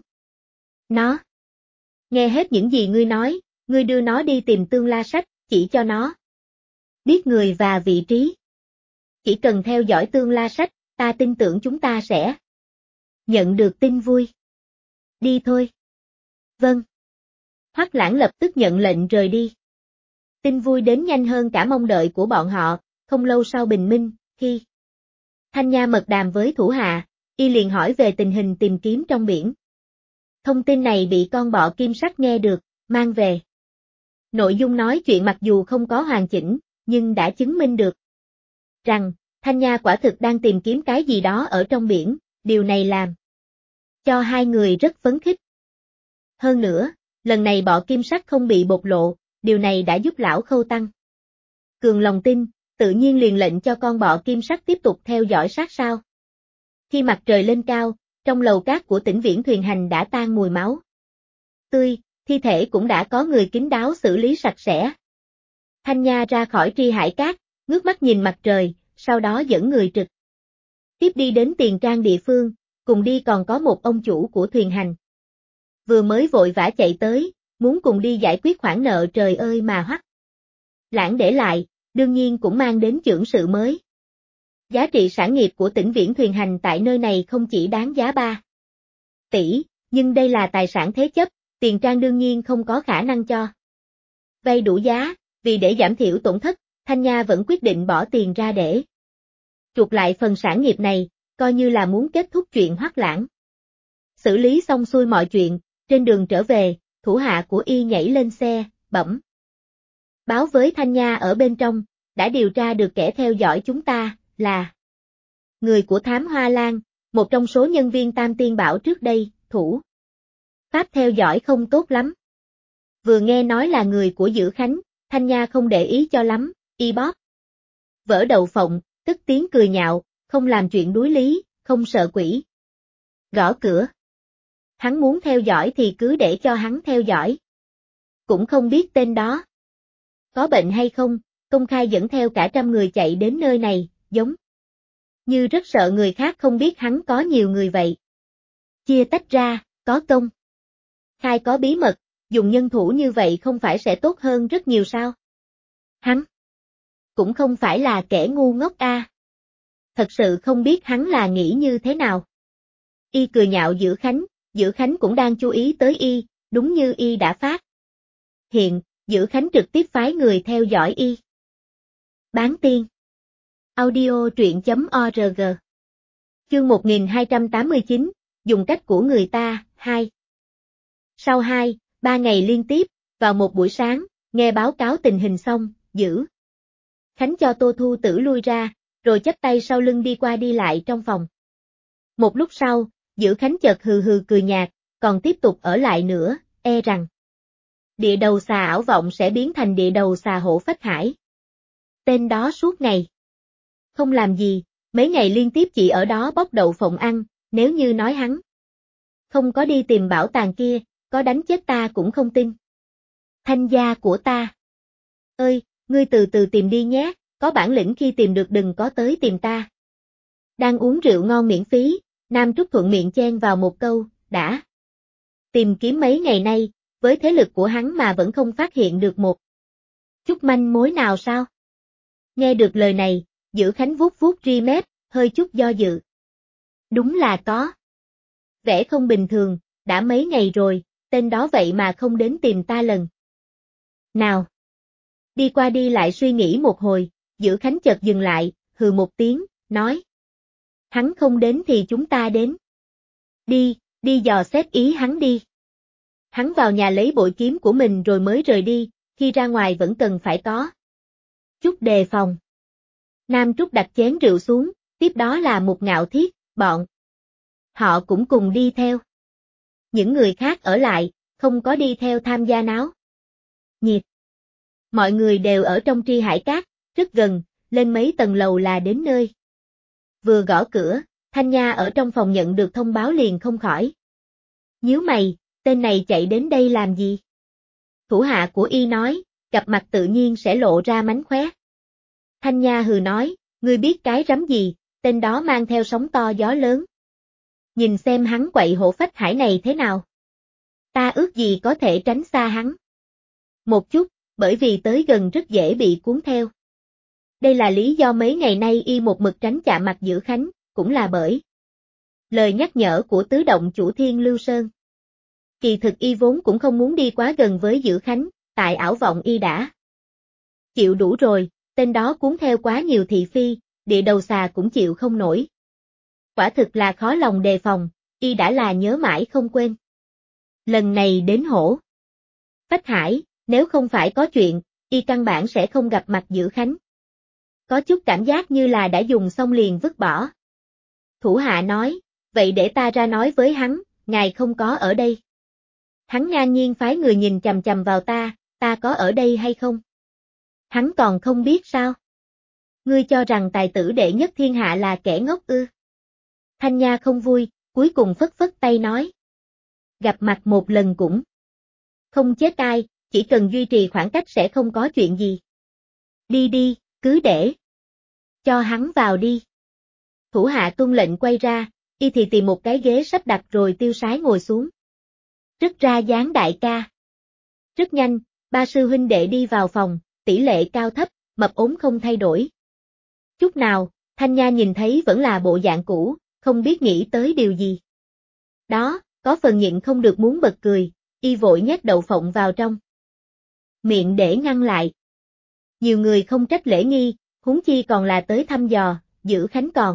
Nó nghe hết những gì ngươi nói, ngươi đưa nó đi tìm Tương La Sách, chỉ cho nó biết người và vị trí. Chỉ cần theo dõi Tương La Sách, ta tin tưởng chúng ta sẽ nhận được tin vui. Đi thôi. Vâng. Hoắc Lãng lập tức nhận lệnh rời đi. Tin vui đến nhanh hơn cả mong đợi của bọn họ, không lâu sau bình minh, khi Thanh Nha mật đàm với thủ hạ, y liền hỏi về tình hình tìm kiếm trong biển. Thông tin này bị con bọ kim sắc nghe được, mang về. Nội dung nói chuyện mặc dù không có hoàn chỉnh, nhưng đã chứng minh được rằng Thanh Nha quả thực đang tìm kiếm cái gì đó ở trong biển, điều này làm cho hai người rất phấn khích. Hơn nữa, lần này bọ kim sắc không bị bộc lộ, điều này đã giúp lão Khâu tăng cường lòng tin, tự nhiên liền lệnh cho con bọ kim sắc tiếp tục theo dõi sát sao. Khi mặt trời lên cao, trong lầu cát của Tĩnh Viễn thuyền hành đã tan mùi máu tươi, thi thể cũng đã có người kín đáo xử lý sạch sẽ. Thanh Nha ra khỏi Tri Hải Cát, ngước mắt nhìn mặt trời, sau đó dẫn người trực tiếp đi đến tiền trang địa phương, cùng đi còn có một ông chủ của thuyền hành. Vừa mới vội vã chạy tới, muốn cùng đi giải quyết khoản nợ trời ơi mà Hoắc Lãng để lại, đương nhiên cũng mang đến chưởng sự mới. Giá trị sản nghiệp của Tĩnh Viễn thuyền hành tại nơi này không chỉ đáng giá 3 tỷ, nhưng đây là tài sản thế chấp, tiền trang đương nhiên không có khả năng cho vay đủ giá, vì để giảm thiểu tổn thất, Thanh Nha vẫn quyết định bỏ tiền ra để chuộc lại phần sản nghiệp này, coi như là muốn kết thúc chuyện Hoắc Lãng. Xử lý xong xuôi mọi chuyện, trên đường trở về, thủ hạ của y nhảy lên xe, bẩm báo với Thanh Nha ở bên trong, đã điều tra được kẻ theo dõi chúng ta, là người của Thám Hoa Lan, một trong số nhân viên Tam Tiên Bảo trước đây, thủ pháp theo dõi không tốt lắm. Vừa nghe nói là người của Dữ Khánh, Thanh Nha không để ý cho lắm, y bóp vỡ đầu phộng, cất tiếng cười nhạo, không làm chuyện đuối lý, không sợ quỷ. Gõ cửa. Hắn muốn theo dõi thì cứ để cho hắn theo dõi. Cũng không biết tên đó có bệnh hay không, công khai dẫn theo cả 100 người chạy đến nơi này, giống như rất sợ người khác không biết hắn có nhiều người vậy. Chia tách ra, có công khai có bí mật, dùng nhân thủ như vậy không phải sẽ tốt hơn rất nhiều sao? Hắn cũng không phải là kẻ ngu ngốc a. Thật sự không biết hắn là nghĩ như thế nào. Y cười nhạo Dữ Khánh cũng đang chú ý tới y, đúng như y đã phát hiện, Dữ Khánh trực tiếp phái người theo dõi y. Bán tiên. Audio truyện.org. Chương 1289, dùng cách của người ta, 2. Sau 2-3 ngày liên tiếp, vào một buổi sáng, nghe báo cáo tình hình xong, Dữ Khánh cho Tô Thu Tử lui ra, rồi chắp tay sau lưng đi qua đi lại trong phòng. Một lúc sau, Dữ Khánh chợt hừ hừ cười nhạt, còn tiếp tục ở lại nữa, e rằng địa đầu xà ảo vọng sẽ biến thành địa đầu xà hổ phách hải. Tên đó suốt ngày không làm gì, mấy ngày liên tiếp chỉ ở đó bóc đậu phộng ăn, nếu như nói hắn không có đi tìm bảo tàng kia, có đánh chết ta cũng không tin. Thanh gia của ta. Ơi, ngươi từ từ tìm đi nhé, có bản lĩnh khi tìm được đừng có tới tìm ta. Đang uống rượu ngon miễn phí, Nam Trúc thuận miệng chen vào một câu, đã tìm kiếm mấy ngày nay, với thế lực của hắn mà vẫn không phát hiện được một chút manh mối nào sao? Nghe được lời này, Dữ Khánh vuốt vuốt ri mép, hơi chút do dự. Đúng là có vẻ không bình thường, đã mấy ngày rồi, tên đó vậy mà không đến tìm ta lần nào. Đi qua đi lại suy nghĩ một hồi, Dữ Khánh chợt dừng lại, hừ một tiếng, nói. Hắn không đến thì chúng ta đến. Đi dò xét ý hắn đi. Hắn vào nhà lấy bội kiếm của mình rồi mới rời đi, khi ra ngoài vẫn cần phải có chút đề phòng. Nam Trúc đặt chén rượu xuống, tiếp đó là một Ngạo Thiết, bọn họ cũng cùng đi theo. Những người khác ở lại, không có đi theo tham gia náo nhiệt. Mọi người đều ở trong Tri Hải Cát, rất gần, lên mấy tầng lầu là đến nơi. Vừa gõ cửa, Thanh Nha ở trong phòng nhận được thông báo liền không khỏi. Nhíu mày, tên này chạy đến đây làm gì? Thủ hạ của y nói, gặp mặt tự nhiên sẽ lộ ra mánh khóe. Thanh Nha hừ nói, ngươi biết cái rắm gì, tên đó mang theo sóng to gió lớn. Nhìn xem hắn quậy hổ phách hải này thế nào. Ta ước gì có thể tránh xa hắn. Một chút, bởi vì tới gần rất dễ bị cuốn theo. Đây là lý do mấy ngày nay y một mực tránh chạm mặt Dữ Khánh, cũng là bởi lời nhắc nhở của tứ động chủ Thiên Lưu Sơn. Kỳ thực y vốn cũng không muốn đi quá gần với Dữ Khánh, tại ảo vọng y đã chịu đủ rồi, tên đó cuốn theo quá nhiều thị phi, địa đầu xà cũng chịu không nổi. Quả thực là khó lòng đề phòng, y đã là nhớ mãi không quên. Lần này đến hổ phách hải, nếu không phải có chuyện, y căn bản sẽ không gặp mặt Dữ Khánh. Có chút cảm giác như là đã dùng xong liền vứt bỏ. Thủ hạ nói, vậy để ta ra nói với hắn, ngài không có ở đây. Hắn ngang nhiên phái người nhìn chằm chằm vào ta có ở đây hay không? Hắn còn không biết sao? Ngươi cho rằng tài tử đệ nhất thiên hạ là kẻ ngốc ư? Thanh Nha không vui, cuối cùng phất phất tay nói. Gặp mặt một lần cũng không chết ai, chỉ cần duy trì khoảng cách sẽ không có chuyện gì. Đi đi, cứ để cho hắn vào đi. Thủ hạ tuân lệnh quay ra, y thì tìm một cái ghế sắp đặt rồi tiêu sái ngồi xuống. Rất ra dáng đại ca. Rất nhanh, ba sư huynh đệ đi vào phòng, tỷ lệ cao thấp, mập ốm không thay đổi. Chút nào, Thanh Nha nhìn thấy vẫn là bộ dạng cũ, không biết nghĩ tới điều gì. Đó, có phần nhịn không được muốn bật cười, y vội nhét đậu phộng vào trong miệng để ngăn lại. Nhiều người không trách lễ nghi, huống chi còn là tới thăm dò, Dữ Khánh còn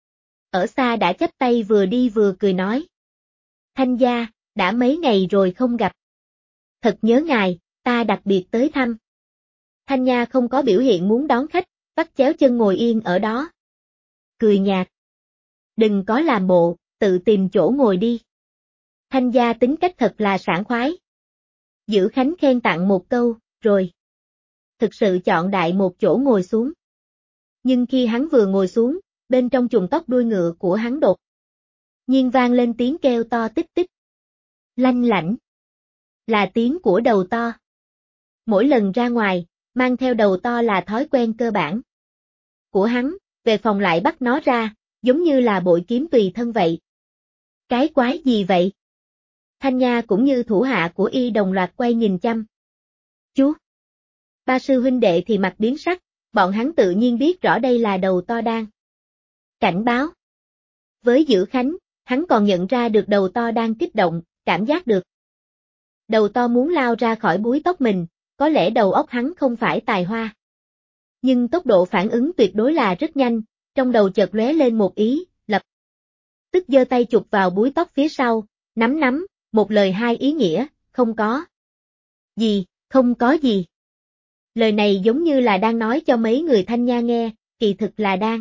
ở xa đã chắp tay vừa đi vừa cười nói. Thanh gia, đã mấy ngày rồi không gặp. Thật nhớ ngài, ta đặc biệt tới thăm. Thanh Nha không có biểu hiện muốn đón khách, vắt chéo chân ngồi yên ở đó. Cười nhạt. Đừng có làm bộ, tự tìm chỗ ngồi đi. Thanh gia tính cách thật là sảng khoái. Dữ Khánh khen tặng một câu, rồi thực sự chọn đại một chỗ ngồi xuống. Nhưng khi hắn vừa ngồi xuống, bên trong chùm tóc đuôi ngựa của hắn đột nhiên vang lên tiếng kêu to tích tích. Lanh lảnh. Là tiếng của đầu to. Mỗi lần ra ngoài, mang theo đầu to là thói quen cơ bản của hắn, về phòng lại bắt nó ra, giống như là bội kiếm tùy thân vậy. Cái quái gì vậy? Thanh Nha cũng như thủ hạ của y đồng loạt quay nhìn chăm. Chú! Ba sư huynh đệ thì mặt biến sắc, bọn hắn tự nhiên biết rõ đây là đầu to đang cảnh báo. Với Dữ Khánh, hắn còn nhận ra được đầu to đang kích động, cảm giác được. Đầu to muốn lao ra khỏi búi tóc mình, có lẽ đầu óc hắn không phải tài hoa. Nhưng tốc độ phản ứng tuyệt đối là rất nhanh, trong đầu chợt lóe lên một ý, lập tức giơ tay chụp vào búi tóc phía sau, nắm, một lời hai ý nghĩa, không có gì, không có gì. Lời này giống như là đang nói cho mấy người Thanh Nha nghe, kỳ thực là đang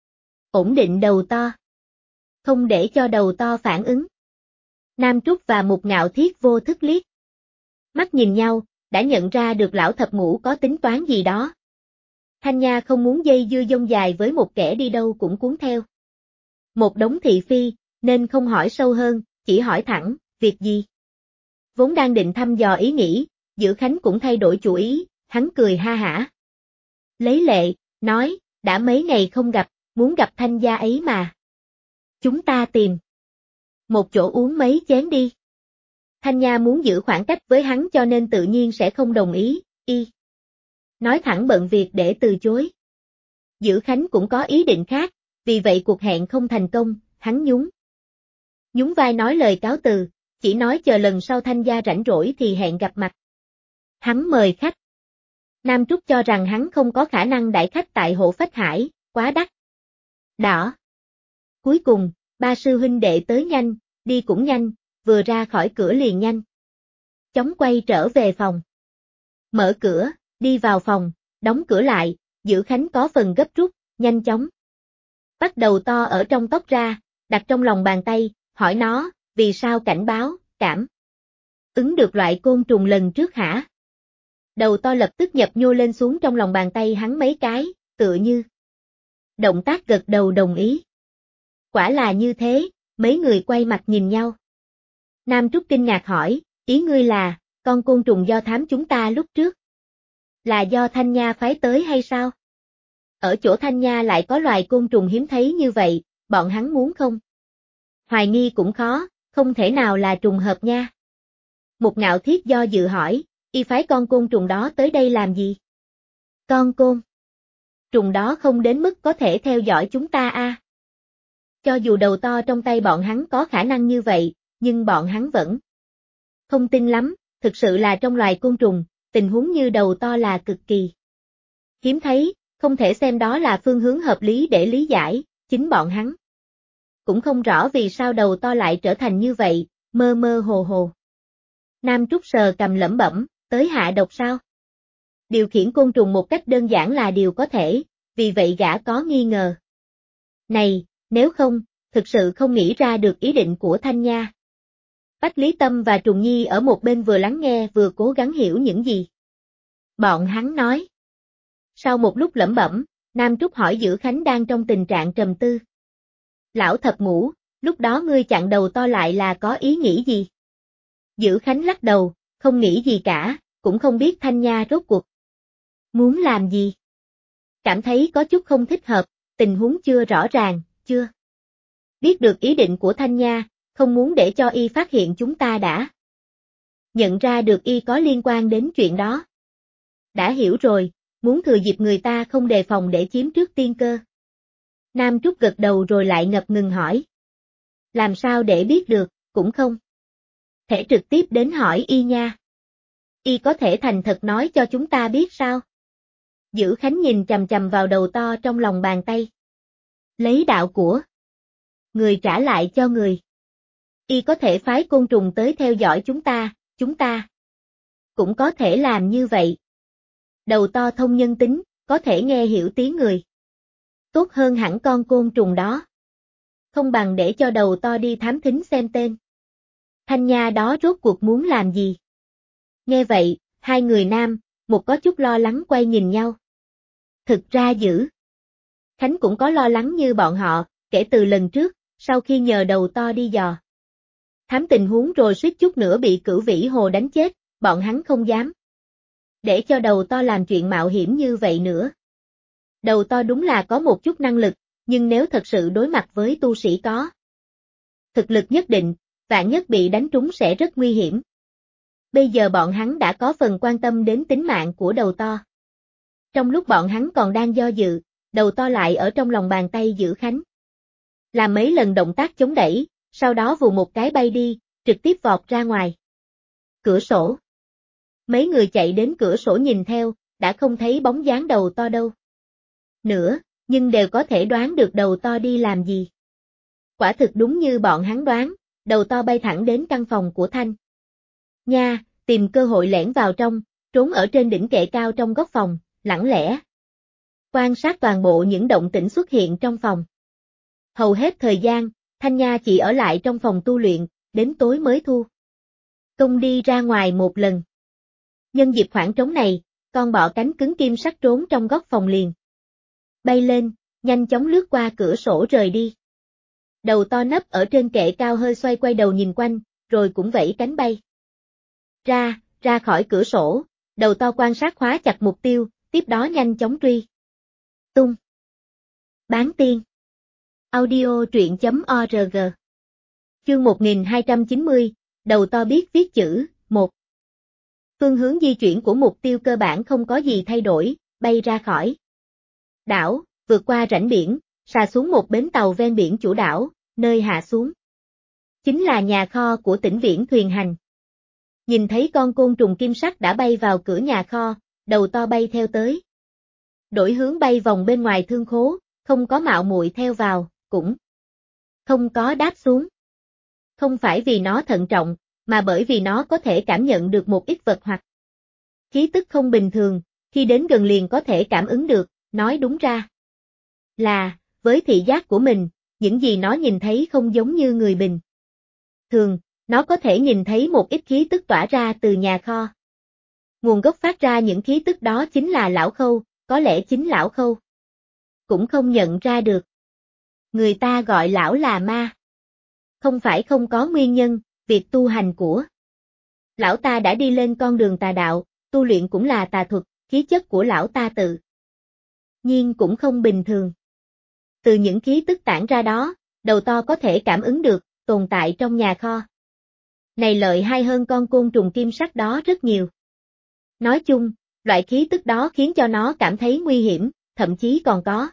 ổn định đầu to. Không để cho đầu to phản ứng. Nam Trúc và Mục Ngạo Thiết vô thức liếc mắt nhìn nhau, đã nhận ra được lão thập ngũ có tính toán gì đó. Thanh Nha không muốn dây dưa dông dài với một kẻ đi đâu cũng cuốn theo một đống thị phi, nên không hỏi sâu hơn, chỉ hỏi thẳng, việc gì? Vốn đang định thăm dò ý nghĩ, Dữ Khánh cũng thay đổi chủ ý, hắn cười ha hả. Lấy lệ, nói, đã mấy ngày không gặp, muốn gặp Thanh gia ấy mà. Chúng ta tìm một chỗ uống mấy chén đi. Thanh Nha muốn giữ khoảng cách với hắn cho nên tự nhiên sẽ không đồng ý, y nói thẳng bận việc để từ chối. Dữ Khánh cũng có ý định khác, vì vậy cuộc hẹn không thành công, hắn nhún vai nói lời cáo từ, chỉ nói chờ lần sau Thanh gia rảnh rỗi thì hẹn gặp mặt. Hắn mời khách. Nam Trúc cho rằng hắn không có khả năng đãi khách tại Hộ Phách Hải, quá đắt đỏ. Cuối cùng, ba sư huynh đệ tới nhanh, đi cũng nhanh, vừa ra khỏi cửa liền nhanh chóng quay trở về phòng. Mở cửa, đi vào phòng, đóng cửa lại, Dữ Khánh có phần gấp rút, nhanh chóng bắt đầu to ở trong tóc ra, đặt trong lòng bàn tay, hỏi nó, vì sao cảnh báo, cảm Ứng được loại côn trùng lần trước hả? Đầu to lập tức nhập nhô lên xuống trong lòng bàn tay hắn mấy cái, tựa như. Động tác gật đầu đồng ý. Quả là như thế, mấy người quay mặt nhìn nhau. Nam Trúc kinh ngạc hỏi, ý ngươi là, con côn trùng do thám chúng ta lúc trước. Là do Thanh Nha phái tới hay sao? Ở chỗ Thanh Nha lại có loài côn trùng hiếm thấy như vậy, bọn hắn muốn không? Hoài nghi cũng khó, không thể nào là trùng hợp nha. Một Ngạo Thiết do dự hỏi, y phái con côn trùng đó tới đây làm gì? Con côn trùng đó không đến mức có thể theo dõi chúng ta a. Cho dù đầu to trong tay bọn hắn có khả năng như vậy, nhưng bọn hắn vẫn không tin lắm, thực sự là trong loài côn trùng, tình huống như đầu to là cực kỳ hiếm thấy, không thể xem đó là phương hướng hợp lý để lý giải, chính bọn hắn cũng không rõ vì sao đầu to lại trở thành như vậy, mơ mơ hồ hồ. Nam Trúc sờ cầm lẩm bẩm, tới hạ độc sao? Điều khiển côn trùng một cách đơn giản là điều có thể, vì vậy gã có nghi ngờ. Này, nếu không, thực sự không nghĩ ra được ý định của Thanh Nha. Bách Lý Tâm và Trùng Nhi ở một bên vừa lắng nghe vừa cố gắng hiểu những gì bọn hắn nói. Sau một lúc lẩm bẩm, Nam Trúc hỏi Dữ Khánh đang trong tình trạng trầm tư. Lão Thập Ngũ, lúc đó ngươi chặn đầu to lại là có ý nghĩ gì? Dữ Khánh lắc đầu, không nghĩ gì cả, cũng không biết Thanh Nha rốt cuộc muốn làm gì. Cảm thấy có chút không thích hợp, tình huống chưa rõ ràng, chưa biết được ý định của Thanh Nha, không muốn để cho y phát hiện chúng ta đã nhận ra được y có liên quan đến chuyện đó. Đã hiểu rồi, muốn thừa dịp người ta không đề phòng để chiếm trước tiên cơ. Nam Trúc gật đầu rồi lại ngập ngừng hỏi. Làm sao để biết được, cũng không thể trực tiếp đến hỏi y nha. Y có thể thành thật nói cho chúng ta biết sao? Dữ Khánh nhìn chằm chằm vào đầu to trong lòng bàn tay. Lấy đạo của người trả lại cho người. Y có thể phái côn trùng tới theo dõi chúng ta cũng có thể làm như vậy. Đầu to thông nhân tính, có thể nghe hiểu tiếng người. Tốt hơn hẳn con côn trùng đó. Không bằng để cho đầu to đi thám thính xem tên Thanh Nha đó rốt cuộc muốn làm gì. Nghe vậy, hai người nam, một có chút lo lắng quay nhìn nhau. Thực ra Dữ Khánh cũng có lo lắng như bọn họ, kể từ lần trước, sau khi nhờ đầu to đi dò thám tình huống rồi suýt chút nữa bị Cửu Vĩ Hồ đánh chết, bọn hắn không dám để cho đầu to làm chuyện mạo hiểm như vậy nữa. Đầu to đúng là có một chút năng lực, nhưng nếu thật sự đối mặt với tu sĩ có thực lực nhất định, vạn nhất bị đánh trúng sẽ rất nguy hiểm. Bây giờ bọn hắn đã có phần quan tâm đến tính mạng của đầu to. Trong lúc bọn hắn còn đang do dự, đầu to lại ở trong lòng bàn tay Dữ Khánh. Làm mấy lần động tác chống đẩy, sau đó vù một cái bay đi, trực tiếp vọt ra ngoài cửa sổ. Mấy người chạy đến cửa sổ nhìn theo, đã không thấy bóng dáng đầu to đâu nữa, nhưng đều có thể đoán được đầu to đi làm gì. Quả thực đúng như bọn hắn đoán, đầu to bay thẳng đến căn phòng của Thanh Nha, tìm cơ hội lẻn vào trong, trốn ở trên đỉnh kệ cao trong góc phòng, lẳng lẽ quan sát toàn bộ những động tĩnh xuất hiện trong phòng. Hầu hết thời gian, Thanh Nha chỉ ở lại trong phòng tu luyện, đến tối mới thu công đi ra ngoài một lần. Nhân dịp khoảng trống này, con bọ cánh cứng kim sắc trốn trong góc phòng liền bay lên, nhanh chóng lướt qua cửa sổ rời đi. Đầu to nấp ở trên kệ cao hơi xoay quay đầu nhìn quanh, rồi cũng vẫy cánh bay ra khỏi cửa sổ. Đầu to quan sát khóa chặt mục tiêu, tiếp đó nhanh chóng truy tung. Bán tiên audio truyện.org. Chương 1290, đầu to biết viết chữ. 1. Phương hướng di chuyển của mục tiêu cơ bản không có gì thay đổi, bay ra khỏi đảo, vượt qua rãnh biển, xà xuống một bến tàu ven biển chủ đảo, nơi hạ xuống chính là nhà kho của Tĩnh Viễn Thuyền Hành. Nhìn thấy con côn trùng kim sắc đã bay vào cửa nhà kho, đầu to bay theo tới. Đổi hướng bay vòng bên ngoài thương khố, không có mạo muội theo vào, cũng không có đáp xuống. Không phải vì nó thận trọng, mà bởi vì nó có thể cảm nhận được một ít vật hoặc khí tức không bình thường, khi đến gần liền có thể cảm ứng được, nói đúng ra là, với thị giác của mình, những gì nó nhìn thấy không giống như người bình thường, Nó có thể nhìn thấy một ít khí tức tỏa ra từ nhà kho. Nguồn gốc phát ra những khí tức đó chính là Lão Khâu, có lẽ chính Lão Khâu cũng không nhận ra được. Người ta gọi lão là ma. Không phải không có nguyên nhân, việc tu hành của lão ta đã đi lên con đường tà đạo, tu luyện cũng là tà thuật, khí chất của lão ta tự nhiên cũng không bình thường. Từ những khí tức tản ra đó, đầu to có thể cảm ứng được, tồn tại trong nhà kho này lợi hại hơn con côn trùng kim sắc đó rất nhiều. Nói chung, loại khí tức đó khiến cho nó cảm thấy nguy hiểm, thậm chí còn có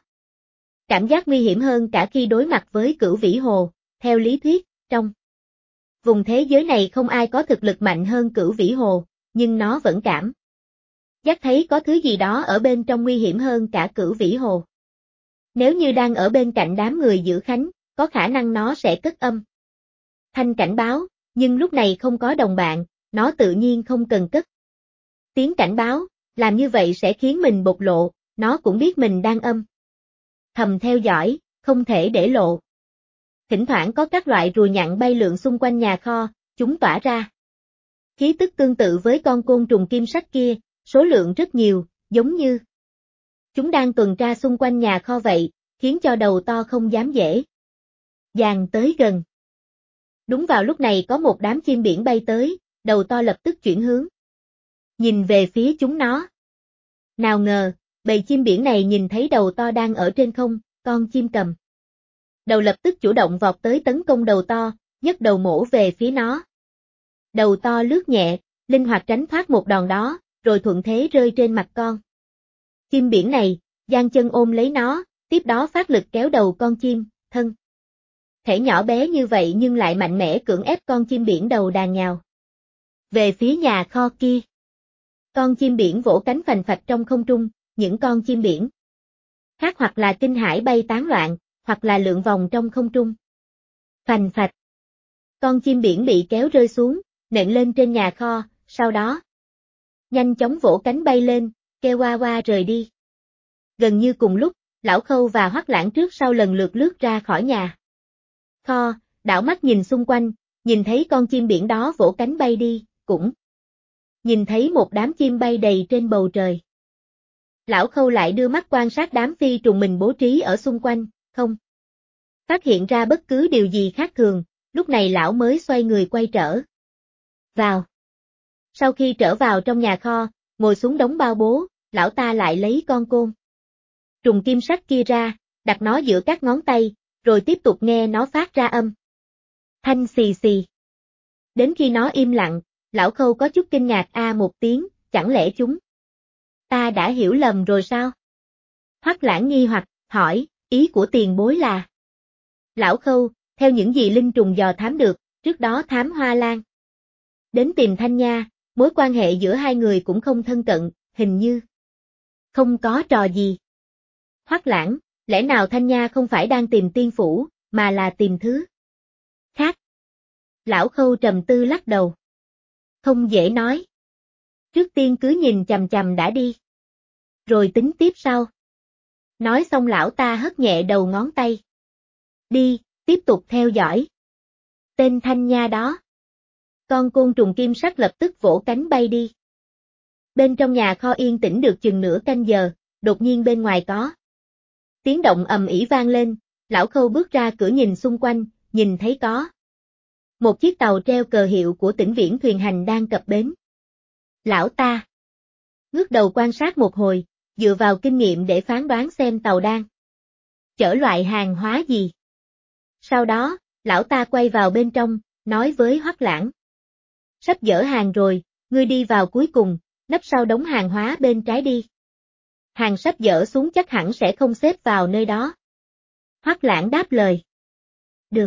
cảm giác nguy hiểm hơn cả khi đối mặt với Cửu Vĩ Hồ. Theo lý thuyết, trong vùng thế giới này không ai có thực lực mạnh hơn Cửu Vĩ Hồ, nhưng nó vẫn cảm giác thấy có thứ gì đó ở bên trong nguy hiểm hơn cả Cửu Vĩ Hồ. Nếu như đang ở bên cạnh đám người giữ khánh, có khả năng nó sẽ cất âm thanh cảnh báo, nhưng lúc này không có đồng bạn, nó tự nhiên không cần cất tiếng cảnh báo, làm như vậy sẽ khiến mình bộc lộ, nó cũng biết mình đang âm thầm theo dõi, không thể để lộ. Thỉnh thoảng có các loại rùa nhặn bay lượn xung quanh nhà kho, chúng tỏa ra khí tức tương tự với con côn trùng kim sắc kia, số lượng rất nhiều, giống như chúng đang tuần tra xung quanh nhà kho vậy, khiến cho đầu to không dám dễ dàng tới gần. Đúng vào lúc này có một đám chim biển bay tới, đầu to lập tức chuyển hướng, nhìn về phía chúng nó. Nào ngờ, bầy chim biển này nhìn thấy đầu to đang ở trên không, con chim cầm đầu lập tức chủ động vọt tới tấn công đầu to, nhấc đầu mổ về phía nó. Đầu to lướt nhẹ, linh hoạt tránh thoát một đòn đó, rồi thuận thế rơi trên mặt con chim biển này, giang chân ôm lấy nó, tiếp đó phát lực kéo đầu con chim, thân thể nhỏ bé như vậy nhưng lại mạnh mẽ cưỡng ép con chim biển đầu đàn nhào về phía nhà kho kia. Con chim biển vỗ cánh phành phạch trong không trung, những con chim biển khác hoặc là kinh hãi bay tán loạn, hoặc là lượn vòng trong không trung. Phành phạch. Con chim biển bị kéo rơi xuống, nện lên trên nhà kho, sau đó nhanh chóng vỗ cánh bay lên, kêu oa oa rời đi. Gần như cùng lúc, Lão Khâu và Hoắc Lãng trước sau lần lượt lướt ra khỏi nhà kho, đảo mắt nhìn xung quanh, nhìn thấy con chim biển đó vỗ cánh bay đi, cũng nhìn thấy một đám chim bay đầy trên bầu trời. Lão Khâu lại đưa mắt quan sát đám phi trùng mình bố trí ở xung quanh, không phát hiện ra bất cứ điều gì khác thường, lúc này lão mới xoay người quay trở vào. Sau khi trở vào trong nhà kho, ngồi xuống đống bao bố, lão ta lại lấy con côn trùng kim sắc kia ra, đặt nó giữa các ngón tay, rồi tiếp tục nghe nó phát ra âm thanh xì xì. Đến khi nó im lặng, Lão Khâu có chút kinh ngạc một tiếng, chẳng lẽ chúng ta đã hiểu lầm rồi sao? Hoắc Lãng nghi hoặc, hỏi, ý của tiền bối là? Lão Khâu, theo những gì linh trùng dò thám được, trước đó Thám Hoa Lan đến tìm Thanh Nha, mối quan hệ giữa hai người cũng không thân cận, hình như không có trò gì. Hoắc Lãng, lẽ nào Thanh Nha không phải đang tìm tiên phủ, mà là tìm thứ khác? Lão Khâu trầm tư lắc đầu. Không dễ nói. Trước tiên cứ nhìn chằm chằm đã đi. Rồi tính tiếp sau. Nói xong lão ta hất nhẹ đầu ngón tay. Đi, tiếp tục theo dõi. Tên Thanh Nha đó. Con côn trùng kim sắc lập tức vỗ cánh bay đi. Bên trong nhà kho yên tĩnh được chừng nửa canh giờ, đột nhiên bên ngoài có tiếng động ầm ĩ vang lên, Lão Khâu bước ra cửa nhìn xung quanh, nhìn thấy có một chiếc tàu treo cờ hiệu của Tỉnh Viễn thuyền hành đang cập bến. Lão ta ngước đầu quan sát một hồi, dựa vào kinh nghiệm để phán đoán xem tàu đang chở loại hàng hóa gì. Sau đó, lão ta quay vào bên trong, nói với Hoắc Lãng. Sắp dỡ hàng rồi, ngươi đi vào cuối cùng, nấp sau đống hàng hóa bên trái đi. Hàng sắp dỡ xuống chắc hẳn sẽ không xếp vào nơi đó. Hoắc Lãng đáp lời. Được.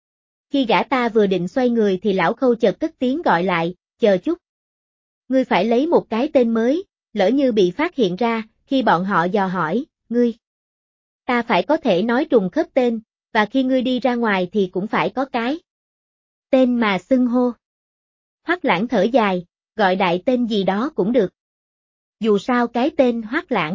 Khi gã ta vừa định xoay người thì Lão Khâu chợt cất tiếng gọi lại, chờ chút. Ngươi phải lấy một cái tên mới, lỡ như bị phát hiện ra, khi bọn họ dò hỏi, ngươi. Ta phải có thể nói trùng khớp tên, và khi ngươi đi ra ngoài thì cũng phải có cái tên mà xưng hô. Hoắc Lãng thở dài, gọi đại tên gì đó cũng được. Dù sao cái tên Hoắc Lãng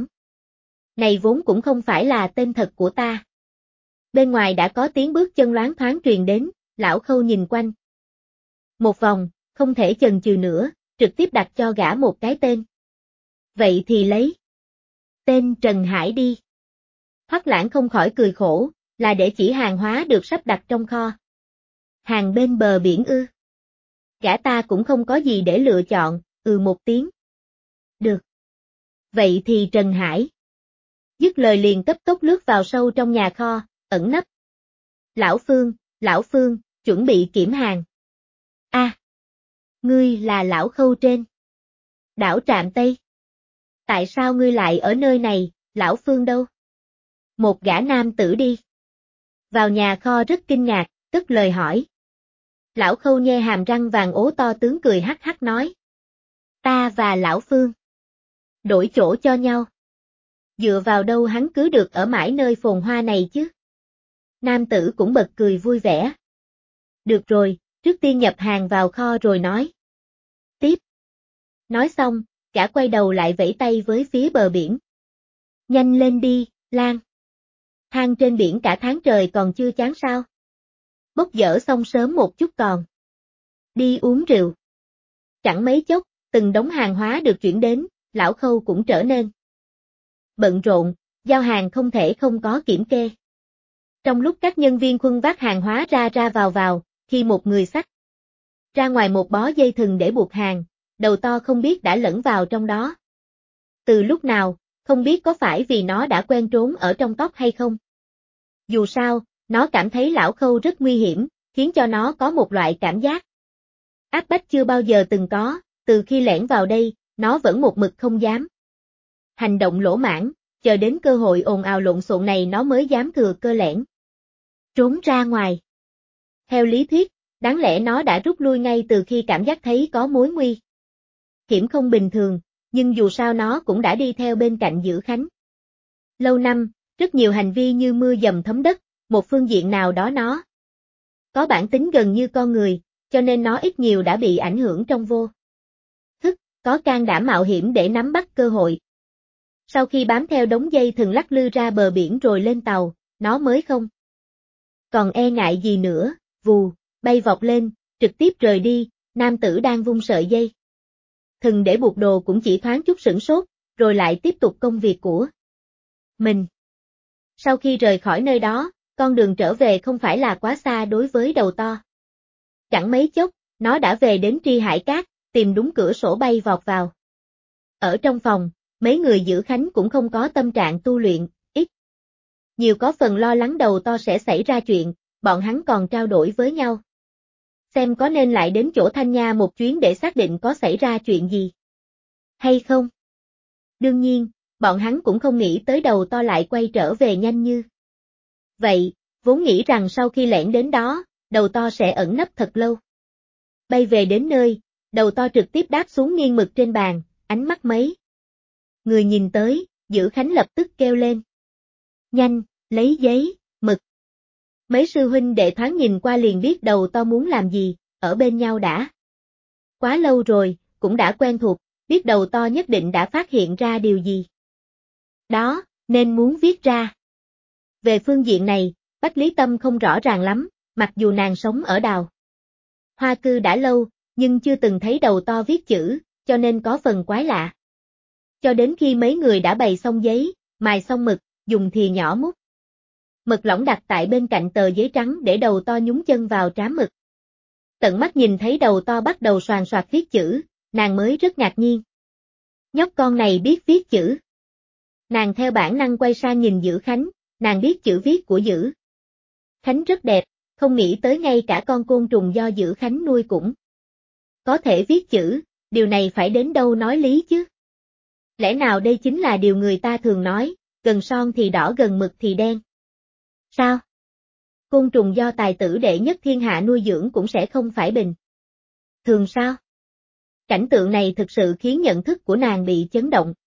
này vốn cũng không phải là tên thật của ta. Bên ngoài đã có tiếng bước chân loáng thoáng truyền đến, Lão Khâu nhìn quanh. Một vòng, không thể chần chừ nữa, trực tiếp đặt cho gã một cái tên. Vậy thì lấy tên Trần Hải đi. Hoắc Lãng không khỏi cười khổ, là để chỉ hàng hóa được sắp đặt trong kho. Hàng bên bờ biển ư? Gã ta cũng không có gì để lựa chọn, một tiếng. Được. Vậy thì Trần Hải. Dứt lời liền cấp tốc lướt vào sâu trong nhà kho, ẩn nấp. Lão Phương, chuẩn bị kiểm hàng. Ngươi là lão Khâu trên đảo Trạm Tây. Tại sao ngươi lại ở nơi này, lão Phương đâu? Một gã nam tử đi vào nhà kho rất kinh ngạc, tức lời hỏi. Lão Khâu nhe hàm răng vàng ố to tướng cười hắc hắc nói. Ta và lão Phương đổi chỗ cho nhau. Dựa vào đâu hắn cứ được ở mãi nơi phồn hoa này chứ? Nam tử cũng bật cười vui vẻ. Được rồi, trước tiên nhập hàng vào kho rồi nói. Tiếp. Nói xong, gã quay đầu lại vẫy tay với phía bờ biển. Nhanh lên đi, Lan. Than trên biển cả tháng trời còn chưa chán sao? Bốc dỡ xong sớm một chút còn. Đi uống rượu. Chẳng mấy chốc, từng đống hàng hóa được chuyển đến, lão Khâu cũng trở nên bận rộn, giao hàng không thể không có kiểm kê. Trong lúc các nhân viên khuân vác hàng hóa ra vào, khi một người xách ra ngoài một bó dây thừng để buộc hàng, đầu to không biết đã lẫn vào trong đó. Từ lúc nào, không biết có phải vì nó đã quen trốn ở trong tóc hay không. Dù sao, nó cảm thấy lão Khâu rất nguy hiểm, khiến cho nó có một loại cảm giác áp bách chưa bao giờ từng có, từ khi lẻn vào đây, nó vẫn một mực không dám hành động lỗ mãng, chờ đến cơ hội ồn ào lộn xộn này nó mới dám thừa cơ lẻn trốn ra ngoài. Theo lý thuyết, đáng lẽ nó đã rút lui ngay từ khi cảm giác thấy có mối nguy hiểm không bình thường, nhưng dù sao nó cũng đã đi theo bên cạnh Dữ Khánh lâu năm, rất nhiều hành vi như mưa dầm thấm đất, một phương diện nào đó nó có bản tính gần như con người, cho nên nó ít nhiều đã bị ảnh hưởng trong vô thức, có can đảm mạo hiểm để nắm bắt cơ hội. Sau khi bám theo đống dây thừng lắc lư ra bờ biển rồi lên tàu, nó mới không còn e ngại gì nữa, vù, bay vọt lên, trực tiếp rời đi, nam tử đang vung sợi dây thừng để buộc đồ cũng chỉ thoáng chút sửng sốt, rồi lại tiếp tục công việc của mình. Sau khi rời khỏi nơi đó, con đường trở về không phải là quá xa đối với đầu to. Chẳng mấy chốc, nó đã về đến Tri Hải Cát, tìm đúng cửa sổ bay vọt vào. Ở trong phòng, mấy người Dữ Khánh cũng không có tâm trạng tu luyện, ít nhiều có phần lo lắng đầu to sẽ xảy ra chuyện, bọn hắn còn trao đổi với nhau. Xem có nên lại đến chỗ Thanh Nha một chuyến để xác định có xảy ra chuyện gì hay không. Đương nhiên, bọn hắn cũng không nghĩ tới đầu to lại quay trở về nhanh như vậy, vốn nghĩ rằng sau khi lẻn đến đó, đầu to sẽ ẩn nấp thật lâu. Bay về đến nơi, đầu to trực tiếp đáp xuống nghiêng mực trên bàn, ánh mắt mấy người nhìn tới, Dữ Khánh lập tức kêu lên. Nhanh, lấy giấy, mực. Mấy sư huynh đệ thoáng nhìn qua liền biết đầu to muốn làm gì, ở bên nhau đã quá lâu rồi, cũng đã quen thuộc, biết đầu to nhất định đã phát hiện ra điều gì đó, nên muốn viết ra. Về phương diện này, Bách Lý Tâm không rõ ràng lắm, mặc dù nàng sống ở Đào Hoa Cư đã lâu, nhưng chưa từng thấy đầu to viết chữ, cho nên có phần quái lạ. Cho đến khi mấy người đã bày xong giấy, mài xong mực, dùng thìa nhỏ múc mực lỏng đặt tại bên cạnh tờ giấy trắng để đầu to nhúng chân vào trám mực. Tận mắt nhìn thấy đầu to bắt đầu soàn soạt viết chữ, nàng mới rất ngạc nhiên. Nhóc con này biết viết chữ. Nàng theo bản năng quay sang nhìn Dữ Khánh, nàng biết chữ viết của Dữ Khánh rất đẹp, không nghĩ tới ngay cả con côn trùng do Dữ Khánh nuôi cũng có thể viết chữ, điều này phải đến đâu nói lý chứ. Lẽ nào đây chính là điều người ta thường nói, gần son thì đỏ gần mực thì đen. Sao? Côn trùng do tài tử đệ nhất thiên hạ nuôi dưỡng cũng sẽ không phải bình thường sao? Cảnh tượng này thực sự khiến nhận thức của nàng bị chấn động.